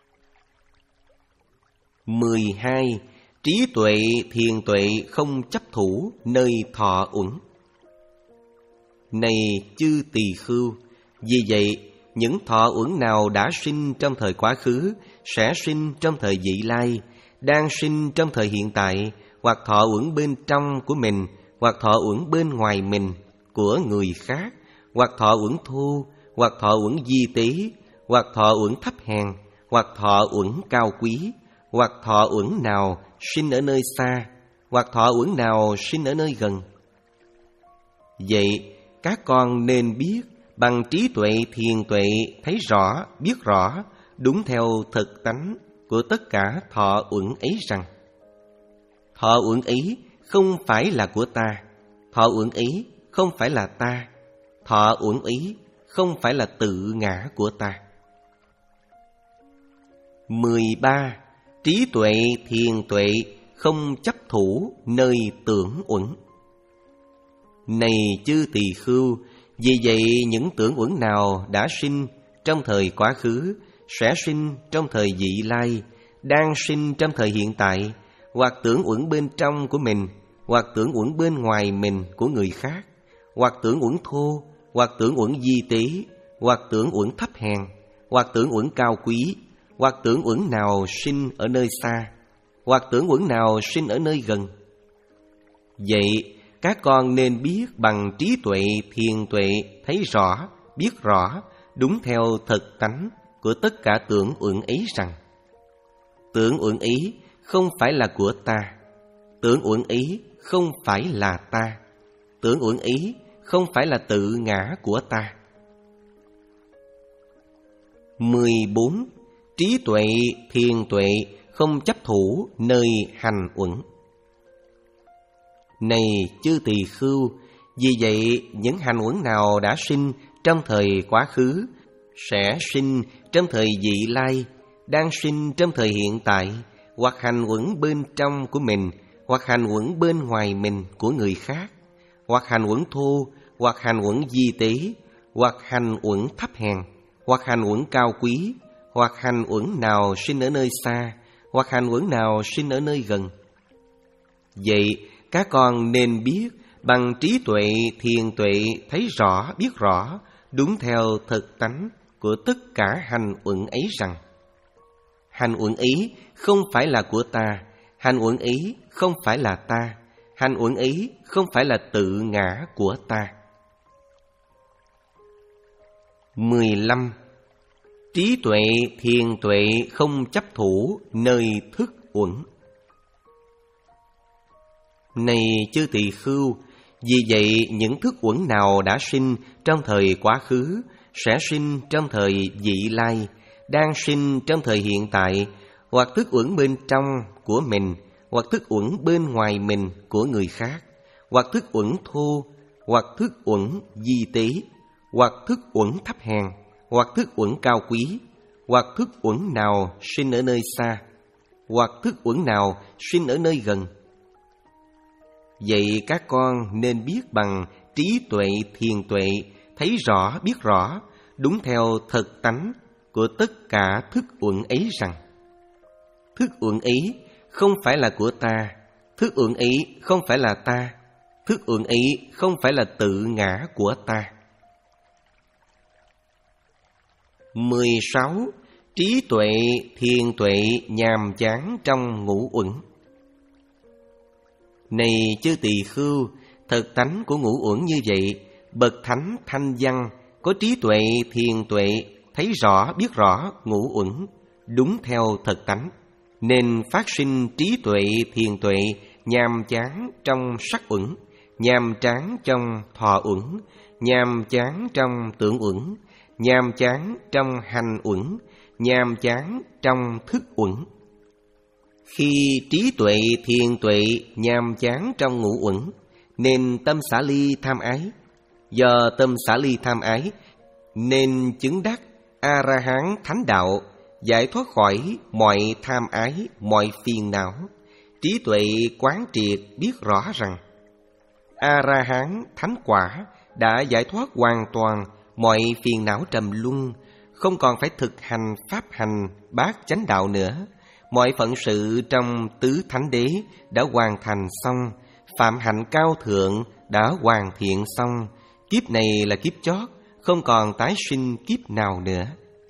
mười hai. Trí tuệ thiền tuệ không chấp thủ nơi thọ uẩn. Này chư tỳ khưu, vì vậy những thọ uẩn nào đã sinh trong thời quá khứ, sẽ sinh trong thời vị lai, đang sinh trong thời hiện tại, hoặc thọ uẩn bên trong của mình, hoặc thọ uẩn bên ngoài mình của người khác, hoặc thọ uẩn thô, hoặc thọ uẩn di tế, hoặc thọ uẩn thấp hèn, hoặc thọ uẩn cao quý, hoặc thọ uẩn nào sinh ở nơi xa, hoặc thọ uẩn nào sinh ở nơi gần. Vậy các con nên biết bằng trí tuệ thiền tuệ thấy rõ, biết rõ, đúng theo thực tánh của tất cả thọ uẩn ấy rằng thọ uẩn ấy không phải là của ta, thọ uẩn ấy không phải là ta, thọ uẩn ấy không phải là tự ngã của ta. mười ba. Trí tuệ thiền tuệ không chấp thủ nơi tưởng uẩn. Này chư tỳ khưu, vì vậy những tưởng uẩn nào đã sinh trong thời quá khứ, sẽ sinh trong thời vị lai, đang sinh trong thời hiện tại, hoặc tưởng uẩn bên trong của mình, hoặc tưởng uẩn bên ngoài mình của người khác, hoặc tưởng uẩn thô, hoặc tưởng uẩn di tế, hoặc tưởng uẩn thấp hèn, hoặc tưởng uẩn cao quý, hoặc tưởng uẩn nào sinh ở nơi xa, hoặc tưởng uẩn nào sinh ở nơi gần. Vậy các con nên biết bằng trí tuệ thiền tuệ thấy rõ, biết rõ, đúng theo thực tánh của tất cả tưởng uẩn ấy rằng tưởng uẩn ấy không phải là của ta, tưởng uẩn ấy không phải là ta, tưởng uẩn ấy không phải là tự ngã của ta. mười bốn. Trí tuệ thiền tuệ không chấp thủ nơi hành uẩn. Này chư tỳ khưu, vì vậy những hành uẩn nào đã sinh trong thời quá khứ, sẽ sinh trong thời vị lai, đang sinh trong thời hiện tại, hoặc hành uẩn bên trong của mình, hoặc hành uẩn bên ngoài mình của người khác, hoặc hành uẩn thô, hoặc hành uẩn di tế, hoặc hành uẩn thấp hèn, hoặc hành uẩn cao quý, hoặc hành uẩn nào sinh ở nơi xa, hoặc hành uẩn nào sinh ở nơi gần. Vậy các con nên biết bằng trí tuệ thiền tuệ thấy rõ, biết rõ, đúng theo thực tánh của tất cả hành uẩn ấy rằng hành uẩn ấy không phải là của ta, hành uẩn ấy không phải là ta, hành uẩn ấy không phải là tự ngã của ta. mười lăm. Trí tuệ thiền tuệ không chấp thủ nơi thức uẩn. Này chư tỳ khưu, vì vậy những thức uẩn nào đã sinh trong thời quá khứ, sẽ sinh trong thời vị lai, đang sinh trong thời hiện tại, hoặc thức uẩn bên trong của mình, hoặc thức uẩn bên ngoài mình của người khác, hoặc thức uẩn thô, hoặc thức uẩn di tế, hoặc thức uẩn thấp hèn, hoặc thức uẩn cao quý, hoặc thức uẩn nào sinh ở nơi xa, hoặc thức uẩn nào sinh ở nơi gần. Vậy các con nên biết bằng trí tuệ thiền tuệ thấy rõ, biết rõ, đúng theo thực tánh của tất cả thức uẩn ấy rằng thức uẩn ấy không phải là của ta, Thức uẩn ấy không phải là ta, thức uẩn ấy không phải là tự ngã của ta. mười sáu. Trí tuệ, thiền tuệ nhàm chán trong ngũ uẩn. Này chư tỳ khưu, thực tánh của ngũ uẩn như vậy, bậc thánh thanh văn, có trí tuệ, thiền tuệ, thấy rõ, biết rõ ngũ uẩn, đúng theo thực tánh, nên phát sinh trí tuệ, thiền tuệ, nhàm chán trong sắc uẩn, nhàm chán trong thọ uẩn, nhàm chán trong tưởng uẩn, nhàm chán trong hành uẩn, nhàm chán trong thức uẩn. Khi trí tuệ, thiền tuệ nhàm chán trong ngũ uẩn, nên tâm xả ly tham ái. Do tâm xả ly tham ái, nên chứng đắc A-la-hán thánh đạo, giải thoát khỏi mọi tham ái, mọi phiền não. Trí tuệ quán triệt biết rõ rằng A-la-hán thánh quả đã giải thoát hoàn toàn mọi phiền não trầm luân, không còn phải thực hành pháp hành bát chánh đạo nữa. Mọi phận sự trong tứ thánh đế đã hoàn thành xong, phạm hạnh cao thượng đã hoàn thiện xong. Kiếp này là kiếp chót, không còn tái sinh kiếp nào nữa.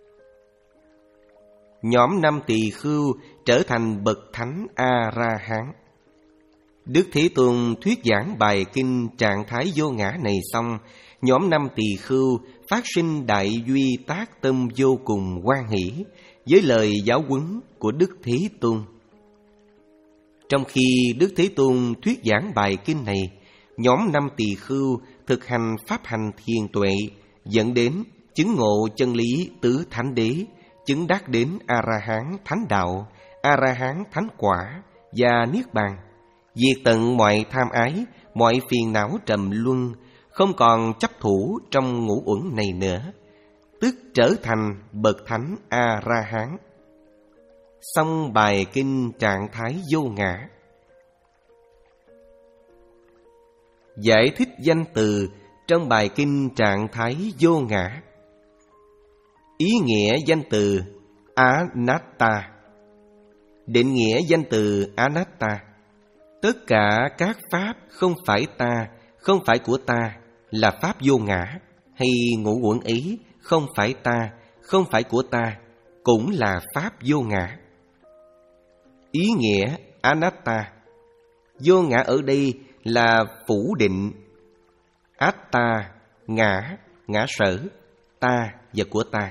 Nhóm năm tỳ khưu trở thành bậc thánh A-la-hán. Đức Thế Tôn thuyết giảng bài kinh trạng thái vô ngã này xong, nhóm năm tỳ khưu phát sinh đại duy tác tâm vô cùng hoan hỷ với lời giáo huấn của Đức Thế Tôn. Trong khi Đức Thế Tôn thuyết giảng bài kinh này, nhóm năm tỳ khưu thực hành pháp hành thiền tuệ, dẫn đến chứng ngộ chân lý tứ thánh đế, chứng đắc đến A-la-hán thánh đạo, A-la-hán thánh quả và niết bàn, diệt tận mọi tham ái, mọi phiền não trầm luân, không còn chấp thủ trong ngũ uẩn này nữa, tức trở thành bậc thánh A-la-hán. Xong bài kinh trạng thái vô ngã. Giải thích danh từ trong bài kinh trạng thái vô ngã. Ý nghĩa danh từ Anatta. Định nghĩa danh từ Anatta: tất cả các pháp không phải ta, không phải của ta, là pháp vô ngã, hay ngũ uẩn ấy không phải ta, không phải của ta, cũng là pháp vô ngã. Ý nghĩa Anatta: vô ngã ở đây là phủ định. Atta, ngã, ngã sở, ta và của ta.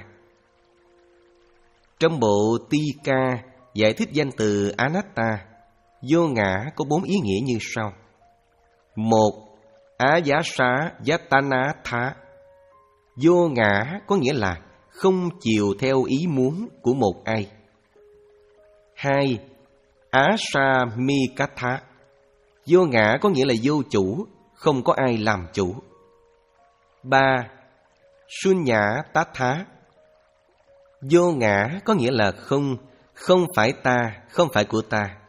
Trong bộ Tika giải thích danh từ Anatta, vô ngã có bốn ý nghĩa như sau. Một, Ayasa Yatanatha. Vô ngã có nghĩa là không chiều theo ý muốn của một ai. Hai, Asamikatha. Vô ngã có nghĩa là vô chủ, không có ai làm chủ. Ba, Sunya Tatha. Vô ngã có nghĩa là không, không phải ta, không phải của ta.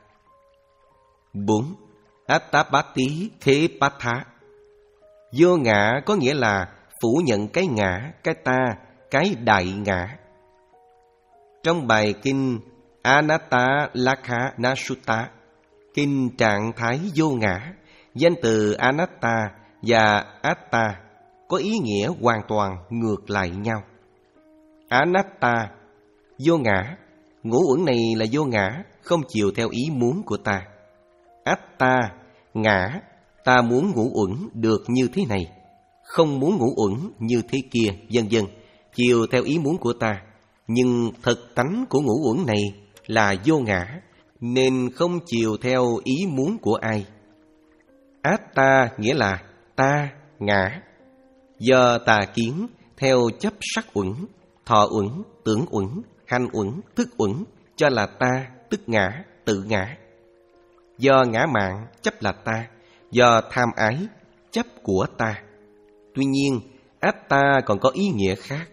Bốn, Attapati Khepatha. Vô ngã có nghĩa là phủ nhận cái ngã, cái ta, cái đại ngã. Trong bài kinh Anatta Lakha Nasutta, kinh trạng thái vô ngã, danh từ Anatta và Atta có ý nghĩa hoàn toàn ngược lại nhau. Anatta, vô ngã, ngũ uẩn này là vô ngã, không chiều theo ý muốn của ta. Atta, ngã, ta muốn ngũ uẩn được như thế này, không muốn ngũ uẩn như thế kia, vân vân, chiều theo ý muốn của ta. Nhưng thực tánh của ngũ uẩn này là vô ngã, nên không chiều theo ý muốn của ai. Atta nghĩa là ta, ngã. Do tà kiến theo chấp sắc uẩn, thọ uẩn, tưởng uẩn, hành uẩn, thức uẩn, cho là ta, tức ngã, tự ngã. Do ngã mạn chấp là ta, do tham ái chấp của ta. Tuy nhiên, Atta còn có ý nghĩa khác.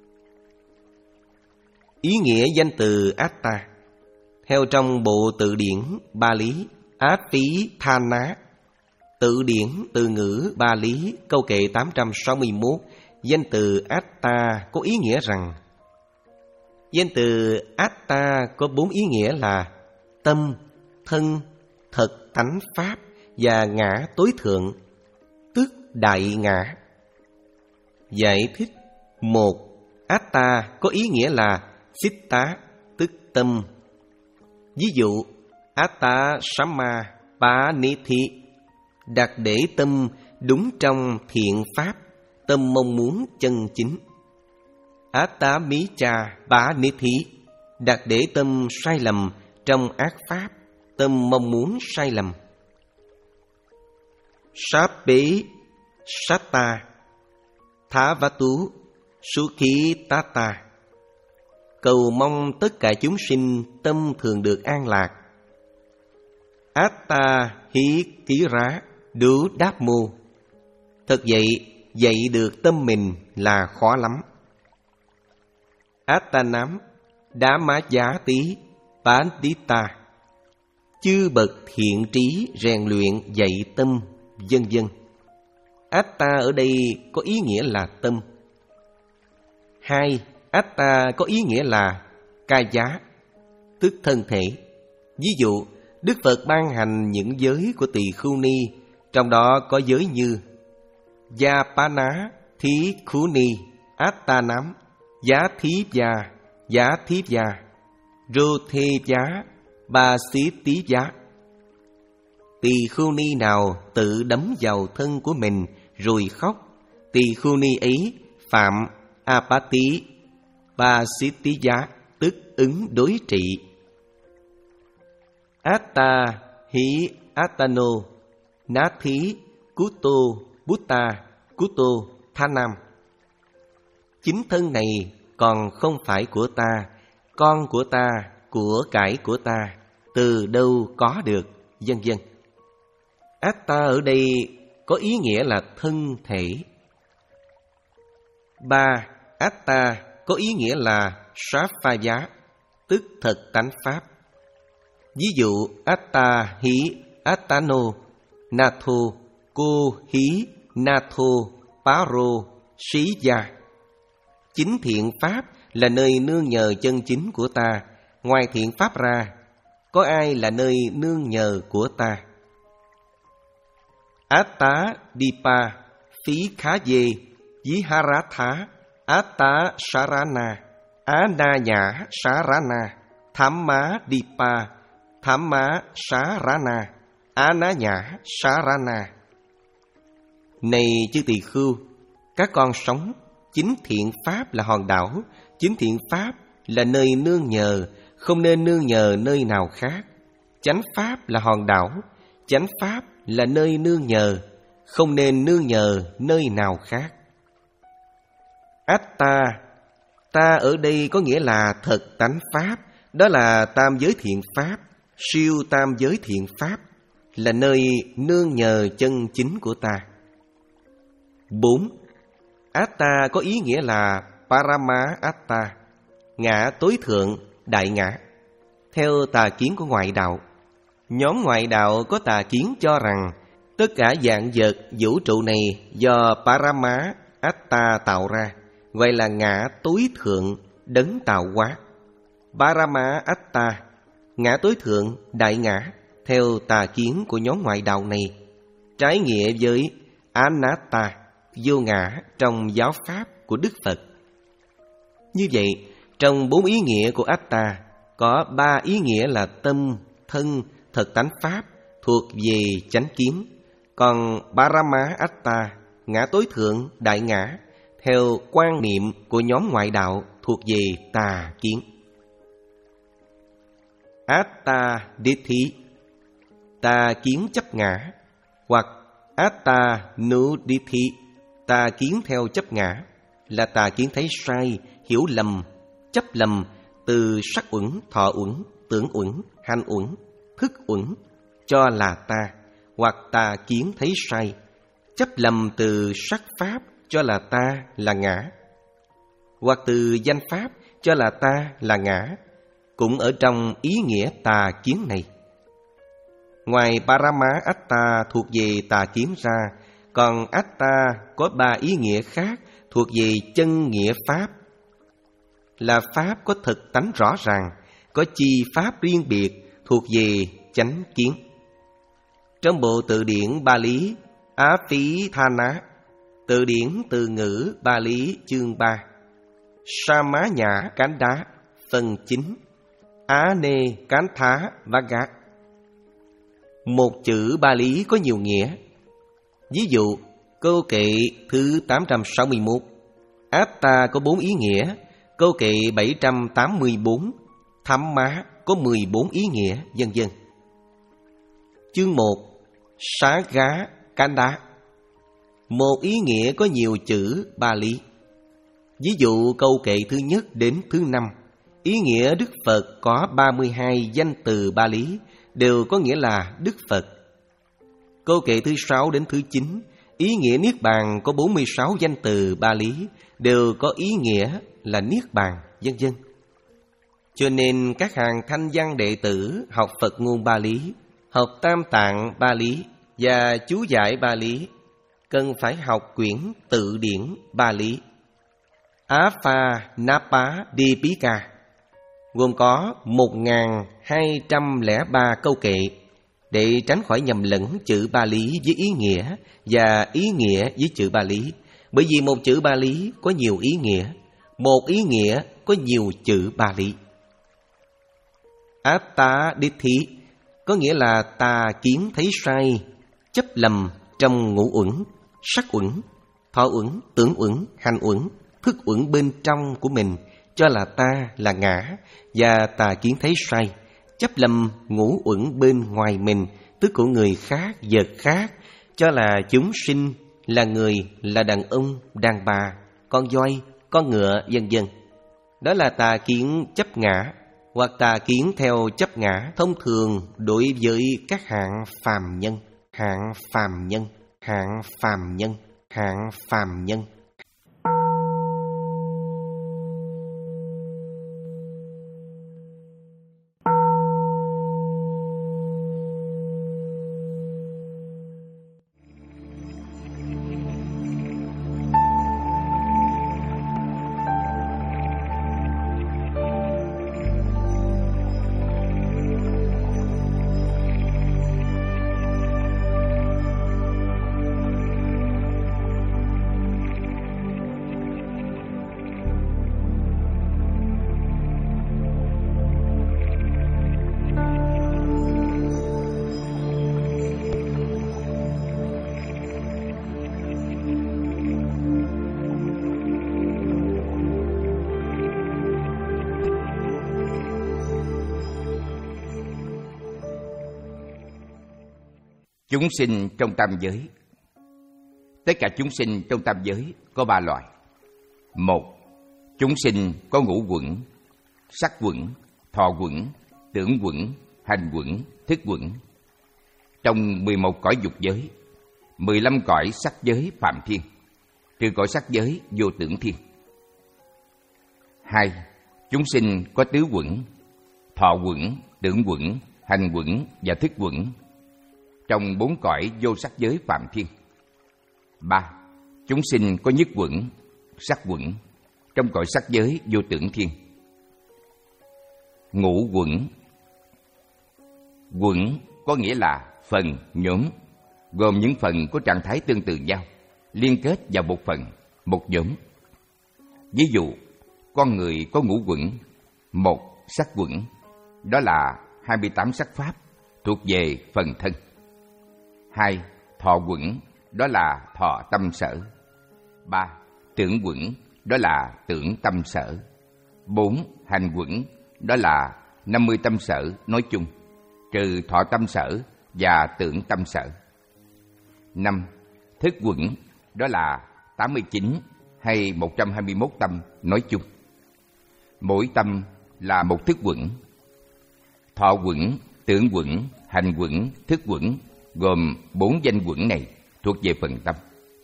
Ý nghĩa danh từ Atta theo trong bộ tự điển Bali Apithana, tự điển từ ngữ Bali câu kệ tám trăm sáu mươi mốt, danh từ Atta có ý nghĩa rằng danh từ Atta có bốn ý nghĩa là tâm, thân, thật tánh pháp và ngã tối thượng, tức đại ngã. Giải thích: một. Atta có ý nghĩa là Sitta, tức tâm. Ví dụ, Atta Samma Panithi, đặt để tâm đúng trong thiện pháp, tâm mong muốn chân chính. Atta Micha Panithi, đặt để tâm sai lầm trong ác pháp, tâm mong muốn sai lầm. Sabbe Satta Thavatu Sukhi Tata, cầu mong tất cả chúng sinh tâm thường được an lạc. Atta Hi Kira Đú Đáp Mô, thật vậy, dạy được tâm mình là khó lắm. Attanam Đá Má Giá Tí Pandita, chư bậc thiện trí rèn luyện dạy tâm, vân vân. Atta ở đây có ý nghĩa là tâm. Hai. Atta có ý nghĩa là ca giá, tức thân thể. Ví dụ, Đức Phật ban hành những giới của tỳ khưu ni, trong đó có giới như Yapana Thí Khú Ni, Attanam, Giá Thí Gia, Giá Thí Gia, Rô Thê Giá, Ba Xí Tí Giá. Tỳ khưu ni nào tự đấm vào thân của mình rồi khóc, tỳ khưu ni ấy phạm Apati Ba Xí Tí Giá, tức ứng đối trị. Atta Hi Attano Nathi Kuto Butta Kuto Thanam, chính thân này còn không phải của ta, con của ta, của cải của ta, từ đâu có được, vân vân. Atta ở đây có ý nghĩa là thân thể. Ba. Atta có ý nghĩa là Sāphaya, tức thật tánh pháp. Ví dụ, Atta Hi Attano Natho Cô Hí Natho Paro Sĩ Gia, chính thiện pháp là nơi nương nhờ chân chính của ta, ngoài thiện pháp ra, có ai là nơi nương nhờ của ta? Atta Dipa Phí Khá Dê Viharatha Atta Sarana Ana Nhã Sarana Thamma Dipa Thamma Sarana Ana Nhã Sarana. Này chư tỳ khưu, các con sống, chính thiện pháp là hòn đảo, chính thiện pháp là nơi nương nhờ, không nên nương nhờ nơi nào khác. Chánh pháp là hòn đảo, chánh pháp là nơi nương nhờ, không nên nương nhờ nơi nào khác. Atta, ta ở đây có nghĩa là thật tánh pháp, đó là tam giới thiện pháp, siêu tam giới thiện pháp, là nơi nương nhờ chân chính của ta. Bốn. Atta có ý nghĩa là Parama Atta, ngã tối thượng, đại ngã. Theo tà kiến của ngoại đạo, nhóm ngoại đạo có tà kiến cho rằng tất cả vạn vật vũ trụ này do Parama Atta tạo ra, gọi là ngã tối thượng, đấng tạo hóa. Parama Atta, ngã tối thượng, đại ngã, theo tà kiến của nhóm ngoại đạo này, trái nghĩa với Anatta, vô ngã trong giáo pháp của Đức Phật. Như vậy, trong bốn ý nghĩa của Atta, có ba ý nghĩa là tâm, thân, thật tánh pháp thuộc về chánh kiến, còn Parama Atta, ngã tối thượng, đại ngã, theo quan niệm của nhóm ngoại đạo thuộc về tà kiến. Atta Dithi, tà kiến chấp ngã, hoặc Atta Nudithi, tà kiến theo chấp ngã, là tà kiến thấy sai, hiểu lầm, chấp lầm từ sắc uẩn, thọ uẩn, tưởng uẩn, hành uẩn, thức uẩn, cho là ta, hoặc tà kiến thấy sai, chấp lầm từ sắc pháp, cho là ta là ngã, hoặc từ danh pháp, cho là ta là ngã, cũng ở trong ý nghĩa tà kiến này. Ngoài Parama Atta thuộc về tà kiến ra, còn Atta có ba ý nghĩa khác thuộc về chân nghĩa pháp, là pháp có thực tánh rõ ràng, có chi pháp riêng biệt thuộc về chánh kiến. Trong bộ từ điển Bali Apithana, từ điển từ ngữ Bali chương ba, Sama Nhã Cán Đá phần chín, Á Nê Cán Thá Vagga. Một chữ Bali có nhiều nghĩa. Ví dụ, câu kệ thứ tám trăm sáu mươi mốt, Atta có bốn ý nghĩa. Câu kệ bảy trăm tám mươi bốn, Thamma có mười bốn ý nghĩa, vân vân. Chương một, Xá Gá Cán Đá, một ý nghĩa có nhiều chữ Bali. Ví dụ câu kệ thứ nhất đến thứ năm, ý nghĩa Đức Phật có ba mươi hai danh từ Bali, đều có nghĩa là Đức Phật. Câu kệ thứ sáu đến thứ chín, ý nghĩa Niết Bàn có bốn mươi sáu danh từ Bali, đều có ý nghĩa là Niết Bàn, vân vân. Cho nên các hàng thanh văn đệ tử học Phật ngôn Bali, học Tam Tạng Bali và chú giải Bali, cần phải học quyển tự điển Bali Aphanapādipika, gồm có một nghìn hai trăm lẻ ba câu kệ, để tránh khỏi nhầm lẫn chữ Bali với ý nghĩa và ý nghĩa với chữ Bali. Bởi vì một chữ Bali có nhiều ý nghĩa, một ý nghĩa có nhiều chữ Bali. Attadithi có nghĩa là tà kiến thấy sai, chấp lầm trong ngũ uẩn, sắc uẩn, thọ uẩn, tưởng uẩn, hành uẩn, thức uẩn bên trong của mình, cho là ta, là ngã, và tà kiến thấy sai, chấp lầm ngũ uẩn bên ngoài mình, tức của người khác, vật khác, cho là chúng sinh, là người, là đàn ông, đàn bà, con voi, con ngựa, vân vân. Đó là tà kiến chấp ngã, hoặc tà kiến theo chấp ngã thông thường đối với các hạng phàm nhân, hạng phàm nhân, hạng phàm nhân, hạng phàm nhân. Chúng sinh trong tam giới. Tất cả chúng sinh trong tam giới có ba loại. Một, chúng sinh có ngũ uẩn: sắc uẩn, thọ uẩn, tưởng uẩn, hành uẩn, thức uẩn. Trong mười một cõi dục giới, mười lăm cõi sắc giới phạm thiên, trừ cõi sắc giới vô tưởng thiên. Hai, chúng sinh có tứ uẩn: thọ uẩn, tưởng uẩn, hành uẩn và thức uẩn. Trong bốn cõi vô sắc giới phạm thiên. Ba, chúng sinh có nhất uẩn: sắc uẩn, trong cõi sắc giới vô tưởng thiên. Ngũ uẩn. Uẩn có nghĩa là phần, nhóm, gồm những phần có trạng thái tương tự nhau, liên kết vào một phần, một nhóm. Ví dụ, con người có ngũ uẩn: một, sắc uẩn, đó là hai mươi tám sắc pháp thuộc về phần thân. Hai, thọ uẩn, đó là thọ tâm sở. Ba, tưởng uẩn, đó là tưởng tâm sở. Bốn, hành uẩn, đó là năm mươi tâm sở nói chung, trừ thọ tâm sở và tưởng tâm sở. Năm, thức uẩn, đó là tám mươi chín hay một trăm hai mươi mốt tâm nói chung. Mỗi tâm là một thức uẩn. Thọ uẩn, tưởng uẩn, hành uẩn, thức uẩn gồm bốn danh uẩn này thuộc về phần tâm.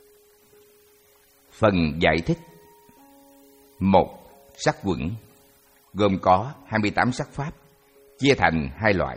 Phần giải thích. Một, sắc uẩn, gồm có hai mươi tám sắc pháp, chia thành hai loại.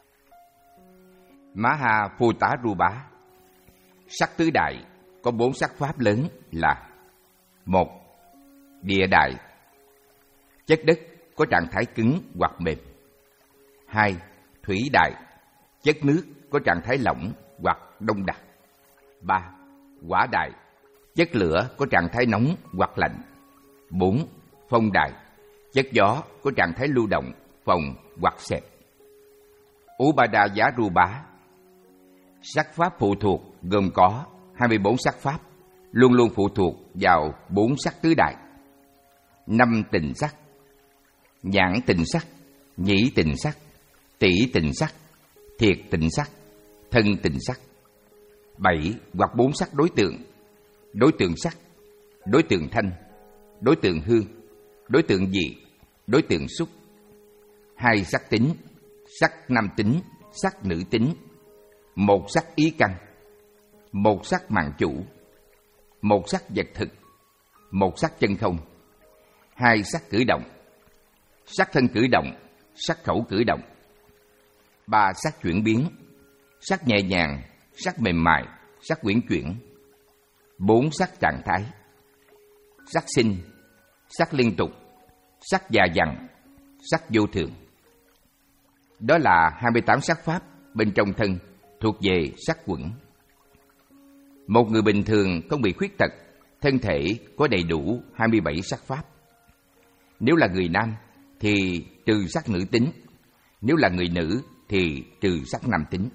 Maha Phutarupa, sắc tứ đại có bốn sắc pháp lớn là: một, địa đại, chất đất có trạng thái cứng hoặc mềm. Hai, thủy đại, chất nước có trạng thái lỏng hoặc đông đặc. ba. Hỏa đại, chất lửa có trạng thái nóng hoặc lạnh. bốn. Phong đại, chất gió có trạng thái lưu động, phồng hoặc xẹp. Upada Giá Ru Bá, sắc pháp phụ thuộc gồm có hai mươi bốn sắc pháp, luôn luôn phụ thuộc vào bốn sắc tứ đại. Năm tình sắc: nhãn tình sắc, nhĩ tình sắc, tỷ tình sắc, thiệt tình sắc, thân tình sắc. Bảy hoặc bốn sắc đối tượng: đối tượng sắc, đối tượng thanh, đối tượng hương, đối tượng vị, đối tượng xúc. Hai sắc tính: sắc nam tính, sắc nữ tính. Một sắc ý căn, một sắc mạng chủ, một sắc vật thực, một sắc chân không. Hai sắc cử động: sắc thân cử động, sắc khẩu cử động. Ba sắc chuyển biến: sắc nhẹ nhàng, sắc mềm mại, sắc uyển chuyển. Bốn sắc trạng thái: sắc sinh, sắc liên tục, sắc già dặn, sắc vô thường. Đó là hai mươi tám sắc pháp bên trong thân thuộc về sắc quẩn. Một người bình thường không bị khuyết tật, thân thể có đầy đủ hai mươi bảy sắc pháp. Nếu là người nam thì trừ sắc nữ tính, nếu là người nữ thì trừ sắc nam tính.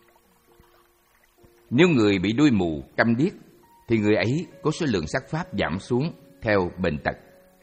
Nếu người bị đuôi mù, câm điếc thì người ấy có số lượng sắc pháp giảm xuống theo bệnh tật.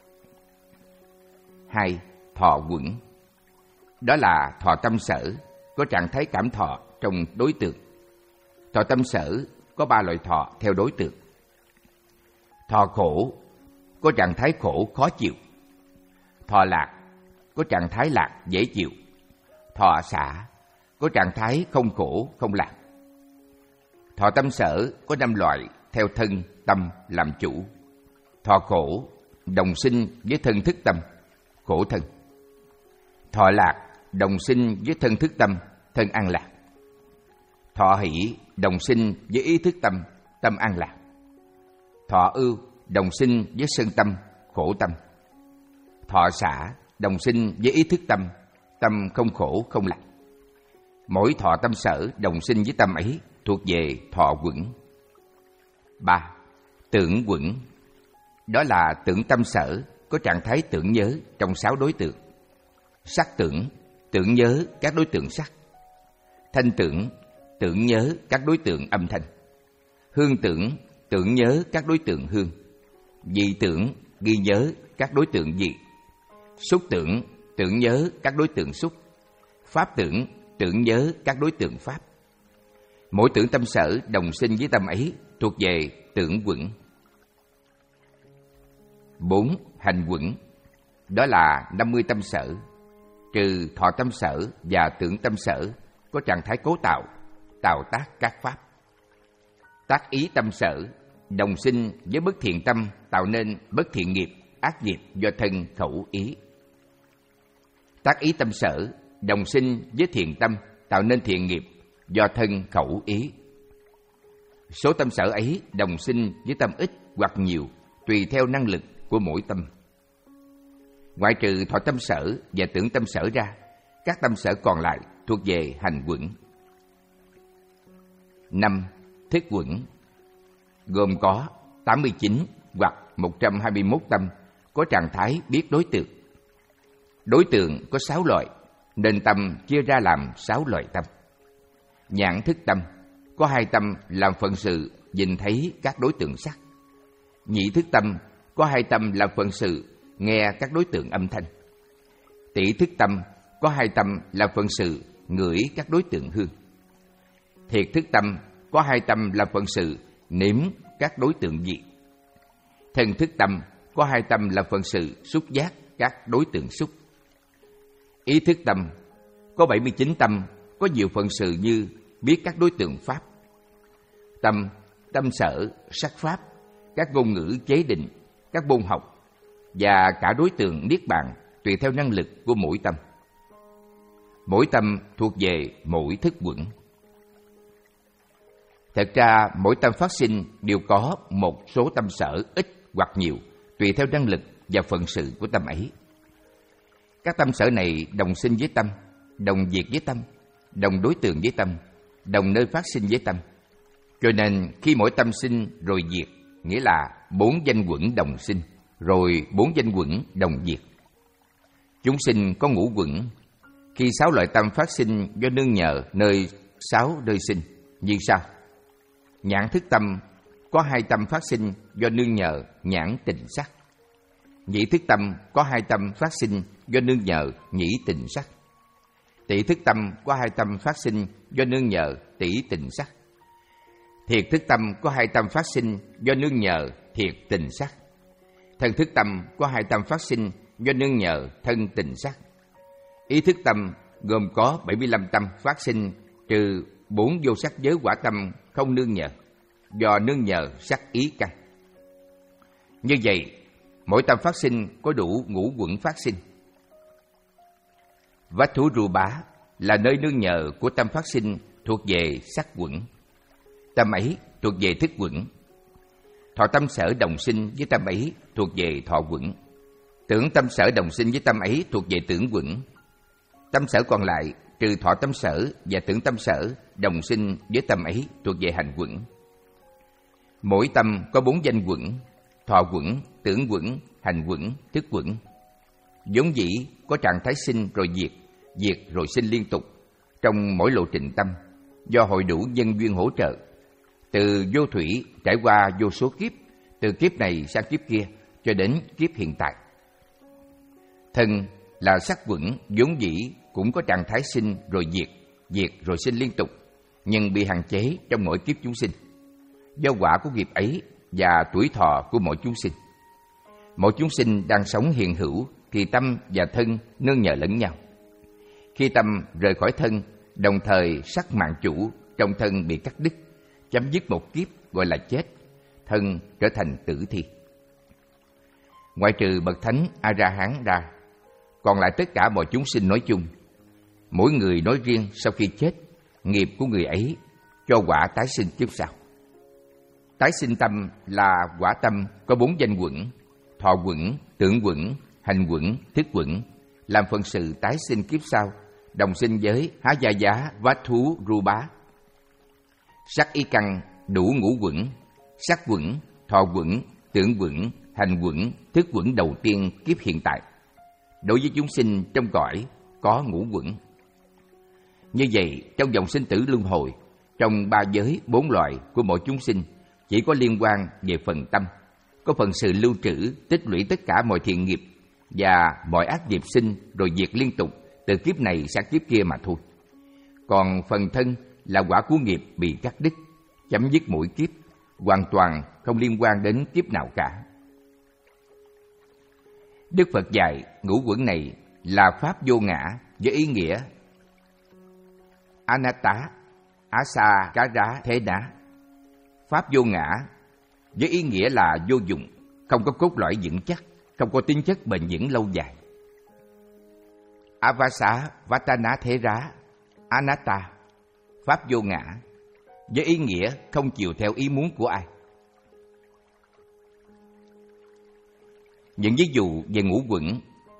Hai. Thọ quẩn. Đó là thọ tâm sở, có trạng thái cảm thọ trong đối tượng. Thọ tâm sở có ba loại thọ theo đối tượng. Thọ khổ, có trạng thái khổ khó chịu. Thọ lạc, có trạng thái lạc dễ chịu. Thọ xả, có trạng thái không khổ không lạc. Thọ tâm sở có năm loại theo thân tâm làm chủ. Thọ khổ đồng sinh với thân thức tâm, khổ thân. Thọ lạc đồng sinh với thân thức tâm, thân an lạc. Thọ hỷ đồng sinh với ý thức tâm, tâm an lạc. Thọ ưu đồng sinh với sân tâm, khổ tâm. Thọ xả đồng sinh với ý thức tâm, tâm không khổ không lạc. Mỗi thọ tâm sở đồng sinh với tâm ấy thuộc về thọ quẩn. Ba. Tưởng quẩn. Đó là tưởng tâm sở, có trạng thái tưởng nhớ trong sáu đối tượng. Sắc tưởng, tưởng nhớ các đối tượng sắc. Thanh tưởng, tưởng nhớ các đối tượng âm thanh. Hương tưởng, tưởng nhớ các đối tượng hương. Vị tưởng, ghi nhớ các đối tượng vị. Xúc tưởng, tưởng nhớ các đối tượng xúc. Pháp tưởng, tưởng nhớ các đối tượng pháp. Mỗi tưởng tâm sở đồng sinh với tâm ấy thuộc về tưởng quẩn. Bốn. Hành quẩn. Đó là năm mươi tâm sở, trừ thọ tâm sở và tưởng tâm sở, có trạng thái cố tạo, tạo tác các pháp. Tác ý tâm sở đồng sinh với bất thiện tâm, tạo nên bất thiện nghiệp, ác nghiệp do thân khẩu ý. Tác ý tâm sở đồng sinh với thiện tâm, tạo nên thiện nghiệp do thân khẩu ý. Số tâm sở ấy đồng sinh với tâm ít hoặc nhiều, tùy theo năng lực của mỗi tâm. Ngoại trừ thọ tâm sở và tưởng tâm sở ra, các tâm sở còn lại thuộc về hành quẩn. Năm. Thức quẩn. Gồm có tám mươi chín hoặc một trăm hai mươi mốt tâm, có trạng thái biết đối tượng. Đối tượng có sáu loại, nên tâm chia ra làm sáu loại tâm. Nhãn thức tâm, có hai tâm làm phận sự nhìn thấy các đối tượng sắc. Nhĩ thức tâm, có hai tâm làm phận sự nghe các đối tượng âm thanh. Tỷ thức tâm, có hai tâm làm phận sự ngửi các đối tượng hương. Thiệt thức tâm, có hai tâm làm phận sự nếm các đối tượng vị. Thân thức tâm, có hai tâm làm phận sự xúc giác các đối tượng xúc. Ý thức tâm, có bảy mươi chín tâm, có nhiều phận sự như biết các đối tượng pháp. Tâm, tâm sở, sắc pháp, các ngôn ngữ chế định, các môn học và cả đối tượng niết bàn tùy theo năng lực của mỗi tâm. Mỗi tâm thuộc về mỗi thức quẩn. Thật ra mỗi tâm phát sinh đều có một số tâm sở ít hoặc nhiều, tùy theo năng lực và phận sự của tâm ấy. Các tâm sở này đồng sinh với tâm, đồng diệt với tâm, đồng đối tượng với tâm, đồng nơi phát sinh với tâm. Cho nên khi mỗi tâm sinh rồi diệt, nghĩa là bốn danh quẩn đồng sinh, rồi bốn danh quẩn đồng diệt. Chúng sinh có ngũ quẩn, khi sáu loại tâm phát sinh do nương nhờ nơi sáu nơi sinh, như sau. Nhãn thức tâm có hai tâm phát sinh do nương nhờ nhãn tình sắc. Nhĩ thức tâm có hai tâm phát sinh do nương nhờ nhĩ tình sắc. Tỷ thức tâm có hai tâm phát sinh do nương nhờ tỷ tình sắc. Thiệt thức tâm có hai tâm phát sinh do nương nhờ thiệt tình sắc. Thân thức tâm có hai tâm phát sinh do nương nhờ thân tình sắc. Ý thức tâm gồm có bảy mươi lăm tâm phát sinh trừ bốn vô sắc giới quả tâm không nương nhờ, do nương nhờ sắc ý căn. Như vậy, mỗi tâm phát sinh có đủ ngũ quẩn phát sinh. Vách thú ru bá là nơi nương nhờ của tâm phát sinh thuộc về sắc quẩn. Tâm ấy thuộc về thức quẩn. Thọ tâm sở đồng sinh với tâm ấy thuộc về thọ quẩn. Tưởng tâm sở đồng sinh với tâm ấy thuộc về tưởng quẩn. Tâm sở còn lại trừ thọ tâm sở và tưởng tâm sở đồng sinh với tâm ấy thuộc về hành quẩn. Mỗi tâm có bốn danh quẩn: thọ quẩn, tưởng quẩn, hành quẩn, thức quẩn. Vốn dĩ có trạng thái sinh rồi diệt, diệt rồi sinh liên tục trong mỗi lộ trình tâm, do hội đủ nhân duyên hỗ trợ, từ vô thủy trải qua vô số kiếp, từ kiếp này sang kiếp kia cho đến kiếp hiện tại. Thân là sắc quẩn vốn dĩ cũng có trạng thái sinh rồi diệt, diệt rồi sinh liên tục, nhưng bị hạn chế trong mỗi kiếp chúng sinh, do quả của nghiệp ấy và tuổi thọ của mỗi chúng sinh. Mỗi chúng sinh đang sống hiện hữu thì tâm và thân nương nhờ lẫn nhau. Khi tâm rời khỏi thân, đồng thời sắc mạng chủ trong thân bị cắt đứt, chấm dứt một kiếp gọi là chết, thân trở thành tử thi. Ngoại trừ bậc thánh A-la-hán ra, còn lại tất cả mọi chúng sinh nói chung, mỗi người nói riêng sau khi chết, nghiệp của người ấy cho quả tái sinh kiếp sau. Tái sinh tâm là quả tâm có bốn danh quẩn: thọ quẩn, tưởng quẩn, hành quẩn, thức quẩn, làm phận sự tái sinh kiếp sau, đồng sinh với Há Gia Giá Vát Thú Ru Bá. Sắc ý căn đủ ngũ quẩn: sắc quẩn, thọ quẩn, tưởng quẩn, hành quẩn, thức quẩn đầu tiên kiếp hiện tại. Đối với chúng sinh trong cõi có ngũ quẩn. Như vậy, trong dòng sinh tử luân hồi, trong ba giới bốn loại của mỗi chúng sinh chỉ có liên quan về phần tâm, có phần sự lưu trữ, tích lũy tất cả mọi thiện nghiệp và mọi ác nghiệp sinh rồi diệt liên tục từ kiếp này sang kiếp kia mà thôi. Còn phần thân là quả của nghiệp bị cắt đứt, chấm dứt mỗi kiếp, hoàn toàn không liên quan đến kiếp nào cả. Đức Phật dạy ngũ quẩn này là pháp vô ngã với ý nghĩa Anatta, Asa Cá Rá Thế Đá. Pháp vô ngã với ý nghĩa là vô dụng, không có cốt lõi vững chắc, không có tính chất bền vững lâu dài. Avasa Vatana Thế Rá Anatta, pháp vô ngã với ý nghĩa không chịu theo ý muốn của ai. Những ví dụ về ngũ quẩn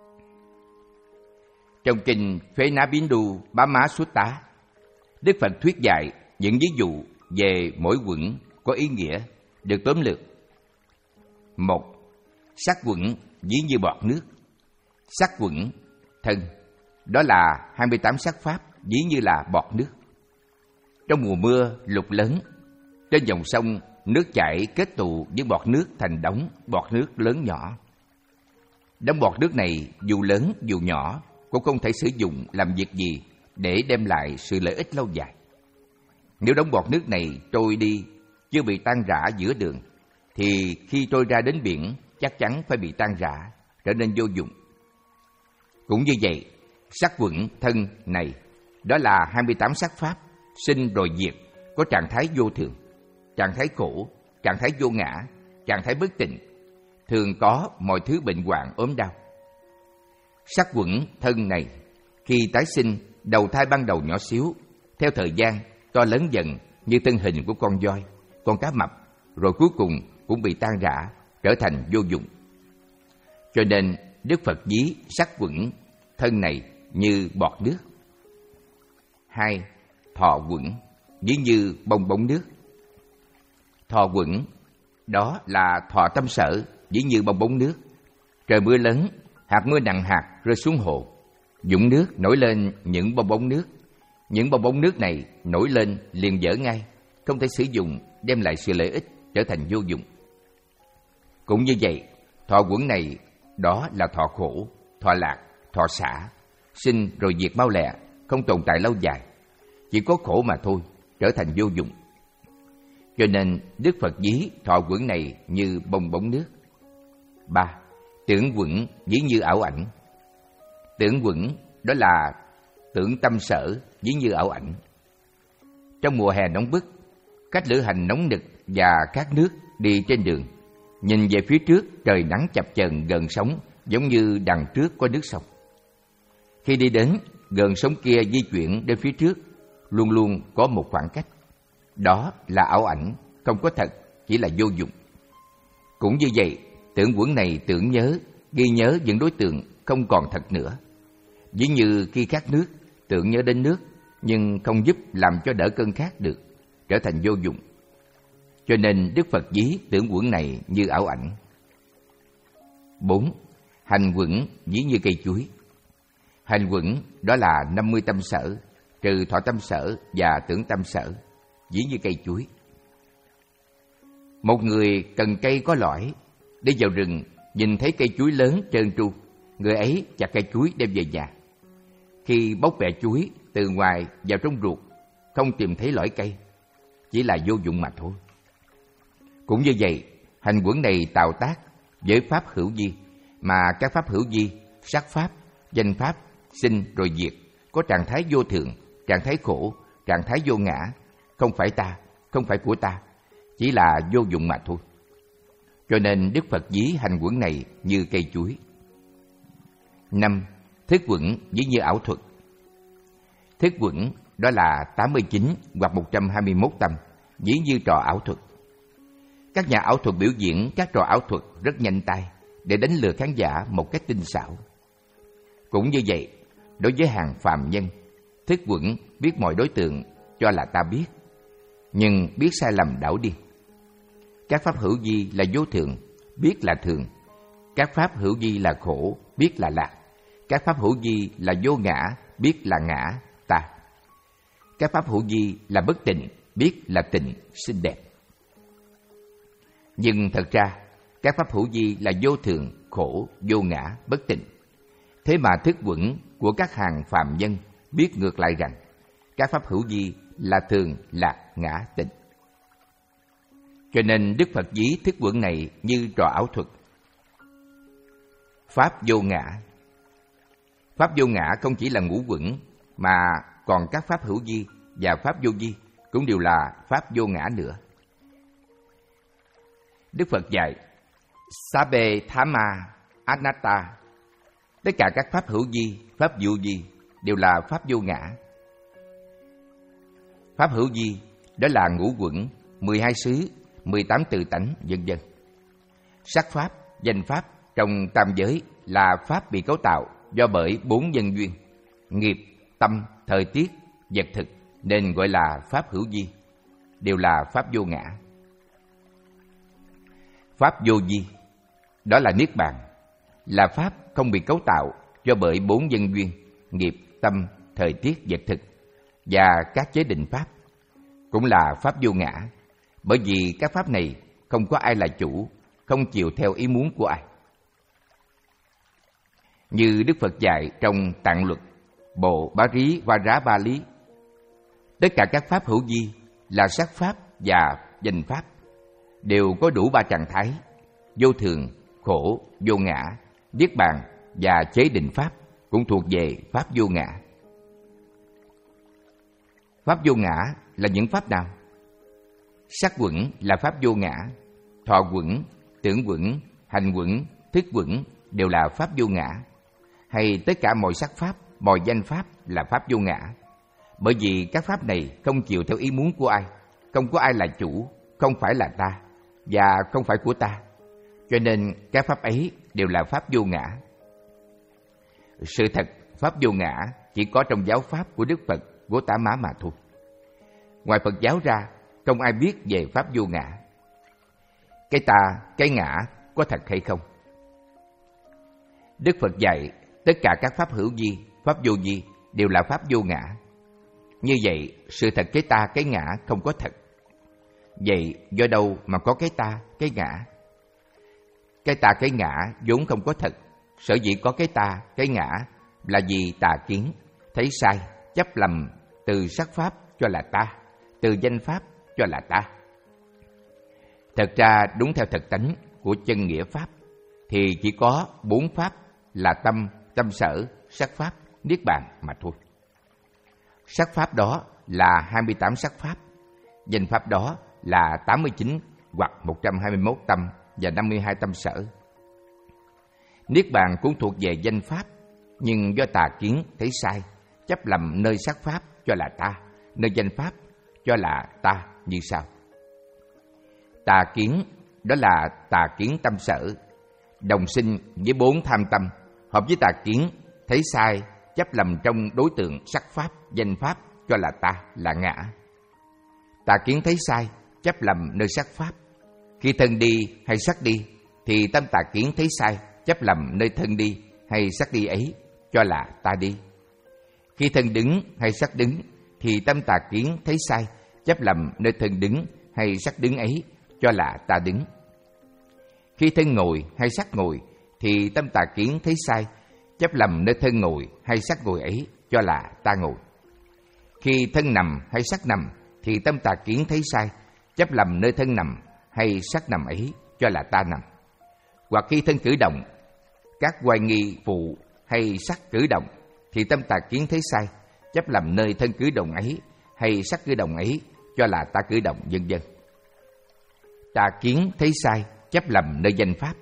trong kinh Phế Ná Bindu Bá Má Sutta, Đức Phật thuyết dạy những ví dụ về mỗi quẩn có ý nghĩa được tóm lược. Một, sắc quẩn ví như bọt nước. Sắc quẩn thân, đó là hai mươi tám sắc pháp ví như là bọt nước. Trong mùa mưa lụt lớn, trên dòng sông nước chảy kết tụ với bọt nước thành đống bọt nước lớn nhỏ. Đống bọt nước này dù lớn dù nhỏ cũng không thể sử dụng làm việc gì để đem lại sự lợi ích lâu dài. Nếu đống bọt nước này trôi đi chưa bị tan rã giữa đường, thì khi trôi ra đến biển chắc chắn phải bị tan rã, trở nên vô dụng. Cũng như vậy, sắc quẩn thân này, đó là hai mươi tám sắc pháp, sinh rồi diệt, có trạng thái vô thường, trạng thái khổ, trạng thái vô ngã, trạng thái bất tịnh, thường có mọi thứ bệnh hoạn ốm đau. Sắc quẩn thân này, khi tái sinh, đầu thai ban đầu nhỏ xíu, theo thời gian to lớn dần như thân hình của con voi, con cá mập, rồi cuối cùng cũng bị tan rã, trở thành vô dụng. Cho nên Đức Phật ví sắc quẩn thân này như bọt nước. Hai, thọ quẩn ví như bong bóng nước. Thọ quẩn, đó là thọ tâm sở, ví như bong bóng nước. Trời mưa lớn, hạt mưa nặng hạt rơi xuống hồ, dũng nước nổi lên những bong bóng nước. Những bong bóng nước này nổi lên liền dở ngay, không thể sử dụng, đem lại sự lợi ích, trở thành vô dụng. Cũng như vậy, thọ quẩn này đó là thọ khổ, thọ lạc, thọ xả, sinh rồi diệt mau lẹ, không tồn tại lâu dài, chỉ có khổ mà thôi, trở thành vô dụng. Cho nên Đức Phật ví thọ quẩn này như bong bóng nước. Ba, tưởng quẩn ví như ảo ảnh. Tưởng quẩn đó là tưởng tâm sở ví như ảo ảnh. Trong mùa hè nóng bức, khách lữ hành nóng nực và khát nước đi trên đường, nhìn về phía trước trời nắng chập chờn gần sóng, giống như đằng trước có nước sông. Khi đi đến gần sóng kia di chuyển đến phía trước, luôn luôn có một khoảng cách. Đó là ảo ảnh, không có thật, chỉ là vô dụng. Cũng như vậy, tưởng quẩn này tưởng nhớ, ghi nhớ những đối tượng không còn thật nữa. Ví như khi khát nước, tưởng nhớ đến nước, nhưng không giúp làm cho đỡ cơn khát được, trở thành vô dụng. Cho nên Đức Phật ví tưởng quẩn này như ảo ảnh. Bốn, hành quẩn ví như cây chuối. Hành quẩn đó là năm mươi tâm sở, trừ thọ tâm sở và tưởng tâm sở, ví như cây chuối. Một người cần cây có lõi, đi vào rừng nhìn thấy cây chuối lớn trơn tru, người ấy chặt cây chuối đem về nhà. Khi bóc bẹ chuối từ ngoài vào trong ruột, không tìm thấy lõi cây, chỉ là vô dụng mà thôi. Cũng như vậy, hành quẩn này tạo tác với pháp hữu vi, mà các pháp hữu vi, sắc pháp, danh pháp, sinh rồi diệt, có trạng thái vô thường, trạng thái khổ, trạng thái vô ngã, không phải ta, không phải của ta, chỉ là vô dụng mà thôi. Cho nên Đức Phật ví hành quẩn này như cây chuối. Năm, thức quẩn ví như ảo thuật. Thức quẩn đó là tám mươi chín hoặc một trăm hai mươi mốt tâm, ví như trò ảo thuật. Các nhà ảo thuật biểu diễn các trò ảo thuật rất nhanh tay để đánh lừa khán giả một cách tinh xảo. Cũng như vậy, đối với hàng phàm nhân, thức quẩn biết mọi đối tượng cho là ta biết, nhưng biết sai lầm đảo điên. Các pháp hữu vi là vô thường, biết là thường. Các pháp hữu vi là khổ, biết là lạc. Các pháp hữu vi là vô ngã, biết là ngã, ta. Các pháp hữu vi là bất tịnh, biết là tịnh, xinh đẹp. Nhưng thật ra, các pháp hữu vi là vô thường, khổ, vô ngã, bất tịnh. Thế mà thức quẩn của các hàng phàm nhân biết ngược lại rằng các pháp hữu vi là thường, lạc, ngã, tịnh. Cho nên Đức Phật ví thức quẩn này như trò ảo thuật. Pháp vô ngã. Pháp vô ngã không chỉ là ngũ quẩn, mà còn các pháp hữu vi và pháp vô vi cũng đều là pháp vô ngã nữa. Đức Phật dạy Sabbe Thamma Anatta. Tất cả các pháp hữu vi, pháp vô vi đều là pháp vô ngã. Pháp hữu vi đó là ngũ quẩn, mười hai xứ, mười tám tự tánh, vân vân. Sắc pháp, danh pháp trong tam giới là pháp bị cấu tạo do bởi bốn nhân duyên: nghiệp, tâm, thời tiết, vật thực, nên gọi là pháp hữu vi, đều là pháp vô ngã. Pháp vô vi đó là niết bàn, là pháp không bị cấu tạo do bởi bốn nhân duyên: nghiệp, tâm, thời tiết, vật thực và các chế định pháp, cũng là pháp vô ngã. Bởi vì các pháp này không có ai là chủ, không chịu theo ý muốn của ai. Như Đức Phật dạy trong Tạng Luật Bộ Bá Rí Va Rá Ba Lý, tất cả các pháp hữu vi là sắc pháp và danh pháp đều có đủ ba trạng thái: vô thường, khổ, vô ngã, niết bàn và chế định pháp, cũng thuộc về pháp vô ngã. Pháp vô ngã là những pháp nào? Sắc quẩn là pháp vô ngã, thọ quẩn, tưởng quẩn, hành quẩn, thức quẩn đều là pháp vô ngã. Hay tất cả mọi sắc pháp, mọi danh pháp là pháp vô ngã. Bởi vì các pháp này không chịu theo ý muốn của ai, không có ai là chủ, không phải là ta và không phải của ta. Cho nên các pháp ấy đều là pháp vô ngã. Sự thật, pháp vô ngã chỉ có trong giáo pháp của Đức Phật Gotama mà thôi. ngoài Phật giáo ra, không ai biết về Pháp vô ngã. Cái ta, cái ngã có thật hay không? Đức Phật dạy tất cả các Pháp hữu vi, Pháp vô vi đều là Pháp vô ngã. Như vậy, sự thật cái ta, cái ngã không có thật. Vậy do đâu mà có cái ta, cái ngã? Cái ta, cái ngã vốn không có thật. Sở dĩ có cái ta, cái ngã là vì tà kiến, thấy sai, chấp lầm từ sắc pháp cho là ta, từ danh pháp cho là ta. Thật ra đúng theo thực tánh của chân nghĩa pháp thì chỉ có bốn pháp là tâm, tâm sở, sắc pháp, niết bàn mà thôi. Sắc pháp đó là hai mươi tám sắc pháp, danh pháp đó là tám mươi chín hoặc một trăm hai mươi mốt tâm và năm mươi hai tâm sở. Niết bàn cũng thuộc về danh pháp, nhưng do tà kiến thấy sai, chấp lầm nơi sắc pháp cho là ta, nơi danh pháp cho là ta như sau. Tà kiến đó là tà kiến tâm sở, đồng sinh với bốn tham tâm, hợp với tà kiến thấy sai, chấp lầm trong đối tượng sắc pháp, danh pháp cho là ta, là ngã. Tà kiến thấy sai, chấp lầm nơi sắc pháp. Khi thân đi hay sắc đi thì tâm tà kiến thấy sai, chấp lầm nơi thân đi hay sắc đi ấy cho là ta đi. Khi thân đứng hay sắc đứng thì tâm tà kiến thấy sai, chấp lầm nơi thân đứng hay sắc đứng ấy cho là ta đứng. Khi thân ngồi hay sắc ngồi thì tâm tà kiến thấy sai, chấp lầm nơi thân ngồi hay sắc ngồi ấy cho là ta ngồi. Khi thân nằm hay sắc nằm thì tâm tà kiến thấy sai, chấp lầm nơi thân nằm hay sắc nằm ấy cho là ta nằm. Hoặc khi thân cử động, các oai nghi phụ hay sắc cử động thì tâm tà kiến thấy sai, chấp lầm nơi thân cử động ấy hay sắc cử động ấy cho là ta cử động, vân vân. Tà kiến thấy sai, chấp lầm nơi danh pháp.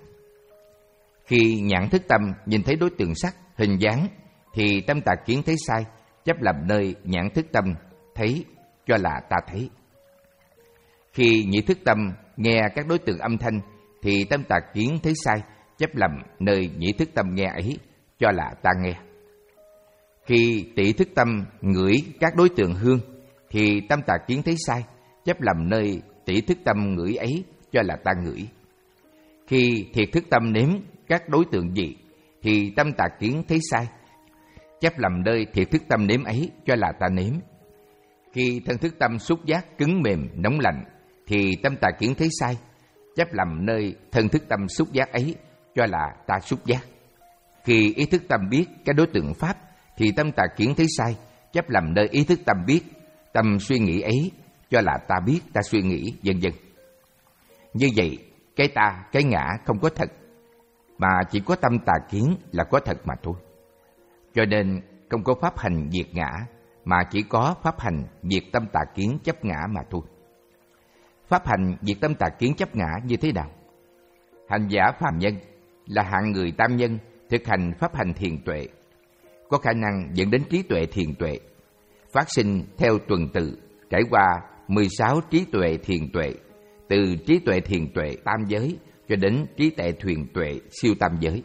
Khi nhãn thức tâm nhìn thấy đối tượng sắc, hình dáng thì tâm tà kiến thấy sai, chấp lầm nơi nhãn thức tâm thấy cho là ta thấy. Khi nhĩ thức tâm nghe các đối tượng âm thanh thì tâm tà kiến thấy sai, chấp lầm nơi nhĩ thức tâm nghe ấy cho là ta nghe. Khi tỷ thức tâm ngửi các đối tượng hương thì tâm tà kiến thấy sai, chấp lầm nơi tỷ thức tâm ngửi ấy cho là ta ngửi. Khi thiệt thức tâm nếm các đối tượng vị thì tâm tà kiến thấy sai, chấp lầm nơi thiệt thức tâm nếm ấy cho là ta nếm. Khi thân thức tâm xúc giác cứng mềm nóng lạnh thì tâm tà kiến thấy sai, chấp lầm nơi thân thức tâm xúc giác ấy cho là ta xúc giác. Khi ý thức tâm biết các đối tượng pháp thì tâm tà kiến thấy sai, chấp lầm nơi ý thức tâm biết tâm suy nghĩ ấy cho là ta biết, ta suy nghĩ, vân vân. Như vậy, cái ta, cái ngã không có thật, mà chỉ có tâm tà kiến là có thật mà thôi. Cho nên không có pháp hành diệt ngã, mà chỉ có pháp hành diệt tâm tà kiến chấp ngã mà thôi. Pháp hành diệt tâm tà kiến chấp ngã như thế nào? Hành giả phàm nhân là hạng người tam nhân thực hành pháp hành thiền tuệ, có khả năng dẫn đến trí tuệ thiền tuệ, phát sinh theo tuần tự, trải qua mười sáu trí tuệ thiền tuệ, từ trí tuệ thiền tuệ tam giới cho đến trí tuệ thiền tuệ siêu tam giới.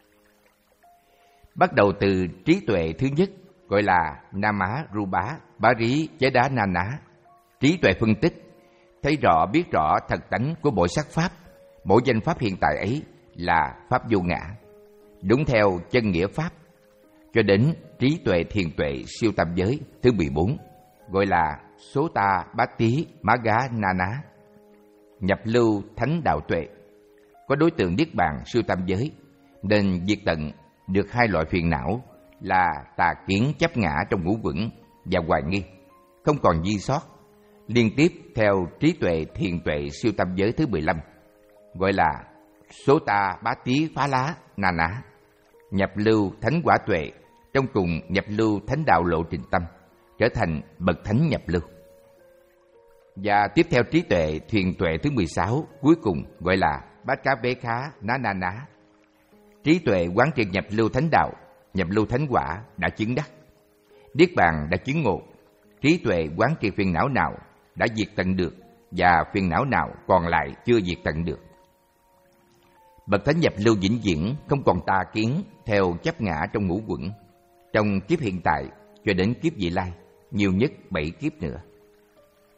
Bắt đầu từ trí tuệ thứ nhất gọi là Nama Rupa Bá Rí Chế Đá Na Ná, trí tuệ phân tích, thấy rõ biết rõ thật tánh của mỗi sắc pháp, mỗi danh pháp hiện tại ấy là pháp vô ngã, đúng theo chân nghĩa pháp, cho đến trí tuệ thiền tuệ siêu tam giới thứ mười bốn gọi là Sota Bát Tí Má Gá Na Ná, nhập lưu thánh đạo tuệ, có đối tượng niết bàn siêu tam giới, nên diệt tận được hai loại phiền não là tà kiến chấp ngã trong ngũ quẩn và hoài nghi, không còn di sót, liên tiếp theo trí tuệ thiền tuệ siêu tam giới thứ mười lăm gọi là Sota Bát Tí Phá Lá Na Ná, nhập lưu thánh quả tuệ, trong cùng nhập lưu thánh đạo lộ trình tâm, trở thành bậc thánh nhập lưu. Và tiếp theo trí tuệ thiền tuệ thứ mười sáu cuối cùng gọi là Bát Cá Bế Khá Ná Na Ná, trí tuệ quán triệt nhập lưu thánh đạo, nhập lưu thánh quả đã chứng đắc, niết bàn đã chứng ngộ, trí tuệ quán triệt phiền não nào đã diệt tận được và phiền não nào còn lại chưa diệt tận được. Bậc thánh nhập lưu vĩnh viễn không còn tà kiến theo chấp ngã trong ngũ quẩn, trong kiếp hiện tại cho đến kiếp vị lai, nhiều nhất bảy kiếp nữa.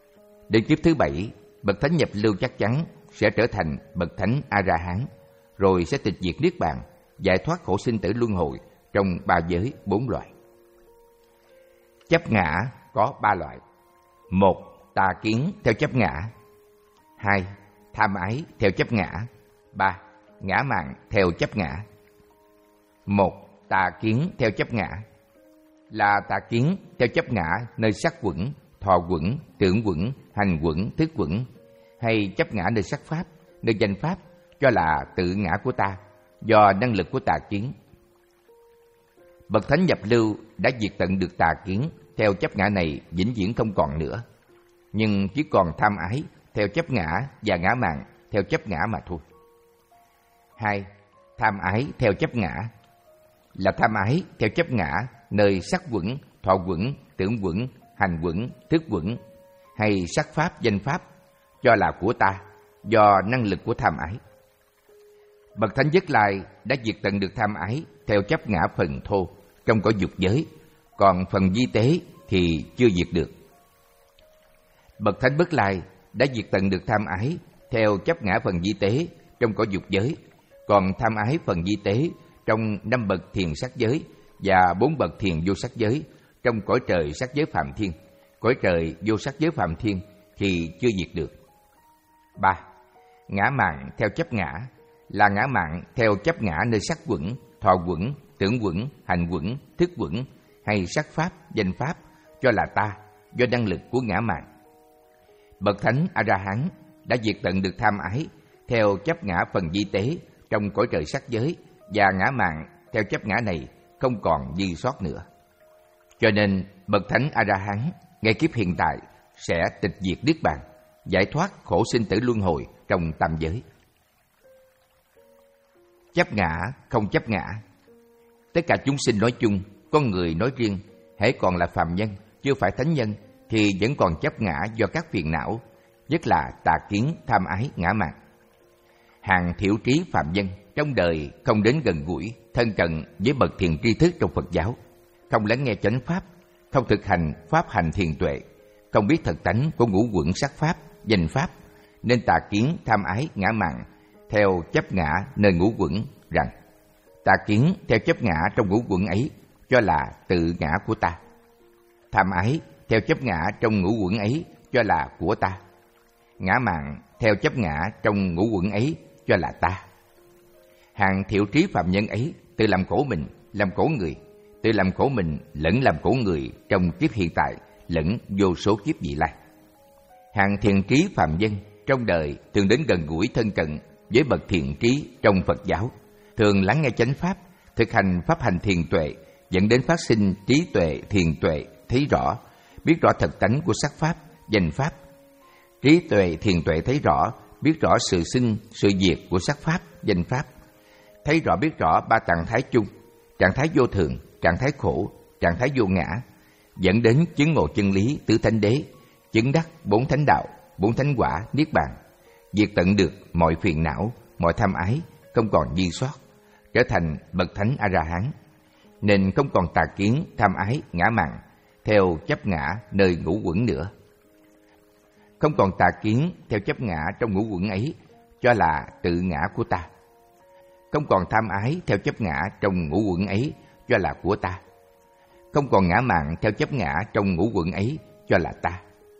Đến kiếp thứ bảy, bậc thánh nhập lưu chắc chắn sẽ trở thành bậc thánh A-la-hán, rồi sẽ tịch diệt niết bàn, giải thoát khổ sinh tử luân hồi trong ba giới bốn loại. Chấp ngã có ba loại. Một, tà kiến theo chấp ngã. Hai, tham ái theo chấp ngã. Ba, ngã mạn theo chấp ngã. Một, tà kiến theo chấp ngã là tà kiến theo chấp ngã nơi sắc quẩn, thọ quẩn, tưởng quẩn, hành quẩn, thức quẩn, hay chấp ngã nơi sắc pháp, nơi danh pháp, cho là tự ngã của ta, do năng lực của tà kiến. Bậc thánh nhập lưu đã diệt tận được tà kiến theo chấp ngã này vĩnh viễn không còn nữa, nhưng chỉ còn tham ái theo chấp ngã và ngã mạn theo chấp ngã mà thôi. Hai, tham ái theo chấp ngã là tham ái theo chấp ngã nơi sắc quẩn, thọ quẩn, tưởng quẩn, hành quẩn, thức quẩn, hay sắc pháp, danh pháp, cho là của ta, do năng lực của tham ái. Bậc thánh Nhất Lai đã diệt tận được tham ái theo chấp ngã phần thô trong cõi dục giới, còn phần vi tế thì chưa diệt được. Bậc thánh Bất Lai đã diệt tận được tham ái theo chấp ngã phần vi tế trong cõi dục giới, còn tham ái phần vi tế trong năm bậc thiền sắc giới và bốn bậc thiền vô sắc giới trong cõi trời sắc giới phạm thiên, cõi trời vô sắc giới phạm thiên thì chưa diệt được. Ba, ngã mạn theo chấp ngã là ngã mạn theo chấp ngã nơi sắc quẩn, thọ quẩn, tưởng quẩn, hành quẩn, thức quẩn, hay sắc pháp, danh pháp, cho là ta, do năng lực của ngã mạn. Bậc thánh A-la-hán đã diệt tận được tham ái theo chấp ngã phần vi tế trong cõi trời sắc giới, và ngã mạn theo chấp ngã này không còn dư sót nữa. Cho nên bậc thánh A-la-hán ngay kiếp hiện tại sẽ tịch diệt niết bàn, giải thoát khổ sinh tử luân hồi trong tam giới. Chấp ngã không chấp ngã. Tất cả chúng sinh nói chung, con người nói riêng, hễ còn là phàm nhân, chưa phải thánh nhân, thì vẫn còn chấp ngã do các phiền não, nhất là tà kiến, tham ái, ngã mạn. Hàng thiểu trí phàm nhân trong đời không đến gần gũi, thân cận với bậc thiền tri thức trong Phật giáo, không lắng nghe chánh pháp, không thực hành pháp hành thiền tuệ, không biết thật tánh của ngũ quẩn sắc pháp, danh pháp, nên tà kiến, tham ái, ngã mạn theo chấp ngã nơi ngũ quẩn, rằng tà kiến theo chấp ngã trong ngũ quẩn ấy cho là tự ngã của ta. Tham ái theo chấp ngã trong ngũ quẩn ấy cho là của ta. Ngã mạn theo chấp ngã trong ngũ quẩn ấy cho là ta. Hàng thiểu trí phạm nhân ấy tự làm khổ mình, làm khổ người, tự làm khổ mình lẫn làm khổ người trong kiếp hiện tại lẫn vô số kiếp vị lai. Hàng thiền trí phạm nhân trong đời thường đến gần gũi thân cận với bậc thiền trí trong Phật giáo, thường lắng nghe chánh pháp, thực hành pháp hành thiền tuệ, dẫn đến phát sinh trí tuệ thiền tuệ, thấy rõ, biết rõ thật tánh của sắc pháp, danh pháp. Trí tuệ thiền tuệ thấy rõ, biết rõ sự sinh, sự diệt của sắc pháp, danh pháp. Thấy rõ biết rõ ba trạng thái chung, trạng thái vô thường, trạng thái khổ, trạng thái vô ngã, dẫn đến chứng ngộ chân lý tứ thánh đế, chứng đắc bốn thánh đạo, bốn thánh quả, niết bàn, diệt tận được mọi phiền não, mọi tham ái, không còn dư sót, trở thành bậc thánh A-la-hán, nên không còn tà kiến, tham ái, ngã mạn theo chấp ngã nơi ngũ quẩn nữa. Không còn tà kiến theo chấp ngã trong ngũ quẩn ấy cho là tự ngã của ta. Không còn tham ái theo chấp ngã trong ngũ quẩn ấy cho là của ta. Không còn ngã mạn theo chấp ngã trong ngũ quẩn ấy cho là ta.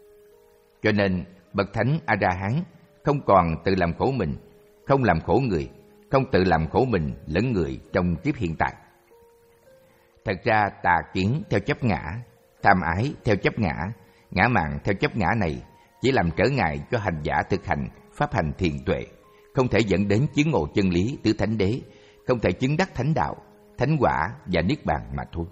Cho nên bậc thánh A-la-hán không còn tự làm khổ mình, không làm khổ người, không tự làm khổ mình lẫn người trong kiếp hiện tại. Thật ra tà kiến theo chấp ngã, tham ái theo chấp ngã, ngã mạn theo chấp ngã này chỉ làm trở ngại cho hành giả thực hành pháp hành thiền tuệ, không thể dẫn đến chứng ngộ chân lý tứ thánh đế, không thể chứng đắc thánh đạo, thánh quả và niết bàn mà thôi.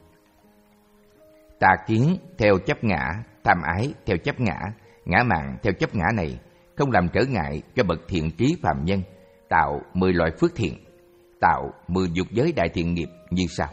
Tà kiến theo chấp ngã, tham ái theo chấp ngã, ngã mạn theo chấp ngã này không làm trở ngại cho bậc thiện trí phàm nhân tạo mười loại phước thiện, tạo mười dục giới đại thiện nghiệp như sau.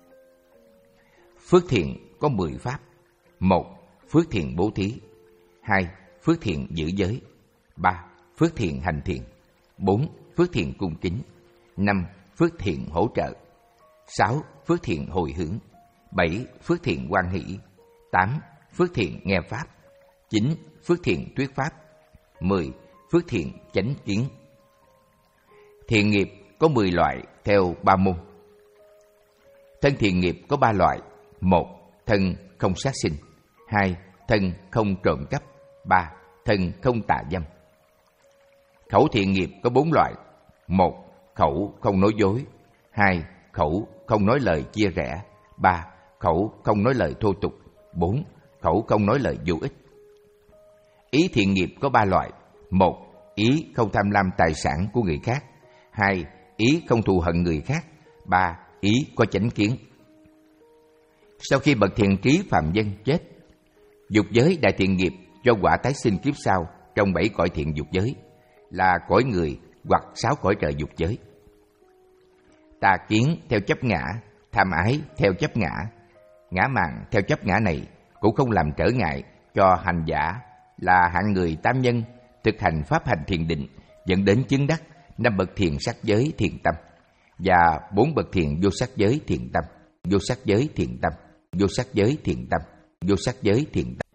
Phước thiện có mười pháp. Một, phước thiện bố thí. Hai, phước thiện giữ giới. Ba, phước thiện hành thiện. Bốn, phước thiện cung kính. Năm, phước thiện hỗ trợ. Sáu, phước thiện hồi hướng. Bảy, phước thiện hoan hỷ. Tám, phước thiện nghe pháp. chín. Phước thiện thuyết pháp. mười. Phước thiện chánh kiến. Thiện nghiệp có mười loại theo ba môn. Thân thiện nghiệp có ba loại. Một. Thân không sát sinh. Hai. Thân không trộm cắp. Ba. Thân không tà dâm. Khẩu thiện nghiệp có bốn loại. Một. Khẩu không nói dối. Hai. Khẩu không nói lời chia rẽ. Ba. Khẩu không nói lời thô tục. Bốn. Khẩu không nói lời vô ích. Ý thiện nghiệp có ba loại. Một. Ý không tham lam tài sản của người khác. Hai. Ý không thù hận người khác. Ba. Ý có chánh kiến. Sau khi bậc thiện trí phàm nhân chết, dục giới đại thiện nghiệp cho quả tái sinh kiếp sau trong bảy cõi thiện dục giới, là cõi người hoặc sáu cõi trời dục giới. Tà kiến theo chấp ngã, tham ái theo chấp ngã, ngã mạn theo chấp ngã này cũng không làm trở ngại cho hành giả là hạng người tam nhân thực hành pháp hành thiền định, dẫn đến chứng đắc năm bậc thiền sắc giới thiền tâm và bốn bậc thiền vô sắc giới thiền tâm, vô sắc giới thiền tâm, vô sắc giới thiền tâm, vô sắc giới thiền tâm.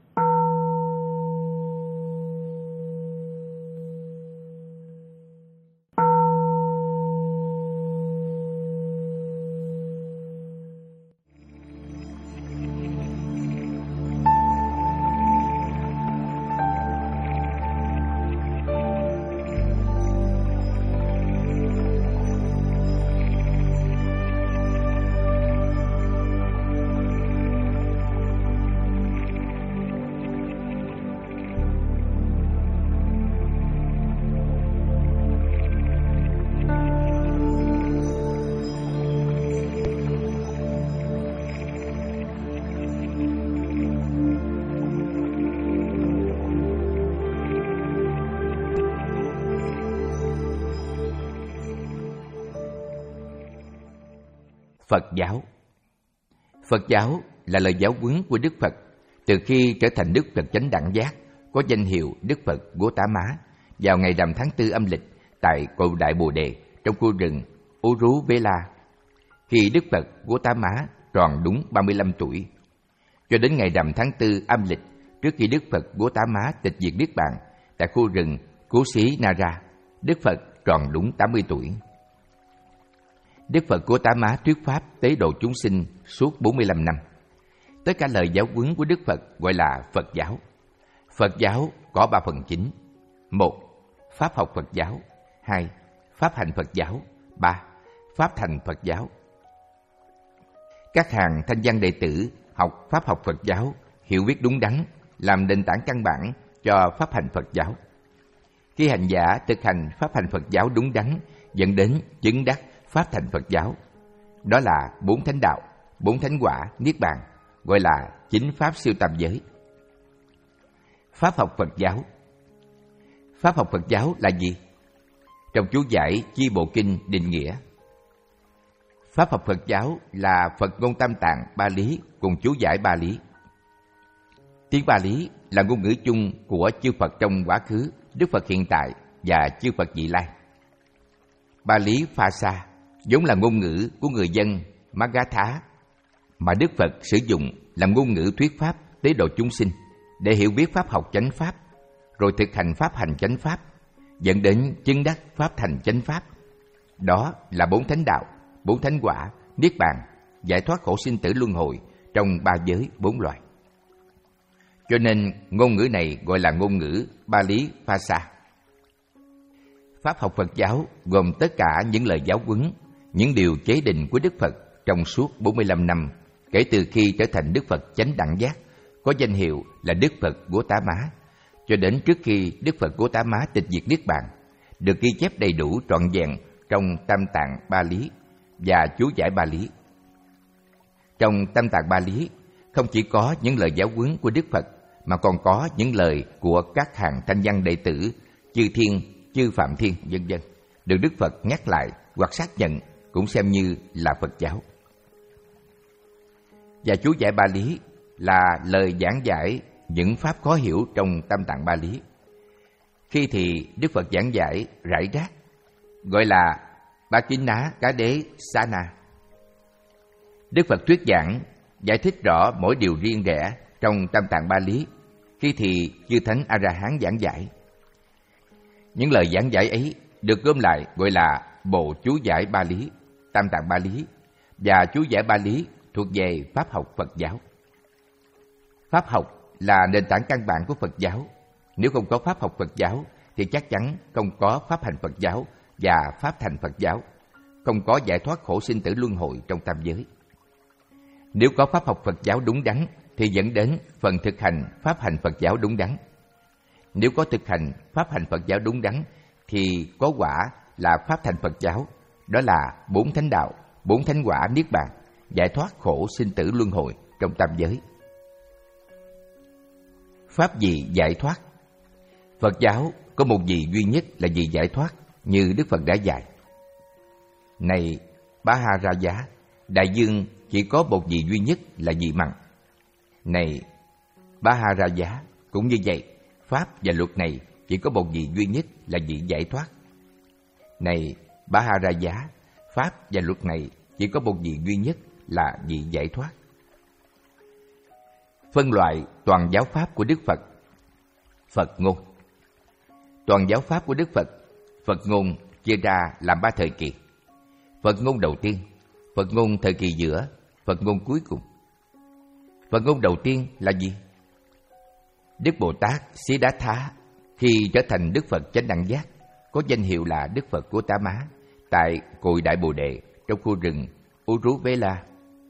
Phật giáo. Phật giáo là lời giáo huấn của Đức Phật từ khi trở thành Đức Phật chánh đẳng giác, có danh hiệu Đức Phật Gautama vào ngày rằm tháng tư âm lịch tại cội Đại Bồ Đề trong khu rừng Uruvela, khi Đức Phật Gautama tròn đúng ba mươi lăm tuổi. Cho đến ngày rằm tháng tư âm lịch, trước khi Đức Phật Gautama tịch diệt niết bàn tại khu rừng Kusinara, Đức Phật tròn đúng tám mươi tuổi. Đức Phật Gautama thuyết pháp tế độ chúng sinh suốt bốn mươi lăm năm. Tất cả lời giáo huấn của Đức Phật gọi là Phật giáo. Phật giáo có ba phần chính. Một. Pháp học Phật giáo. Hai. Pháp hành Phật giáo. Ba. Pháp thành Phật giáo. Các hàng thanh văn đệ tử học pháp học Phật giáo, hiểu biết đúng đắn, làm nền tảng căn bản cho pháp hành Phật giáo. Khi hành giả thực hành pháp hành Phật giáo đúng đắn, dẫn đến chứng đắc pháp thành Phật giáo. Đó là bốn thánh đạo, bốn thánh quả, niết bàn, gọi là chính pháp siêu tam giới. Pháp học Phật giáo. Pháp học Phật giáo là gì? Trong chú giải Chi Bộ Kinh định nghĩa, pháp học Phật giáo là Phật ngôn Tam Tạng Ba Lý cùng chú giải Ba Lý. Tiếng Ba Lý là ngôn ngữ chung của chư Phật trong quá khứ, Đức Phật hiện tại và chư Phật vị lai. Ba Lý Pha Sa vốn là ngôn ngữ của người dân Magadha mà Đức Phật sử dụng làm ngôn ngữ thuyết pháp tế độ chúng sinh để hiểu biết pháp học chánh pháp, rồi thực hành pháp hành chánh pháp, dẫn đến chứng đắc pháp thành chánh pháp. Đó là bốn thánh đạo, bốn thánh quả, niết bàn, giải thoát khổ sinh tử luân hồi trong ba giới bốn loài. Cho nên ngôn ngữ này gọi là ngôn ngữ Ba Lý Pha Sa. Pháp học Phật giáo gồm tất cả những lời giáo huấn, những điều chế định của Đức Phật trong suốt bốn mươi lăm năm kể từ khi trở thành Đức Phật chánh đẳng giác, có danh hiệu là Đức Phật Gautama, cho đến trước khi Đức Phật Gautama tịch diệt niết bàn, được ghi chép đầy đủ trọn vẹn trong Tam Tạng Ba Lý và chú giải Ba Lý. Trong Tam Tạng Ba Lý không chỉ có những lời giáo huấn của Đức Phật mà còn có những lời của các hàng thanh văn đệ tử, chư thiên, chư phạm thiên, vân vân, được Đức Phật nhắc lại hoặc xác nhận, cũng xem như là Phật giáo. Và chú giải Ba Lý là lời giảng giải những pháp khó hiểu trong Tam Tạng Ba Lý. Khi thì Đức Phật giảng giải rải rác, gọi là Bacchina Cá Đế Sana. Đức Phật thuyết giảng giải thích rõ mỗi điều riêng rẽ trong Tam Tạng Ba Lý, khi thì chư thánh A-la-hán giảng giải. Những lời giảng giải ấy được gom lại gọi là bộ chú giải Ba Lý, Tam Tạng Ba Lý và chú giải Ba Lý thuộc về Pháp học Phật giáo. Pháp học là nền tảng căn bản của Phật giáo. Nếu không có Pháp học Phật giáo thì chắc chắn không có Pháp hành Phật giáo và Pháp thành Phật giáo, không có giải thoát khổ sinh tử luân hồi trong tam giới. Nếu có Pháp học Phật giáo đúng đắn thì dẫn đến phần thực hành Pháp hành Phật giáo đúng đắn. Nếu có thực hành Pháp hành Phật giáo đúng đắn thì có quả là Pháp thành Phật giáo, đó là bốn thánh đạo, bốn thánh quả niết bàn, giải thoát khổ sinh tử luân hồi trong tam giới. Pháp gì giải thoát? Phật giáo có một gì duy nhất là gì giải thoát, như Đức Phật đã dạy. Này Bá-ha-ra-giá, đại dương chỉ có một gì duy nhất là gì mặn. Này Bá-ha-ra-giá, cũng như vậy, Pháp và luật này chỉ có một gì duy nhất là gì giải thoát. Này Bá-ha-ra-giá, Pháp và luật này chỉ có một gì duy nhất là gì giải thoát. Phân loại toàn giáo Pháp của Đức Phật. Phật ngôn. Toàn giáo Pháp của Đức Phật, Phật ngôn chia ra làm ba thời kỳ. Phật ngôn đầu tiên, Phật ngôn thời kỳ giữa, Phật ngôn cuối cùng. Phật ngôn đầu tiên là gì? Đức Bồ Tát Siddhartha khi trở thành Đức Phật Chánh Đẳng Giác, có danh hiệu là Đức Phật Gotama tại cội Đại Bồ Đề trong khu rừng Uruvela.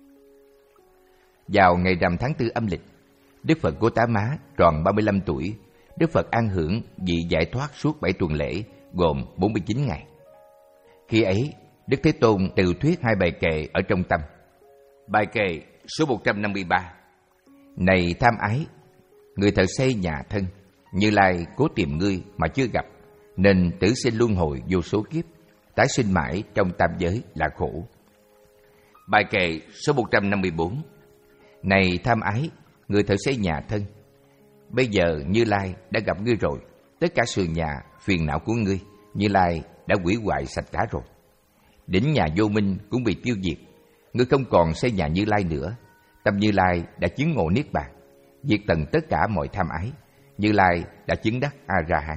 Vào ngày rằm tháng tư âm lịch, Đức Phật Gotama tròn ba mươi lăm tuổi. Đức Phật an hưởng vị giải thoát suốt bảy tuần lễ, gồm bốn mươi chín ngày. Khi ấy, Đức Thế Tôn từ thuyết hai bài kệ ở trong tâm. Bài kệ số một trăm năm mươi ba. Này tham ái, người thợ xây nhà thân, Như Lai cố tìm ngươi mà chưa gặp, nên tử sinh luân hồi vô số kiếp, tái sinh mãi trong tam giới là khổ. Bài kệ số một trăm năm mươi bốn. Này tham ái, người thợ xây nhà thân, bây giờ Như Lai đã gặp ngươi rồi, tất cả sự nhà, phiền não của ngươi, Như Lai đã hủy hoại sạch cả rồi. Đỉnh nhà vô minh cũng bị tiêu diệt, ngươi không còn xây nhà Như Lai nữa. Tâm Như Lai đã chứng ngộ niết bàn, diệt tận tất cả mọi tham ái, Như Lai đã chứng đắc A-ra-hán.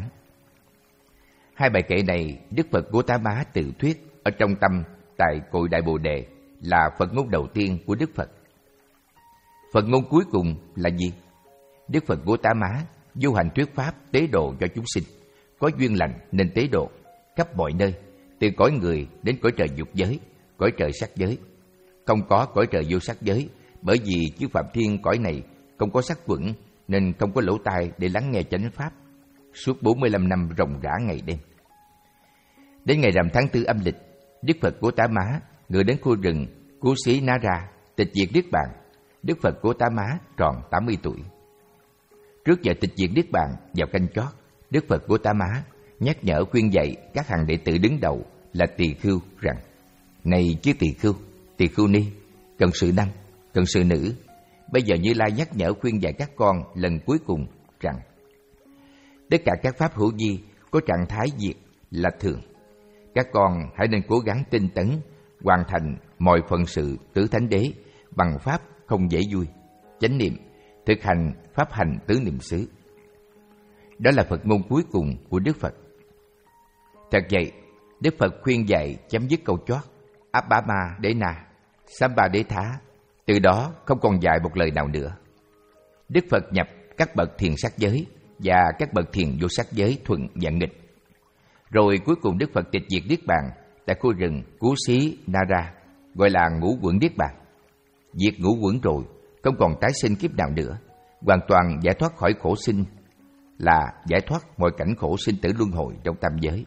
Hai bài kệ này Đức Phật Gotama tự thuyết ở trong tâm tại cội Đại Bồ Đề, là Phật ngôn đầu tiên của Đức Phật. Phật ngôn cuối cùng là gì? Đức Phật Gotama du hành thuyết pháp tế độ cho chúng sinh, có duyên lành nên tế độ khắp mọi nơi, từ cõi người đến cõi trời dục giới, cõi trời sắc giới. Không có cõi trời vô sắc giới, bởi vì chư phạm thiên cõi này không có sắc vững nên không có lỗ tai để lắng nghe chánh pháp suốt bốn mươi lăm năm ròng rã ngày đêm. Đến ngày rằm tháng tư âm lịch, Đức Phật Gotama người đến khu rừng Kusinara tịch diệt niết bàn. Đức Phật Gotama tròn tám mươi tuổi. Trước giờ tịch diệt niết bàn vào canh chót, Đức Phật Gotama nhắc nhở khuyên dạy các hàng đệ tử đứng đầu là tỳ khưu rằng: Này chư tỳ khưu, tỳ khưu ni, cận sự nam, cận sự nữ, bây giờ Như Lai nhắc nhở khuyên dạy các con lần cuối cùng rằng: tất cả các pháp hữu vi có trạng thái diệt là thường. Các con hãy nên cố gắng tinh tấn, hoàn thành mọi phận sự tứ thánh đế bằng pháp không dễ vui, chánh niệm, thực hành pháp hành tứ niệm xứ. Đó là Phật ngôn cuối cùng của Đức Phật. Thật vậy, Đức Phật khuyên dạy chấm dứt câu chót Abhama Đế Na, Samba Đế Thá, từ đó không còn dạy một lời nào nữa. Đức Phật nhập các bậc thiền sắc giới và các bậc thiền vô sắc giới thuận và nghịch. Rồi cuối cùng Đức Phật tịch diệt niết bàn tại khu rừng Kusinara, gọi là ngũ quẩn niết bàn. Diệt ngũ quẩn rồi, không còn tái sinh kiếp nào nữa, hoàn toàn giải thoát khỏi khổ sinh, là giải thoát mọi cảnh khổ sinh tử luân hồi trong tam giới.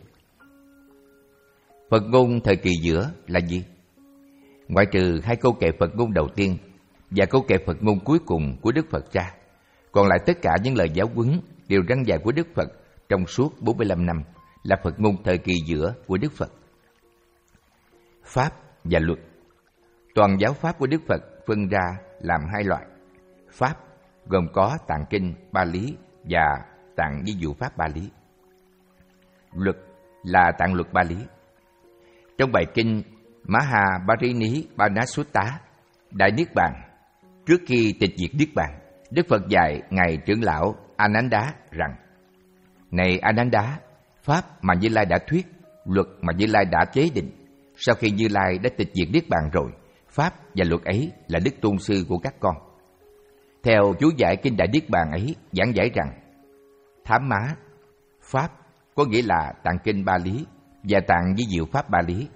Phật ngôn thời kỳ giữa là gì? Ngoại trừ hai câu kệ Phật ngôn đầu tiên và câu kệ Phật ngôn cuối cùng của Đức Phật ra, còn lại tất cả những lời giáo huấn, điều răn dạy của Đức Phật trong suốt bốn mươi lăm năm là Phật ngôn thời kỳ giữa của Đức Phật. Pháp và luật. Toàn giáo pháp của Đức Phật phân ra làm hai loại. Pháp gồm có tạng kinh Ba Lý và tạng ví dụ pháp Ba Lý. Luật là tạng luật Ba Lý. Trong bài kinh Mahabharini-Panasutta, Đại Niết Bàn, trước khi tịch diệt Niết Bàn, Đức Phật dạy Ngài trưởng lão Ananda rằng: Này Ananda, pháp mà Như Lai đã thuyết, luật mà Như Lai đã chế định, sau khi Như Lai đã tịch diệt niết bàn rồi, pháp và luật ấy là Đức Tôn Sư của các con. Theo chú giải kinh Đại Niết Bàn ấy giảng giải rằng: Thám má, pháp có nghĩa là tạng kinh Ba Lý và tạng vi diệu pháp Ba Lý.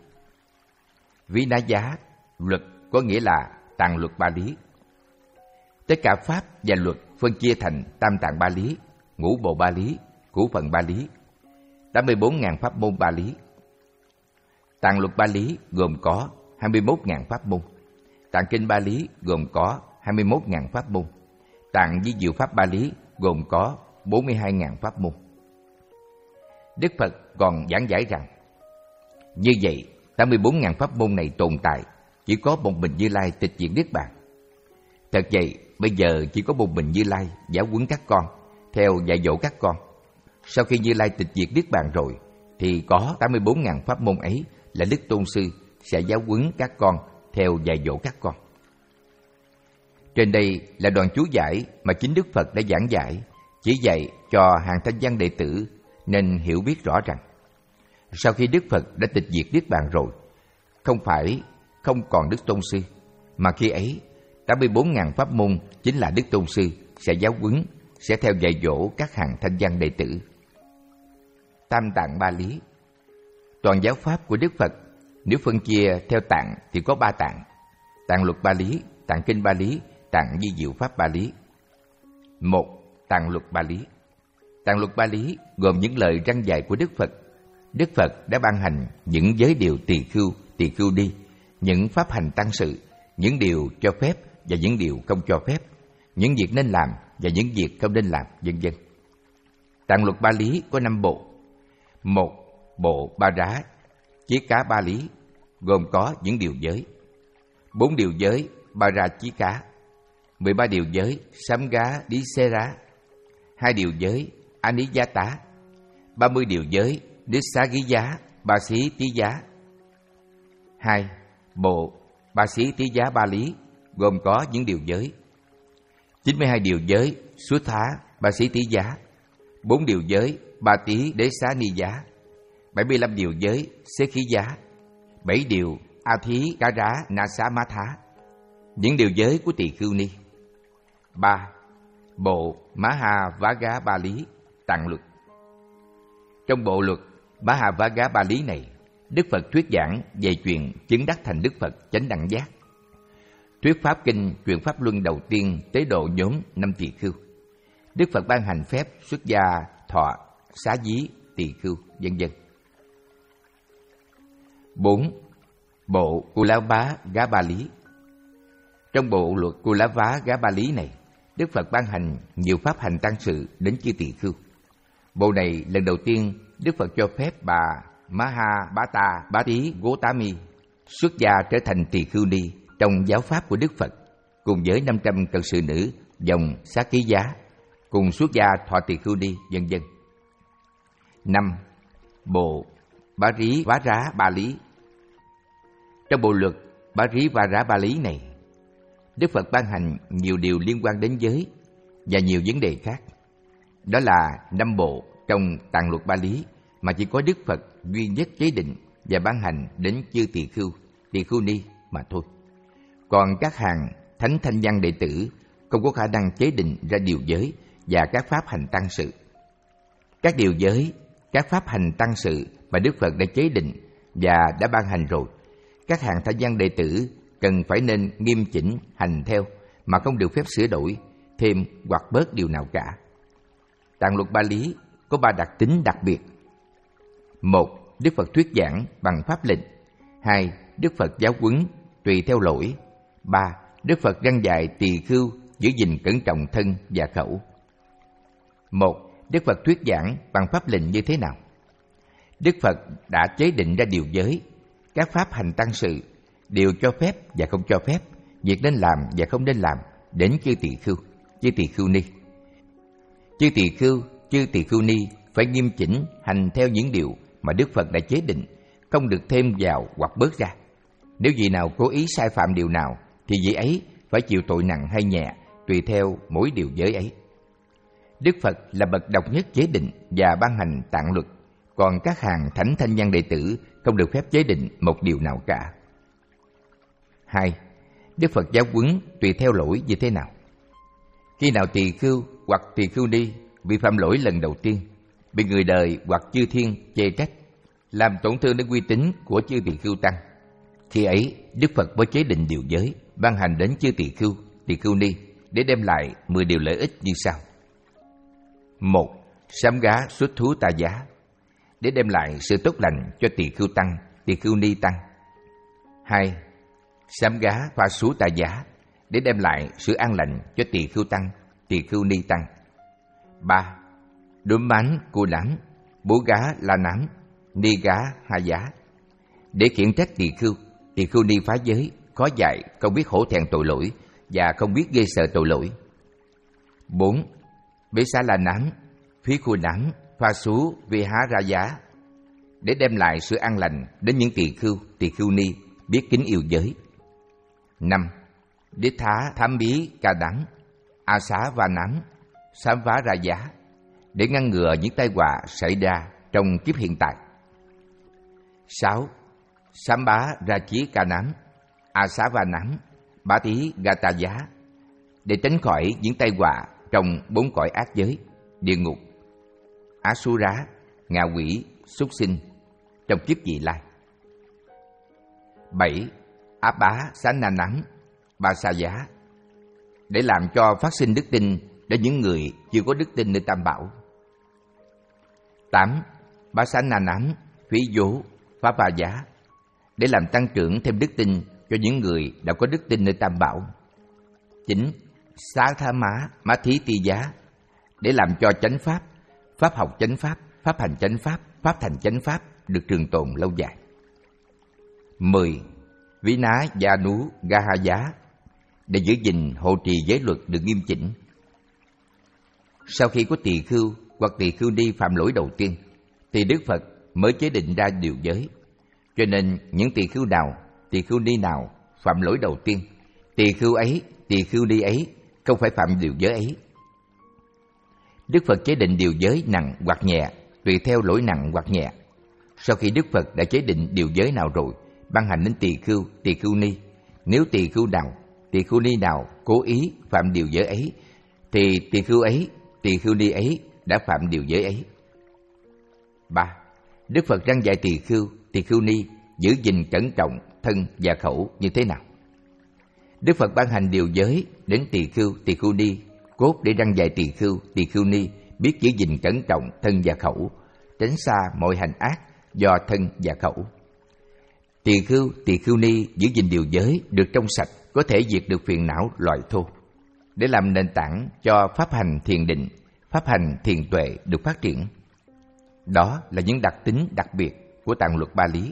Ví ná giá, luật có nghĩa là tạng luật Ba Lý. Tất cả pháp và luật phân chia thành tam tạng Ba Lý, ngũ bộ Ba Lý, cửu phần Ba Lý, tám mươi bốn nghìn pháp môn Ba Lý. Tạng luật Ba Lý gồm có hai mươi mốt nghìn pháp môn. Tạng kinh Ba Lý gồm có hai mươi mốt nghìn pháp môn. Tạng vi diệu pháp Ba Lý gồm có bốn mươi hai nghìn pháp môn. Đức Phật còn giảng giải rằng: Như vậy, tám mươi bốn nghìn pháp môn này tồn tại, chỉ có một mình Như Lai tịch diệt niết bàn. Thật vậy, bây giờ chỉ có một mình Như Lai giáo huấn các con, theo dạy dỗ các con. Sau khi Như Lai tịch diệt niết bàn rồi, thì có tám mươi bốn nghìn pháp môn ấy là Đức Tôn Sư sẽ giáo huấn các con, theo dạy dỗ các con. Trên đây là đoạn chú giải mà chính Đức Phật đã giảng giải, chỉ dạy cho hàng thanh văn đệ tử nên hiểu biết rõ rằng, sau khi Đức Phật đã tịch diệt niết bàn rồi, không phải không còn Đức Tôn Sư, mà khi ấy tám mươi bốn nghìn pháp môn chính là Đức Tôn Sư sẽ giáo huấn, sẽ theo dạy dỗ các hàng thanh văn đệ tử. Tam tạng Ba Lý. Toàn giáo pháp của Đức Phật nếu phân chia theo tạng thì có ba tạng: tạng luật Ba Lý, tạng kinh Ba Lý, tạng vi diệu pháp Ba Lý. Một, tạng luật Ba Lý. Tạng luật Ba Lý gồm những lời răn dạy của Đức Phật. Đức Phật đã ban hành những giới điều tỳ khưu, tỳ khưu ni, những pháp hành tăng sự, những điều cho phép và những điều không cho phép, những việc nên làm và những việc không nên làm, vân vân. Tạng luật Ba Lý có năm bộ. Một, bộ Ba Rá, Chí Cá Ba Lý, gồm có những điều giới. Bốn điều giới Ba Ra Chí Cá, mười ba điều giới Sám Gá Đi Xê Rá, hai điều giới Ani Giá Tá, ba mươi điều giới Đích Xá Ghi Giá, Ba Xí Tí Giá. Hai, bộ Ba Xí Tí Giá Ba Lý, gồm có những điều giới. chín mươi hai điều giới Xuất Thá Ba Xí Tí Giá, bốn điều giới Ba Tí Đế Xá Ni Giá, bảy mươi lăm điều giới Xế Khí Giá, bảy điều A Thí Cá Rá Na Xá Má Thá, những điều giới của tỳ khưu ni. Ba, bộ Má Ha Vá Gá Ba Lý, tạng luật. Trong bộ luật Má Ha Vá Gá Ba Lý này, Đức Phật thuyết giảng về chuyện chứng đắc thành Đức Phật chánh đẳng giác. Thuyết pháp kinh Chuyển Pháp Luân đầu tiên tế độ nhóm năm tỳ khưu. Đức Phật ban hành phép xuất gia, thọ, xá dí, tỳ khưu, vân vân. Bốn, bộ Cù Lá Bá Gá Ba Lý. Trong bộ luật Cù Lá Bá Gá Ba Lý này, Đức Phật ban hành nhiều pháp hành tăng sự đến chư tỳ khưu. Bộ này lần đầu tiên Đức Phật cho phép bà Maha Bá Ta Bá Tí Gotami xuất gia trở thành tỳ khưu ni trong giáo pháp của Đức Phật, cùng với năm trăm cận sự nữ dòng Sát Ký Giá, cùng xuất gia thọ tỳ khưu ni, vân vân. Năm, bộ Bá Rí Vá Rá Ba Lý. Trong bộ luật Bá Rí Vá Rá Ba Lý này, Đức Phật ban hành nhiều điều liên quan đến giới và nhiều vấn đề khác. Đó là năm bộ trong tạng luật Ba Lý mà chỉ có Đức Phật duy nhất chế định và ban hành đến chư tỳ khưu, tỳ khưu ni mà thôi. Còn các hàng thánh thanh văn đệ tử không có khả năng chế định ra điều giới và các pháp hành tăng sự. Các điều giới, các pháp hành tăng sự mà Đức Phật đã chế định và đã ban hành rồi, các hàng thanh văn đệ tử cần phải nên nghiêm chỉnh hành theo mà không được phép sửa đổi, thêm hoặc bớt điều nào cả. Tạng luật Ba Lý có ba đặc tính đặc biệt. Một, Đức Phật thuyết giảng bằng pháp lệnh. Hai, Đức Phật giáo huấn tùy theo lỗi. Ba, Đức Phật răn dạy tỳ khưu giữ gìn cẩn trọng thân và khẩu. Một, Đức Phật thuyết giảng bằng pháp lệnh như thế nào? Đức Phật đã chế định ra điều giới, các pháp hành tăng sự, điều cho phép và không cho phép, việc nên làm và không nên làm đến chư tỳ khưu, chư tỳ khưu ni. Chư tỳ khưu, chư tỳ khưu ni phải nghiêm chỉnh hành theo những điều mà Đức Phật đã chế định, không được thêm vào hoặc bớt ra. Nếu vị nào cố ý sai phạm điều nào thì vị ấy phải chịu tội nặng hay nhẹ tùy theo mỗi điều giới ấy. Đức Phật là bậc độc nhất chế định và ban hành tạng luật, còn các hàng thánh thanh văn đệ tử không được phép chế định một điều nào cả. Hai, Đức Phật giáo huấn tùy theo lỗi như thế nào. Khi nào tỳ khưu hoặc tỳ khưu ni bị phạm lỗi lần đầu tiên, bị người đời hoặc chư thiên chê trách, làm tổn thương đến uy tín của chư tỳ khưu tăng, khi ấy Đức Phật mới chế định điều giới, ban hành đến chư tỳ khưu, tỳ khưu ni để đem lại mười điều lợi ích như sau. Một, sám gá xuất thú ta giá, để đem lại sự tốt lành cho tỳ khưu tăng, tỳ khưu ni tăng. Hai, sám gá pha sú ta giá, để đem lại sự an lành cho tỳ khưu tăng, tỳ khưu ni tăng. Ba, đốm mán cô lãm, bố gá la nám, ni gá ha giá, để khiển trách tỳ khưu, tỳ khưu ni phá giới, khó dạy, không biết hổ thẹn tội lỗi và không biết ghê sợ tội lỗi. Bốn, bế xá la nám, phí khu nám, pha sú vi há ra giá, để đem lại sự an lành đến những tỳ khưu, tỳ khưu ni biết kính yêu giới. Năm, đế thá thám bí ca đám, a xá va nám, sám vá ra giá, để ngăn ngừa những tai họa xảy ra trong kiếp hiện tại. Sáu, sám bá ra chí ca nám, a xá va nám, bá tí ga ta giá, để tránh khỏi những tai họa trong bốn cõi ác giới, địa ngục, á su rá, ngạ quỷ, súc sinh trong kiếp vị lai. Bảy, á bá xá na nám, ba sa giá, để làm cho phát sinh đức tin đến những người chưa có đức tin nơi Tam Bảo. Tám, bá xá na nám, phí vố, phá ba giá, để làm tăng trưởng thêm đức tin cho những người đã có đức tin nơi Tam Bảo. Chín, xá tha má, má thí ti giá, để làm cho chánh pháp, pháp học chánh pháp, pháp hành chánh pháp, pháp thành chánh pháp được trường tồn lâu dài. Mười, ví ná gia nú ga ha giá, để giữ gìn hộ trì giới luật được nghiêm chỉnh. Sau khi có tỳ khưu hoặc tỳ khưu ni phạm lỗi đầu tiên, thì Đức Phật mới chế định ra điều giới. Cho nên những tỳ khưu nào, tỳ khưu ni nào phạm lỗi đầu tiên, tỳ khưu ấy, tỳ khưu ni ấy không phải phạm điều giới ấy. Đức Phật chế định điều giới nặng hoặc nhẹ tùy theo lỗi nặng hoặc nhẹ. Sau khi Đức Phật đã chế định điều giới nào rồi, ban hành đến tỳ khưu, tỳ khưu ni, nếu tỳ khưu nào, tỳ khưu ni nào cố ý phạm điều giới ấy, thì tỳ khưu ấy, tỳ khưu ni ấy đã phạm điều giới ấy. Ba, Đức Phật răn dạy tỳ khưu, tỳ khưu ni giữ gìn cẩn trọng thân và khẩu như thế nào. Đức Phật ban hành điều giới đến tỳ khưu, tỳ khưu ni cốt để răn dạy tỳ khưu, tỳ khưu ni biết giữ gìn cẩn trọng thân và khẩu, tránh xa mọi hành ác do thân và khẩu. Tỳ khưu, tỳ khưu ni giữ gìn điều giới được trong sạch, có thể diệt được phiền não loại thô, để làm nền tảng cho pháp hành thiền định, pháp hành thiền tuệ được phát triển. Đó là những đặc tính đặc biệt của tạng luật Bali.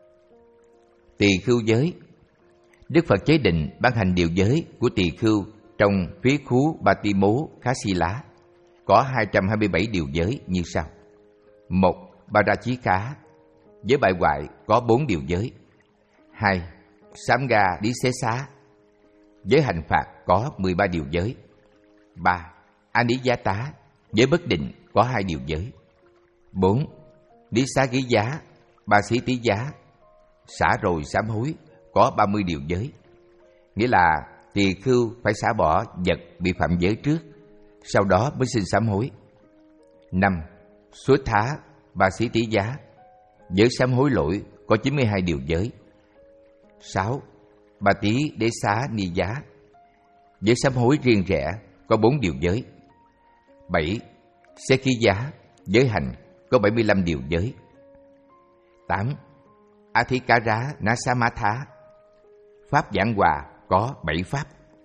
Tỳ khưu giới, Đức Phật chế định ban hành điều giới của tỳ khưu trong Phí Khú Ba Ti Mố Khá Si Lá, có hai trăm hai mươi bảy điều giới như sau. Một, Ba Ra Chí Khá, giới bại hoại có bốn điều giới. Hai, Sám Ga Đi Xế Xá, giới hành phạt có mười ba điều giới. Ba, A Ní Giá Tá, giới bất định có hai điều giới. Bốn, Đi Xá Ghi Giá, Ba Xí Tí Giá, xả rồi sám hối có ba mươi điều giới. Nghĩa là tỳ khưu phải xả bỏ vật bị phạm giới trước, sau đó mới xin sám hối. Năm, Suối Thá Ba Xí Tí Giá, giới sám hối lỗi có chín mươi hai điều giới. Sáu, Ba Tí Đế Xá Ni Giá, giới sám hối riêng rẽ có bốn điều giới. Bảy, Xế Khí Giá, giới hành có bảy mươi lăm điều giới. Tám, A Thí Cá Rá Ná Xá Má Thá, pháp giảng hòa có bảy pháp.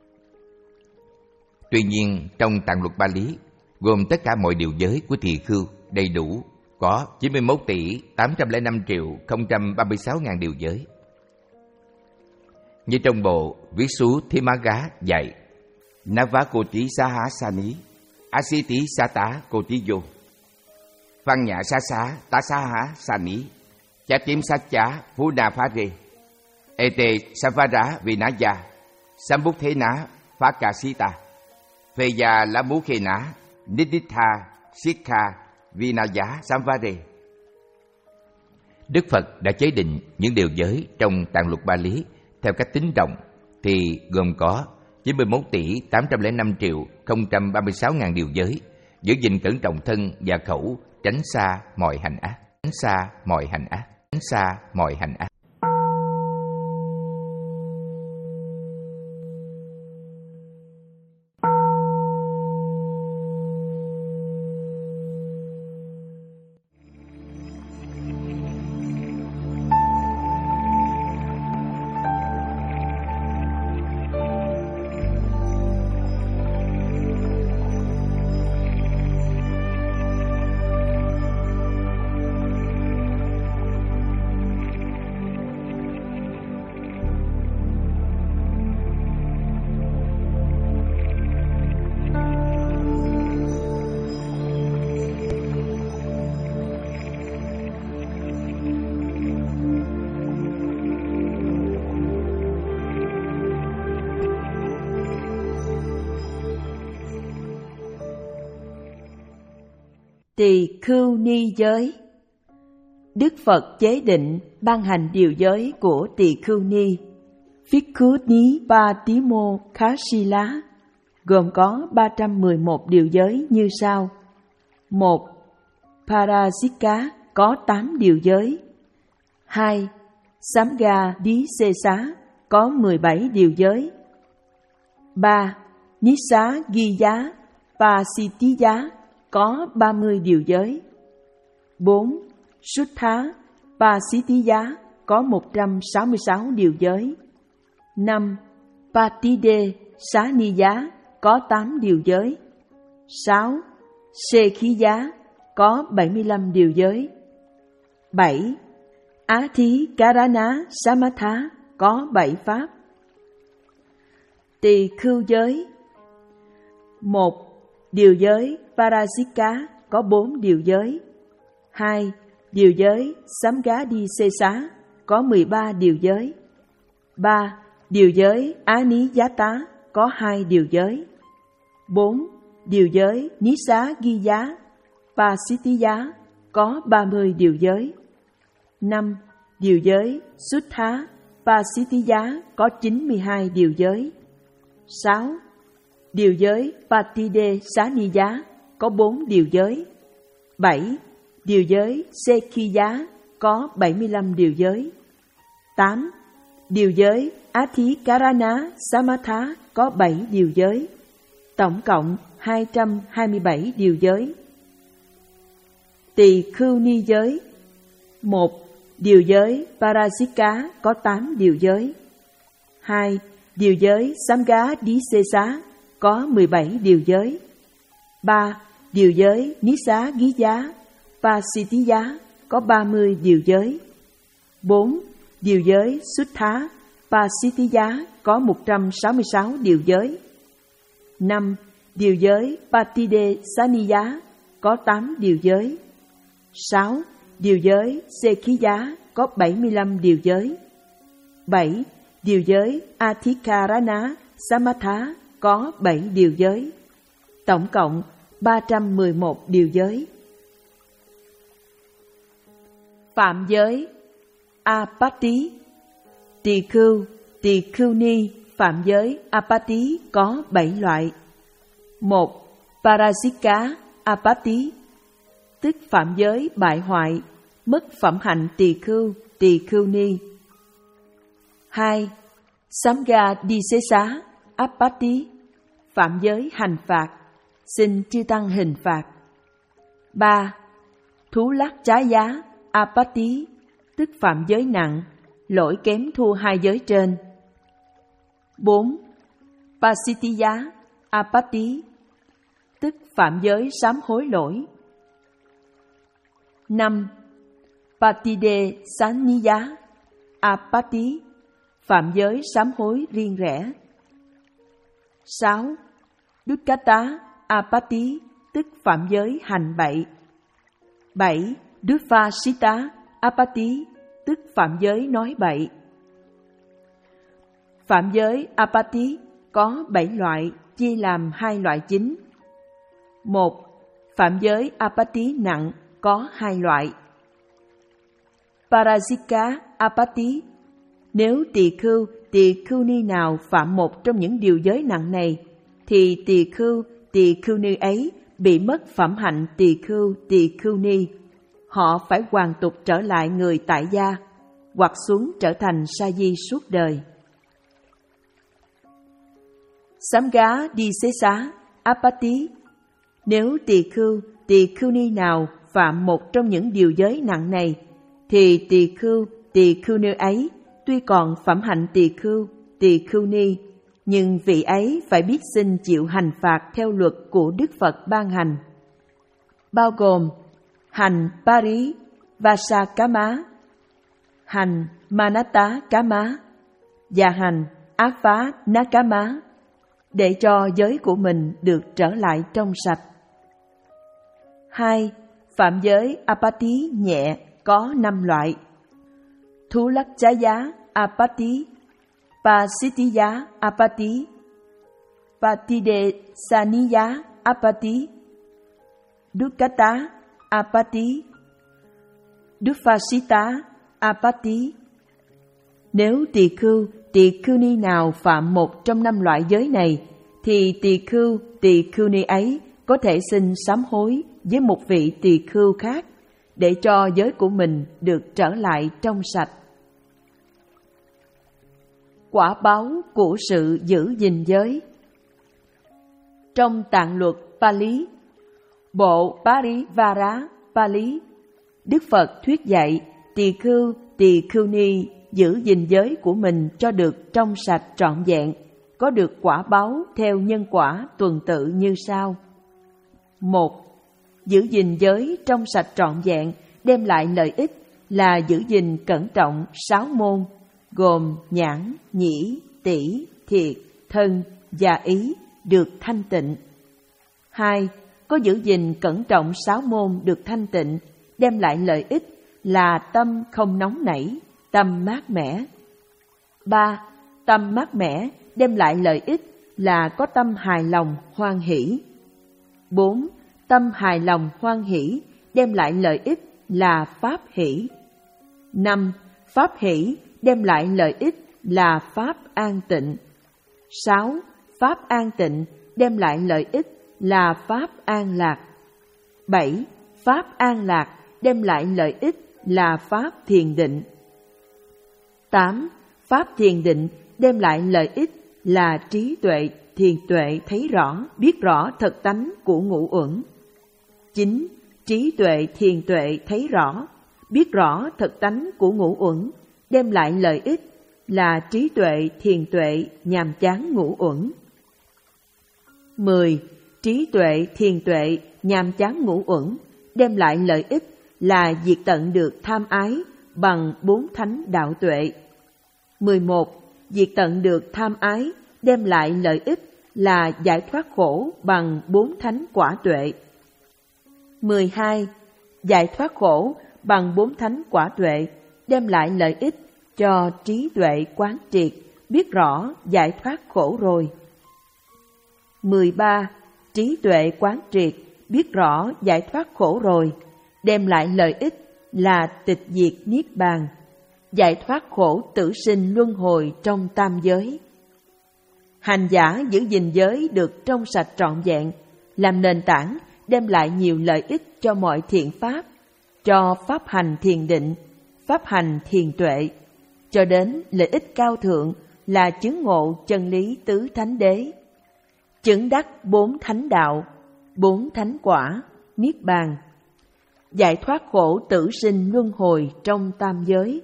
Tuy nhiên trong tạng luật Bali gồm tất cả mọi điều giới của tỳ khưu đầy đủ có chín mươi mốt tỷ tám trăm lẻ năm triệu không trăm ba mươi sáu ngàn điều giới. Như trong bộ Visu Thimaga dạy Nava Koti Saha Sani Asiti Sata Koti Yo Văn Nhã Sa Sa Ta Saha Sani Cha Tim Sacha Phuna Phá Rê Ete Savara Vinaya Sambuk Thế Ná Phá Cà Sĩ Ta Phê Gia Lá Mú Khê Ná Niditha, Sikha, Vinaya, Samvare. Đức Phật đã chế định những điều giới trong Tạng Luật Bali theo cách tính rộng thì gồm có chín mươi mốt tỷ tám trăm lẻ năm triệu không trăm ba mươi sáu ngàn điều giới, giữ gìn cẩn trọng thân và khẩu, tránh xa mọi hành ác, tránh xa mọi hành ác, tránh xa mọi hành ác. Tỳ khưu ni giới. Đức Phật chế định ban hành điều giới của tỳ khưu ni Bhikkhuni Patimo Khasila, gồm có ba trăm mười một điều giới như sau. Một. Parasika có tám điều giới. Hai. Samga Disesa có mười bảy điều giới. Ba. Nisa Ghiya Pasitiya có ba mươi điều giới. Bốn. Suttha Pasitiya có một trăm sáu mươi sáu điều giới. Năm. Patide Saniya có tám điều giới. Sáu. Sekhiya có bảy mươi lăm điều giới. Bảy. Adhikarana Samatha có bảy pháp. Tỳ khưu giới. Một. Điều giới Parasika có bốn điều giới. Hai. Điều giới Samgadisesa có mười ba điều giới. Ba. Điều giới Aniyata có hai điều giới. Bốn. Điều giới Nisaghiya Pasitiya có ba mươi điều giới. Năm. Điều giới Suttha Pasitiya có chín mươi hai điều giới. Sáu. Điều giới Patide Saniya có bốn điều giới. Bảy. Điều giới Sekhiya có bảy mươi lăm điều giới. Tám. Điều giới Adhikarana Samatha có bảy điều giới. Tổng cộng hai trăm hai mươi bảy điều giới. Tỳ khưu ni giới. Một. Điều giới Parasika có tám điều giới. Hai. Điều giới Samgadisesa có mười bảy điều giới. Ba. Điều giới Nisaghiya Pasitiya có ba mươi điều giới. Bốn. Điều giới Suttha Pasitiya có một trăm sáu mươi sáu điều giới. Năm. Điều giới Patide Saniya có tám điều giới. Sáu. Điều giới Sekhiya có bảy mươi lăm điều giới. Bảy. Điều giới Adhikarana Samatha có bảy điều giới. Tổng cộng ba trăm mười một điều giới. Phạm giới. Apatti. Tỳ khưu, tỳ khưu ni phạm giới Apatti có bảy loại. Một. Parasika Apatti, tức phạm giới bại hoại, mất phẩm hạnh tỳ khưu, tỳ khưu ni. Hai. Samgadisesa Apatti, phạm giới hành phạt, xin chư tăng hình phạt. Ba. Thú lắc trái giá Apatti, tức phạm giới nặng, lỗi kém thua hai giới trên. Bốn. Pasitiya Apatti, tức phạm giới sám hối lỗi. Năm. Patide Saniya Apatti, phạm giới sám hối riêng rẽ. Sáu. Dukkata Apatti, tức phạm giới hành bậy. Bảy. Duffasita Apatti, tức phạm giới nói bậy. Phạm giới Apatti có bảy loại, chia làm hai loại chính. Một, phạm giới apati nặng có hai loại. Parajika apati, nếu tỳ khưu, tỳ khưu ni nào phạm một trong những điều giới nặng này, thì tỳ khưu, tỳ khưu ni ấy bị mất phẩm hạnh tỳ khưu, tỳ khưu ni. Họ phải hoàn tục trở lại người tại gia, hoặc xuống trở thành sa di suốt đời. Samgá đi xế xá, apati, nếu tỳ khưu, tỳ khưu ni nào phạm một trong những điều giới nặng này, thì tỳ khưu, tỳ khưu ni ấy tuy còn phẩm hạnh tỳ khưu, tỳ khưu ni, nhưng vị ấy phải biết xin chịu hành phạt theo luật của Đức Phật ban hành, bao gồm hành Pari Vasakama, hành Manata Kama và hành Ava Nakama, để cho giới của mình được trở lại trong sạch. Hai, phạm giới apati nhẹ có năm loại. Thulakchaya apati, Pasitiya apati, Patidesaniya apati, Dukkata apati, Duffasita apati. Nếu tỳ khưu, tỳ khưu ni nào phạm một trong năm loại giới này, thì tỳ khưu, tỳ khưu ni ấy có thể xin sám hối với một vị tỳ khưu khác để cho giới của mình được trở lại trong sạch. Quả báo của sự giữ gìn giới. Trong tạng luật Pali, bộ Parivara Pali, Đức Phật thuyết dạy tỳ khưu, tỳ khưu ni giữ gìn giới của mình cho được trong sạch trọn vẹn, có được quả báo theo nhân quả tuần tự như sau. Một, giữ gìn giới trong sạch trọn vẹn đem lại lợi ích là giữ gìn cẩn trọng sáu môn, gồm nhãn, nhĩ, tỷ, thiệt, thân và ý được thanh tịnh. Hai, có giữ gìn cẩn trọng sáu môn được thanh tịnh đem lại lợi ích là tâm không nóng nảy, tâm mát mẻ. Ba, tâm mát mẻ đem lại lợi ích là có tâm hài lòng, hoan hỷ. Bốn, tâm hài lòng, hoan hỷ đem lại lợi ích là pháp hỷ. Năm, pháp hỷ đem lại lợi ích là pháp an tịnh. Sáu, pháp an tịnh đem lại lợi ích là pháp an lạc. Bảy, pháp an lạc đem lại lợi ích là pháp thiền định. Tám, pháp thiền định đem lại lợi ích là trí tuệ, thiền tuệ thấy rõ, biết rõ thật tánh của ngũ uẩn. Chín, trí tuệ, thiền tuệ thấy rõ, biết rõ thật tánh của ngũ uẩn đem lại lợi ích là trí tuệ, thiền tuệ nhàm chán ngũ uẩn. Mười, trí tuệ, thiền tuệ nhàm chán ngũ uẩn đem lại lợi ích là diệt tận được tham ái bằng bốn thánh đạo tuệ. Mười một, diệt tận được tham ái đem lại lợi ích là giải thoát khổ bằng bốn thánh quả tuệ. Mười hai, giải thoát khổ bằng bốn thánh quả tuệ đem lại lợi ích cho trí tuệ quán triệt, biết rõ giải thoát khổ rồi. Mười ba, trí tuệ quán triệt, biết rõ giải thoát khổ rồi, đem lại lợi ích là tịch diệt niết bàn, giải thoát khổ tử sinh luân hồi trong tam giới. Hành giả giữ gìn giới được trong sạch trọn vẹn, làm nền tảng đem lại nhiều lợi ích cho mọi thiện pháp, cho pháp hành thiền định, pháp hành thiền tuệ, cho đến lợi ích cao thượng là chứng ngộ chân lý tứ thánh đế, chứng đắc bốn thánh đạo, bốn thánh quả, niết bàn, giải thoát khổ tử sinh luân hồi trong tam giới.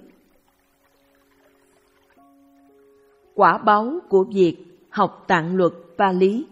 Quả báu của việc học tạng luật Pali.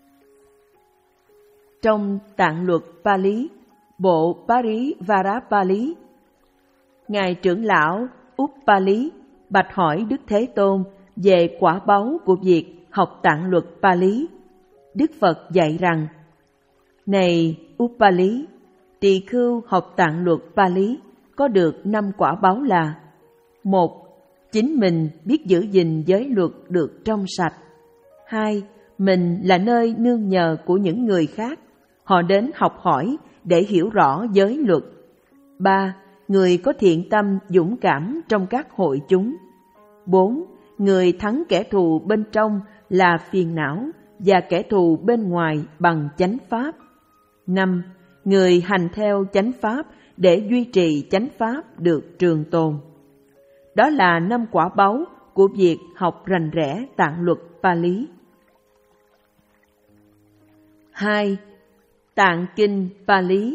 Trong tạng luật Pali, bộ Parivara Pali, Ngài trưởng lão Uppali bạch hỏi Đức Thế Tôn về quả báu của việc học tạng luật Pali. Đức Phật dạy rằng: Này Uppali, tỳ khưu học tạng luật Pali có được năm quả báu là: một, chính mình biết giữ gìn giới luật được trong sạch. Hai, mình là nơi nương nhờ của những người khác. Họ đến học hỏi để hiểu rõ giới luật. ba. Người có thiện tâm dũng cảm trong các hội chúng. bốn. Người thắng kẻ thù bên trong là phiền não và kẻ thù bên ngoài bằng chánh pháp. năm. Người hành theo chánh pháp để duy trì chánh pháp được trường tồn. Đó là năm quả báu của việc học rành rẽ tạng luật Pali. hai. Tạng kinh Pali.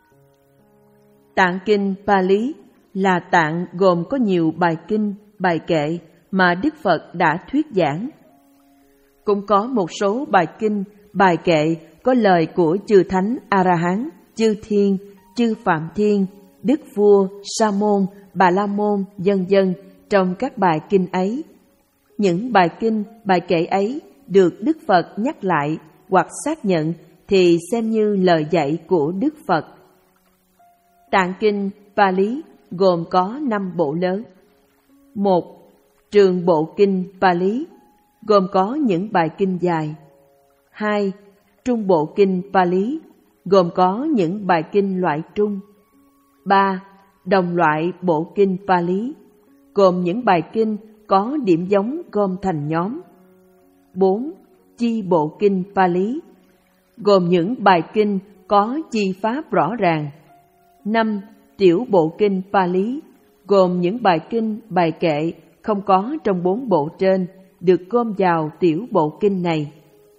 Tạng kinh Pali là tạng gồm có nhiều bài kinh, bài kệ mà Đức Phật đã thuyết giảng. Cũng có một số bài kinh, bài kệ có lời của chư Thánh A-ra-hán, chư Thiên, chư Phạm Thiên, Đức Vua, Sa Môn, Bà La Môn, vân vân trong các bài kinh ấy. Những bài kinh, bài kệ ấy được Đức Phật nhắc lại hoặc xác nhận thì xem như lời dạy của Đức Phật. Tạng kinh Pali gồm có năm bộ lớn. một. Trường bộ kinh Pali gồm có những bài kinh dài. hai. Trung bộ kinh Pali gồm có những bài kinh loại trung. ba. Đồng loại bộ kinh Pali gồm những bài kinh có điểm giống gom thành nhóm. bốn. Chi bộ kinh Pali gồm những bài kinh có chi pháp rõ ràng. năm. Tiểu bộ kinh Pali gồm những bài kinh, bài kệ không có trong bốn bộ trên, được gom vào tiểu bộ kinh này.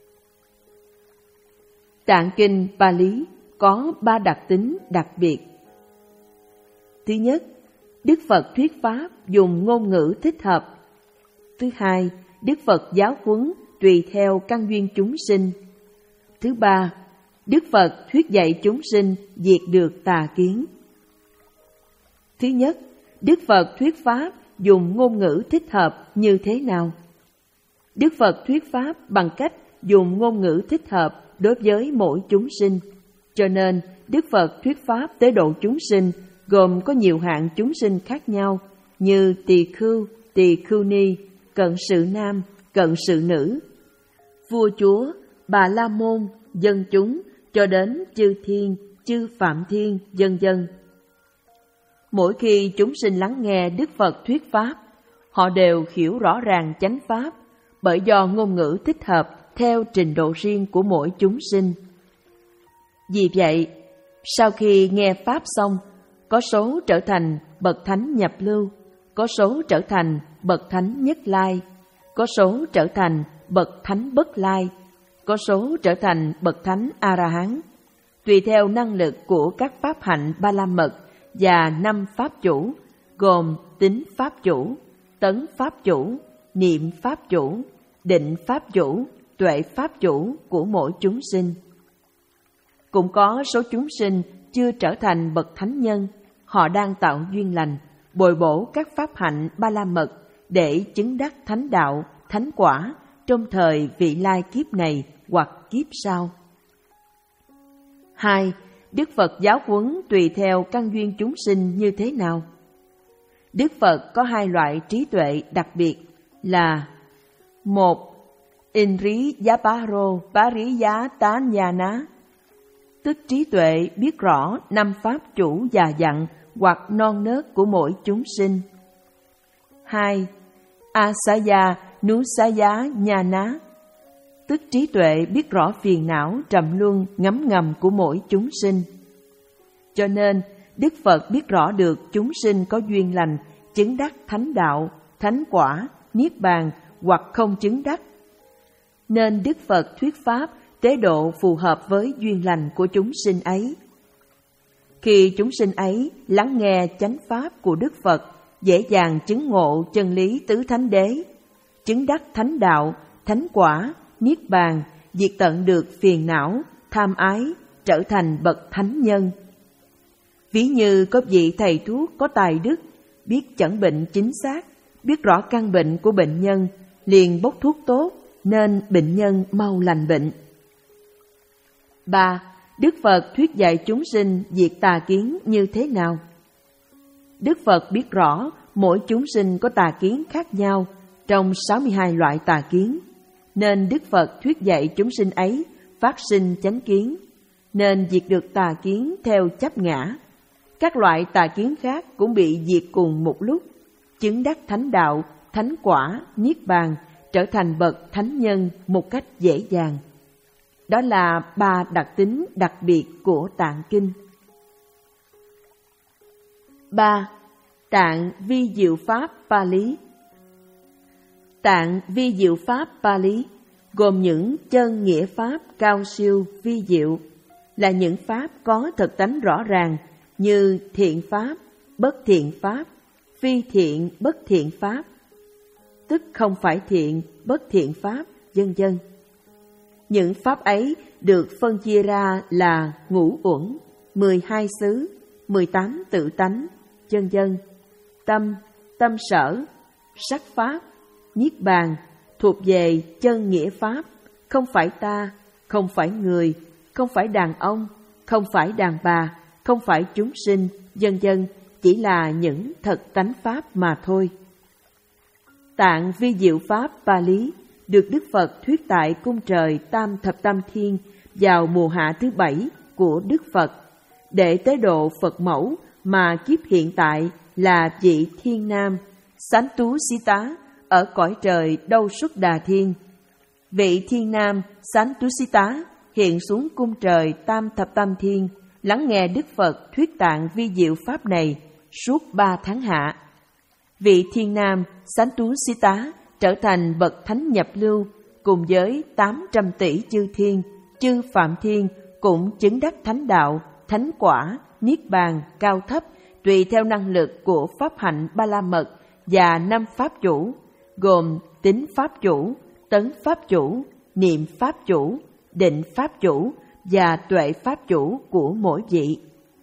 Tạng kinh Pali có ba đặc tính đặc biệt. Thứ nhất, Đức Phật thuyết pháp dùng ngôn ngữ thích hợp. Thứ hai, Đức Phật giáo huấn tùy theo căn duyên chúng sinh. Thứ ba, Đức Phật thuyết dạy chúng sinh diệt được tà kiến. Thứ nhất, Đức Phật thuyết pháp dùng ngôn ngữ thích hợp như thế nào? Đức Phật thuyết pháp bằng cách dùng ngôn ngữ thích hợp đối với mỗi chúng sinh. Cho nên, Đức Phật thuyết pháp tế độ chúng sinh gồm có nhiều hạng chúng sinh khác nhau như tỳ khưu, tỳ khưu ni, cận sự nam, cận sự nữ, vua chúa, bà la môn, dân chúng, cho đến chư thiên, chư phạm thiên, vân vân. Mỗi khi chúng sinh lắng nghe Đức Phật thuyết pháp, họ đều hiểu rõ ràng chánh pháp bởi do ngôn ngữ thích hợp theo trình độ riêng của mỗi chúng sinh. Vì vậy, sau khi nghe pháp xong, có số trở thành bậc thánh nhập lưu, có số trở thành bậc thánh nhất lai, có số trở thành bậc thánh bất lai, có số trở thành bậc thánh A-ra-hán, tùy theo năng lực của các pháp hạnh ba la mật và năm pháp chủ, gồm tính pháp chủ, tấn pháp chủ, niệm pháp chủ, định pháp chủ, tuệ pháp chủ của mỗi chúng sinh. Cũng có số chúng sinh chưa trở thành bậc thánh nhân, họ đang tạo duyên lành, bồi bổ các pháp hạnh ba la mật để chứng đắc thánh đạo, thánh quả trong thời vị lai kiếp này hoặc kiếp sau. Hai, Đức Phật giáo huấn tùy theo căn duyên chúng sinh như thế nào? Đức Phật có hai loại trí tuệ đặc biệt là: một. Indri Yaparo Pariya Tanyana, tức trí tuệ biết rõ năm pháp chủ già dặn hoặc non nớt của mỗi chúng sinh. Hai. Asaya Nusaya Nhana, tức trí tuệ biết rõ phiền não trầm luân ngấm ngầm của mỗi chúng sinh. Cho nên, Đức Phật biết rõ được chúng sinh có duyên lành, chứng đắc thánh đạo, thánh quả, niết bàn hoặc không chứng đắc. Nên Đức Phật thuyết pháp tế độ phù hợp với duyên lành của chúng sinh ấy. Khi chúng sinh ấy lắng nghe chánh pháp của Đức Phật, dễ dàng chứng ngộ chân lý tứ thánh đế, chứng đắc thánh đạo, thánh quả, niết bàn, diệt tận được phiền não, tham ái, trở thành bậc thánh nhân. Ví như có vị thầy thuốc có tài đức, biết chẩn bệnh chính xác, biết rõ căn bệnh của bệnh nhân, liền bốc thuốc tốt, nên bệnh nhân mau lành bệnh. Ba. Đức Phật thuyết dạy chúng sinh diệt tà kiến như thế nào? Đức Phật biết rõ mỗi chúng sinh có tà kiến khác nhau trong sáu mươi hai loại tà kiến, nên Đức Phật thuyết dạy chúng sinh ấy phát sinh chánh kiến, nên diệt được tà kiến theo chấp ngã. Các loại tà kiến khác cũng bị diệt cùng một lúc, chứng đắc thánh đạo, thánh quả, niết bàn, trở thành bậc thánh nhân một cách dễ dàng. Đó là ba đặc tính đặc biệt của Tạng Kinh. ba. Tạng vi diệu pháp Pali. Tạng vi diệu pháp Pali gồm những chân nghĩa pháp cao siêu vi diệu, là những pháp có thực tánh rõ ràng như thiện pháp, bất thiện pháp, phi thiện, bất thiện pháp, tức không phải thiện, bất thiện pháp, vân vân. Những pháp ấy được phân chia ra là ngũ uẩn, mười hai xứ, mười tám tự tánh, vân vân, tâm, tâm sở, sắc pháp, niết bàn, thuộc về chân nghĩa pháp, không phải ta, không phải người, không phải đàn ông, không phải đàn bà, không phải chúng sinh, vân vân, chỉ là những thật tánh pháp mà thôi. Tạng vi diệu pháp Pali được Đức Phật thuyết tại cung trời Tam Thập Tam Thiên vào mùa hạ thứ bảy của Đức Phật, để tế độ Phật mẫu mà kiếp hiện tại là vị Thiên Nam Santusita ở cõi trời Đâu Xuất Đà Thiên. Vị Thiên Nam Santusita hiện xuống cung trời Tam Thập Tam Thiên, lắng nghe Đức Phật thuyết tạng vi diệu pháp này suốt ba tháng hạ. Vị Thiên Nam Santusita trở thành bậc thánh nhập lưu, cùng với tám trăm tỷ chư thiên, chư phạm thiên cũng chứng đắc thánh đạo, thánh quả, niết bàn cao thấp tùy theo năng lực của pháp hạnh ba la mật và năm pháp chủ, gồm tính pháp chủ, tấn pháp chủ, niệm pháp chủ, định pháp chủ và tuệ pháp chủ của mỗi vị.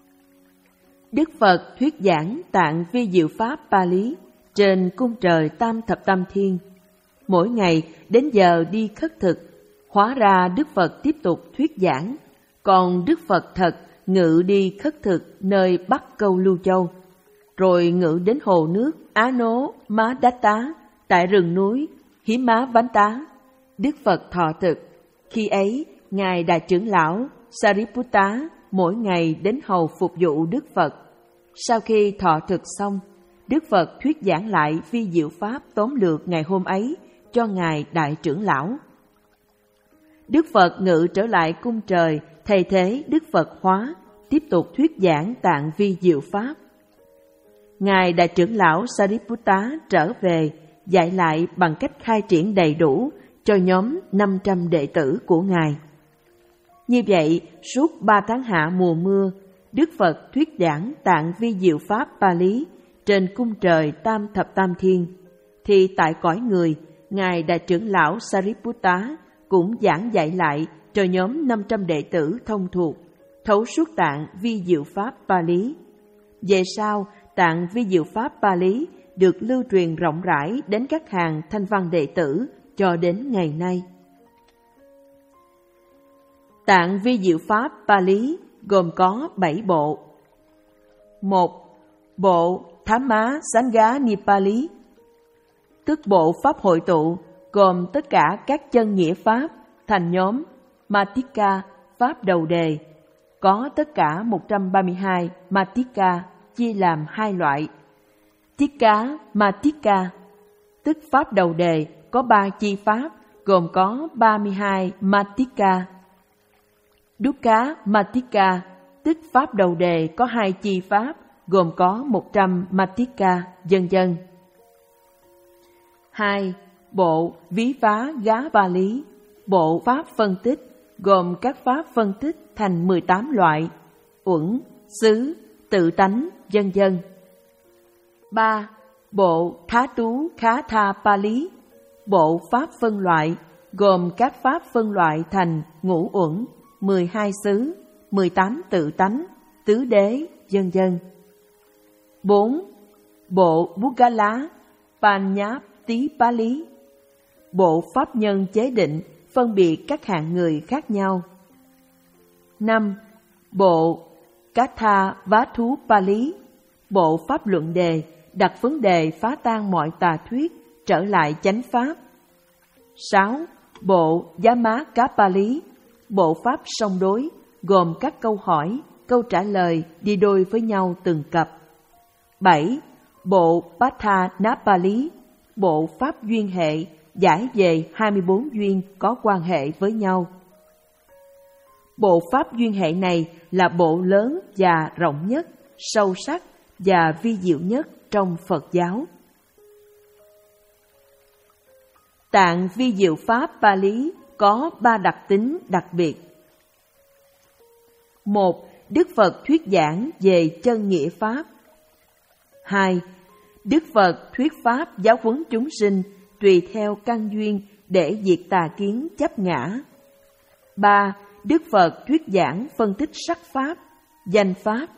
Đức Phật thuyết giảng tạng vi diệu pháp Pali trên cung trời Tam Thập Tam Thiên. Mỗi ngày đến giờ đi khất thực, hóa ra Đức Phật tiếp tục thuyết giảng, còn Đức Phật thật ngự đi khất thực nơi Bắc Câu Lưu Châu, rồi ngự đến hồ nước Á Nố Má Đát Tá tại rừng núi Hí Má Vánh Tá. Đức Phật thọ thực. Khi ấy, Ngài Đại trưởng lão Sariputta mỗi ngày đến hầu phục vụ Đức Phật. Sau khi thọ thực xong, Đức Phật thuyết giảng lại vi diệu pháp tóm lược ngày hôm ấy cho Ngài Đại trưởng lão. Đức Phật ngự trở lại cung trời, thay thế Đức Phật hóa, tiếp tục thuyết giảng tạng vi diệu pháp. Ngài Đại trưởng lão Sariputta trở về, dạy lại bằng cách khai triển đầy đủ cho nhóm năm trăm đệ tử của Ngài. Như vậy, suốt ba tháng hạ mùa mưa, Đức Phật thuyết giảng tạng vi diệu pháp Pali trên cung trời Tam Thập Tam Thiên, thì tại cõi người, Ngài Đại trưởng lão Sariputta cũng giảng dạy lại cho nhóm năm trăm đệ tử thông thuộc, thấu suốt tạng vi diệu pháp Pali. Về sau, tạng vi diệu pháp Pali được lưu truyền rộng rãi đến các hàng thanh văn đệ tử cho đến ngày nay. Tạng vi diệu pháp Pali gồm có bảy bộ. Một. Bộ Thamma Sangha Nipali, tức bộ pháp hội tụ, gồm tất cả các chân nghĩa pháp thành nhóm Matika, pháp đầu đề, có tất cả một trăm ba mươi hai Matika chia làm hai loại. Tikka Matika, tức pháp đầu đề có ba chi pháp, gồm có ba mươi hai Matika. Dukkha Matika, tức pháp đầu đề có hai chi pháp, gồm có một trăm Matika, vân vân. Hai. Bộ Ví Phá Gá Va Lý, bộ pháp phân tích, gồm các pháp phân tích thành mười tám loại, uẩn, xứ, tự tánh, vân vân. Ba. Bộ Thá Tú Khá Tha Pali, bộ pháp phân loại, gồm các pháp phân loại thành ngũ uẩn, mười hai xứ, mười tám tự tánh, tứ đế, vân vân. Bốn. Bộ Buddhagala Panyapti Pali, bộ pháp nhân chế định, phân biệt các hạng người khác nhau. Năm. Bộ Katha Vátthú Pali, bộ pháp luận đề, đặt vấn đề phá tan mọi tà thuyết, trở lại chánh pháp. Sáu. Bộ Yamaka Pali, bộ pháp song đối, gồm các câu hỏi, câu trả lời đi đôi với nhau từng cặp. bảy. Bộ Pathanapali, bộ pháp duyên hệ, giải về hai mươi bốn duyên có quan hệ với nhau. Bộ pháp duyên hệ này là bộ lớn và rộng nhất, sâu sắc và vi diệu nhất trong Phật giáo. Tạng vi diệu pháp Pali có ba đặc tính đặc biệt. Một. Đức Phật thuyết giảng về chân nghĩa pháp. Hai. Đức Phật thuyết pháp giáo huấn chúng sinh tùy theo căn duyên để diệt tà kiến chấp ngã. Ba. Đức Phật thuyết giảng phân tích sắc pháp, danh pháp.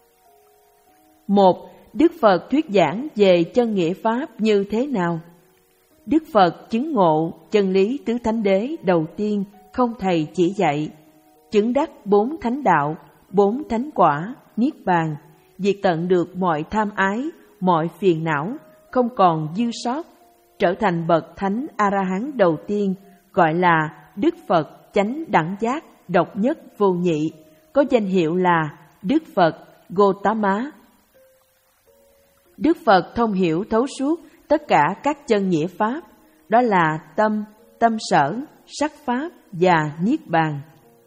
Một. Đức Phật thuyết giảng về chân nghĩa pháp như thế nào? Đức Phật chứng ngộ chân lý tứ thánh đế đầu tiên không thầy chỉ dạy, chứng đắc bốn thánh đạo, bốn thánh quả, niết bàn, diệt tận được mọi tham ái, mọi phiền não, không còn dư sót, trở thành bậc thánh A-la-hán đầu tiên, gọi là Đức Phật chánh đẳng giác, độc nhất vô nhị, có danh hiệu là Đức Phật Gotama. Đức Phật thông hiểu thấu suốt tất cả các chân nghĩa pháp, đó là tâm, tâm sở, sắc pháp và niết bàn.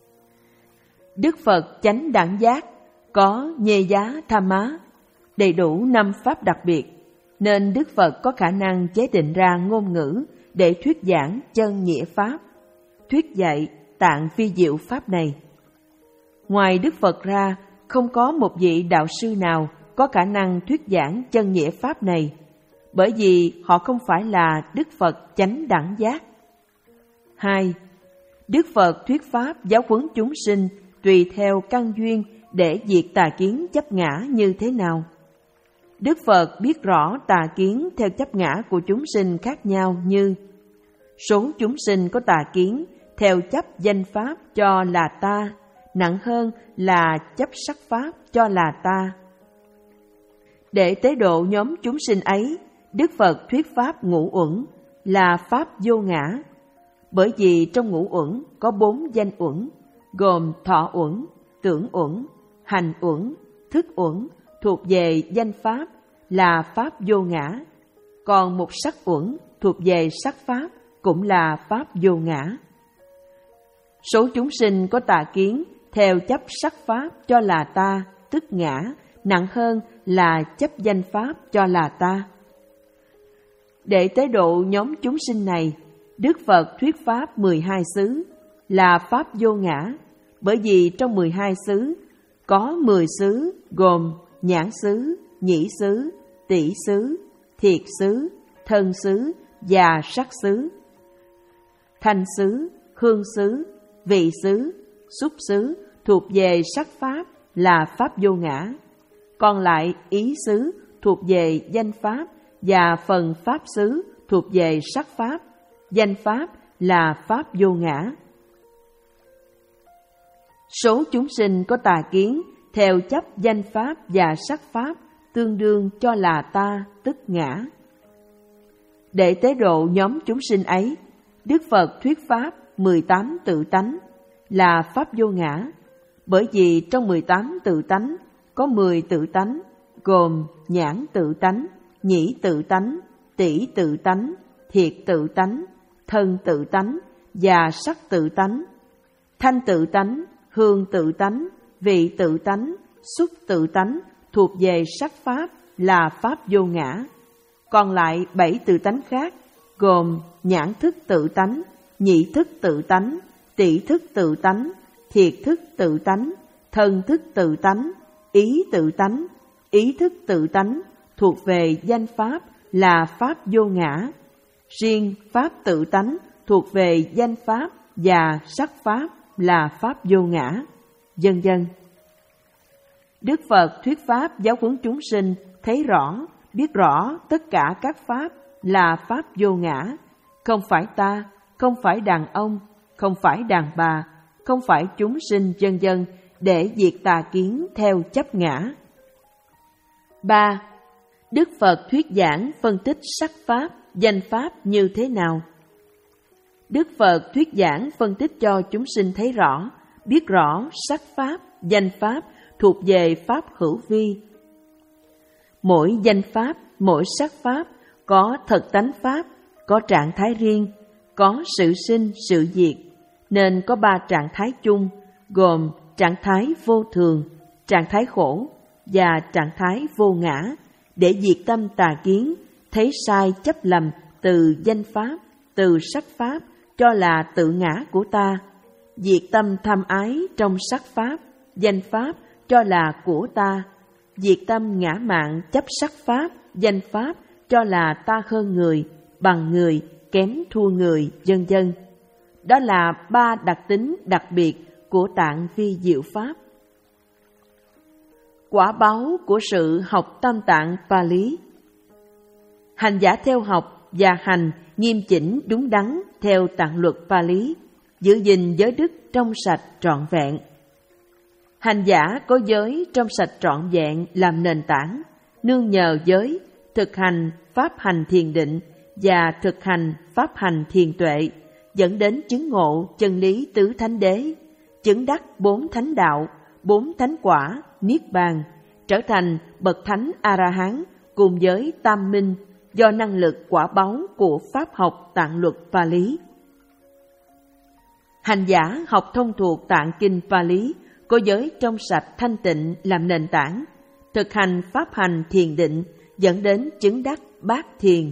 Đức Phật chánh đẳng giác có nhê giá tham má, đầy đủ năm pháp đặc biệt, nên Đức Phật có khả năng chế định ra ngôn ngữ để thuyết giảng chân nghĩa pháp, thuyết dạy tạng vi diệu pháp này. Ngoài Đức Phật ra, không có một vị đạo sư nào có khả năng thuyết giảng chân nghĩa pháp này, bởi vì họ không phải là Đức Phật chánh đẳng giác. Hai. Đức Phật thuyết pháp giáo huấn chúng sinh tùy theo căn duyên để diệt tà kiến chấp ngã như thế nào? Đức Phật biết rõ tà kiến theo chấp ngã của chúng sinh khác nhau như: số chúng sinh có tà kiến theo chấp danh pháp cho là ta, nặng hơn là chấp sắc pháp cho là ta. Để tế độ nhóm chúng sinh ấy, Đức Phật thuyết pháp ngũ uẩn là pháp vô ngã, bởi vì trong ngũ uẩn có bốn danh uẩn, gồm thọ uẩn, tưởng uẩn, hành uẩn, thức uẩn, thuộc về danh pháp là pháp vô ngã, còn một sắc uẩn thuộc về sắc pháp cũng là pháp vô ngã. Số chúng sinh có tà kiến theo chấp sắc pháp cho là ta, tức ngã, nặng hơn là chấp danh pháp cho là ta. Để tế độ nhóm chúng sinh này, Đức Phật thuyết pháp mười hai xứ là pháp vô ngã, bởi vì trong mười hai xứ có mười xứ gồm nhãn xứ, nhĩ xứ, tỷ xứ, thiệt xứ, thân xứ và sắc xứ. Thanh xứ, hương xứ, vị xứ, xúc xứ thuộc về sắc pháp là pháp vô ngã, còn lại ý xứ thuộc về danh pháp và phần pháp xứ thuộc về sắc pháp, danh pháp là pháp vô ngã. Số chúng sinh có tà kiến theo chấp danh pháp và sắc pháp tương đương cho là ta, tức ngã. Để tế độ nhóm chúng sinh ấy, Đức Phật thuyết pháp mười tám tự tánh là pháp vô ngã, bởi vì trong mười tám tự tánh có mười tự tánh gồm nhãn tự tánh, nhĩ tự tánh, tỷ tự tánh, thiệt tự tánh, thân tự tánh và sắc tự tánh. Thanh tự tánh, hương tự tánh, vị tự tánh, xúc tự tánh thuộc về sắc pháp là pháp vô ngã. Còn lại bảy tự tánh khác gồm nhãn thức tự tánh, nhĩ thức tự tánh, tỷ thức tự tánh, thiệt thức tự tánh, thân thức tự tánh, ý tự tánh, ý thức tự tánh thuộc về danh pháp là pháp vô ngã. Riêng pháp tự tánh thuộc về danh pháp và sắc pháp là pháp vô ngã, vân vân. Đức Phật thuyết pháp giáo huấn chúng sinh thấy rõ, biết rõ tất cả các pháp là pháp vô ngã, không phải ta, không phải đàn ông, không phải đàn bà, không phải chúng sinh, vân vân, để diệt tà kiến theo chấp ngã. Ba. Đức Phật thuyết giảng phân tích sắc pháp, danh pháp như thế nào? Đức Phật thuyết giảng phân tích cho chúng sinh thấy rõ biết rõ sắc pháp, danh pháp thuộc về pháp hữu vi. Mỗi danh pháp, mỗi sắc pháp có thật tánh pháp, có trạng thái riêng, có sự sinh, sự diệt, nên có ba trạng thái chung, gồm trạng thái vô thường, trạng thái khổ và trạng thái vô ngã, để diệt tâm tà kiến, thấy sai chấp lầm từ danh pháp, từ sắc pháp cho là tự ngã của ta, diệt tâm tham ái trong sắc pháp, danh pháp cho là của ta, diệt tâm ngã mạn chấp sắc pháp, danh pháp cho là ta hơn người, bằng người, kém thua người, vân vân. Đó là ba đặc tính đặc biệt của tạng vi diệu pháp. Quả báo của sự học tam tạng Pali. Hành giả theo học và hành nghiêm chỉnh đúng đắn theo tạng luật Pali, giữ gìn giới đức trong sạch trọn vẹn. Hành giả có giới trong sạch trọn vẹn làm nền tảng, nương nhờ giới thực hành pháp hành thiền định và thực hành pháp hành thiền tuệ, dẫn đến chứng ngộ chân lý tứ thánh đế, chứng đắc bốn thánh đạo, bốn thánh quả, niết bàn, trở thành bậc thánh A-la-hán cùng với tam minh do năng lực quả báu của pháp học tạng luật Pali. Hành giả học thông thuộc tạng kinh Pali có giới trong sạch thanh tịnh làm nền tảng, thực hành pháp hành thiền định dẫn đến chứng đắc bát thiền.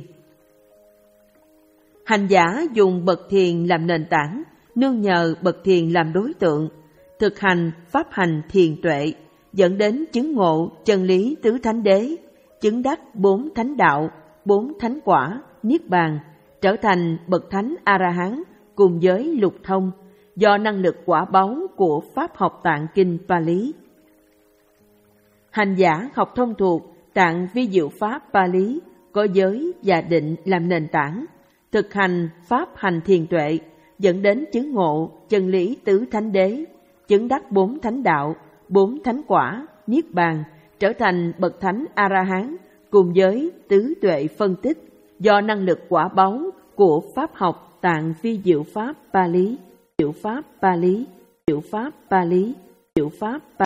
Hành giả dùng bậc thiền làm nền tảng, nương nhờ bậc thiền làm đối tượng, thực hành pháp hành thiền tuệ, dẫn đến chứng ngộ chân lý tứ thánh đế, chứng đắc bốn thánh đạo, bốn thánh quả, niết bàn, trở thành bậc thánh A-la-hán cùng với lục thông, do năng lực quả báu của pháp học tạng kinh Pali. Hành giả học thông thuộc tạng vi diệu pháp Pali có giới và định làm nền tảng, thực hành pháp hành thiền tuệ, dẫn đến chứng ngộ chân lý tứ thánh đế, chứng đắc bốn thánh đạo, bốn thánh quả, niết bàn, trở thành bậc thánh A-la-hán cùng với tứ tuệ phân tích, do năng lực quả báu của pháp học tạng vi diệu pháp Pali, diệu pháp Pali, diệu pháp Pali, diệu pháp Pali.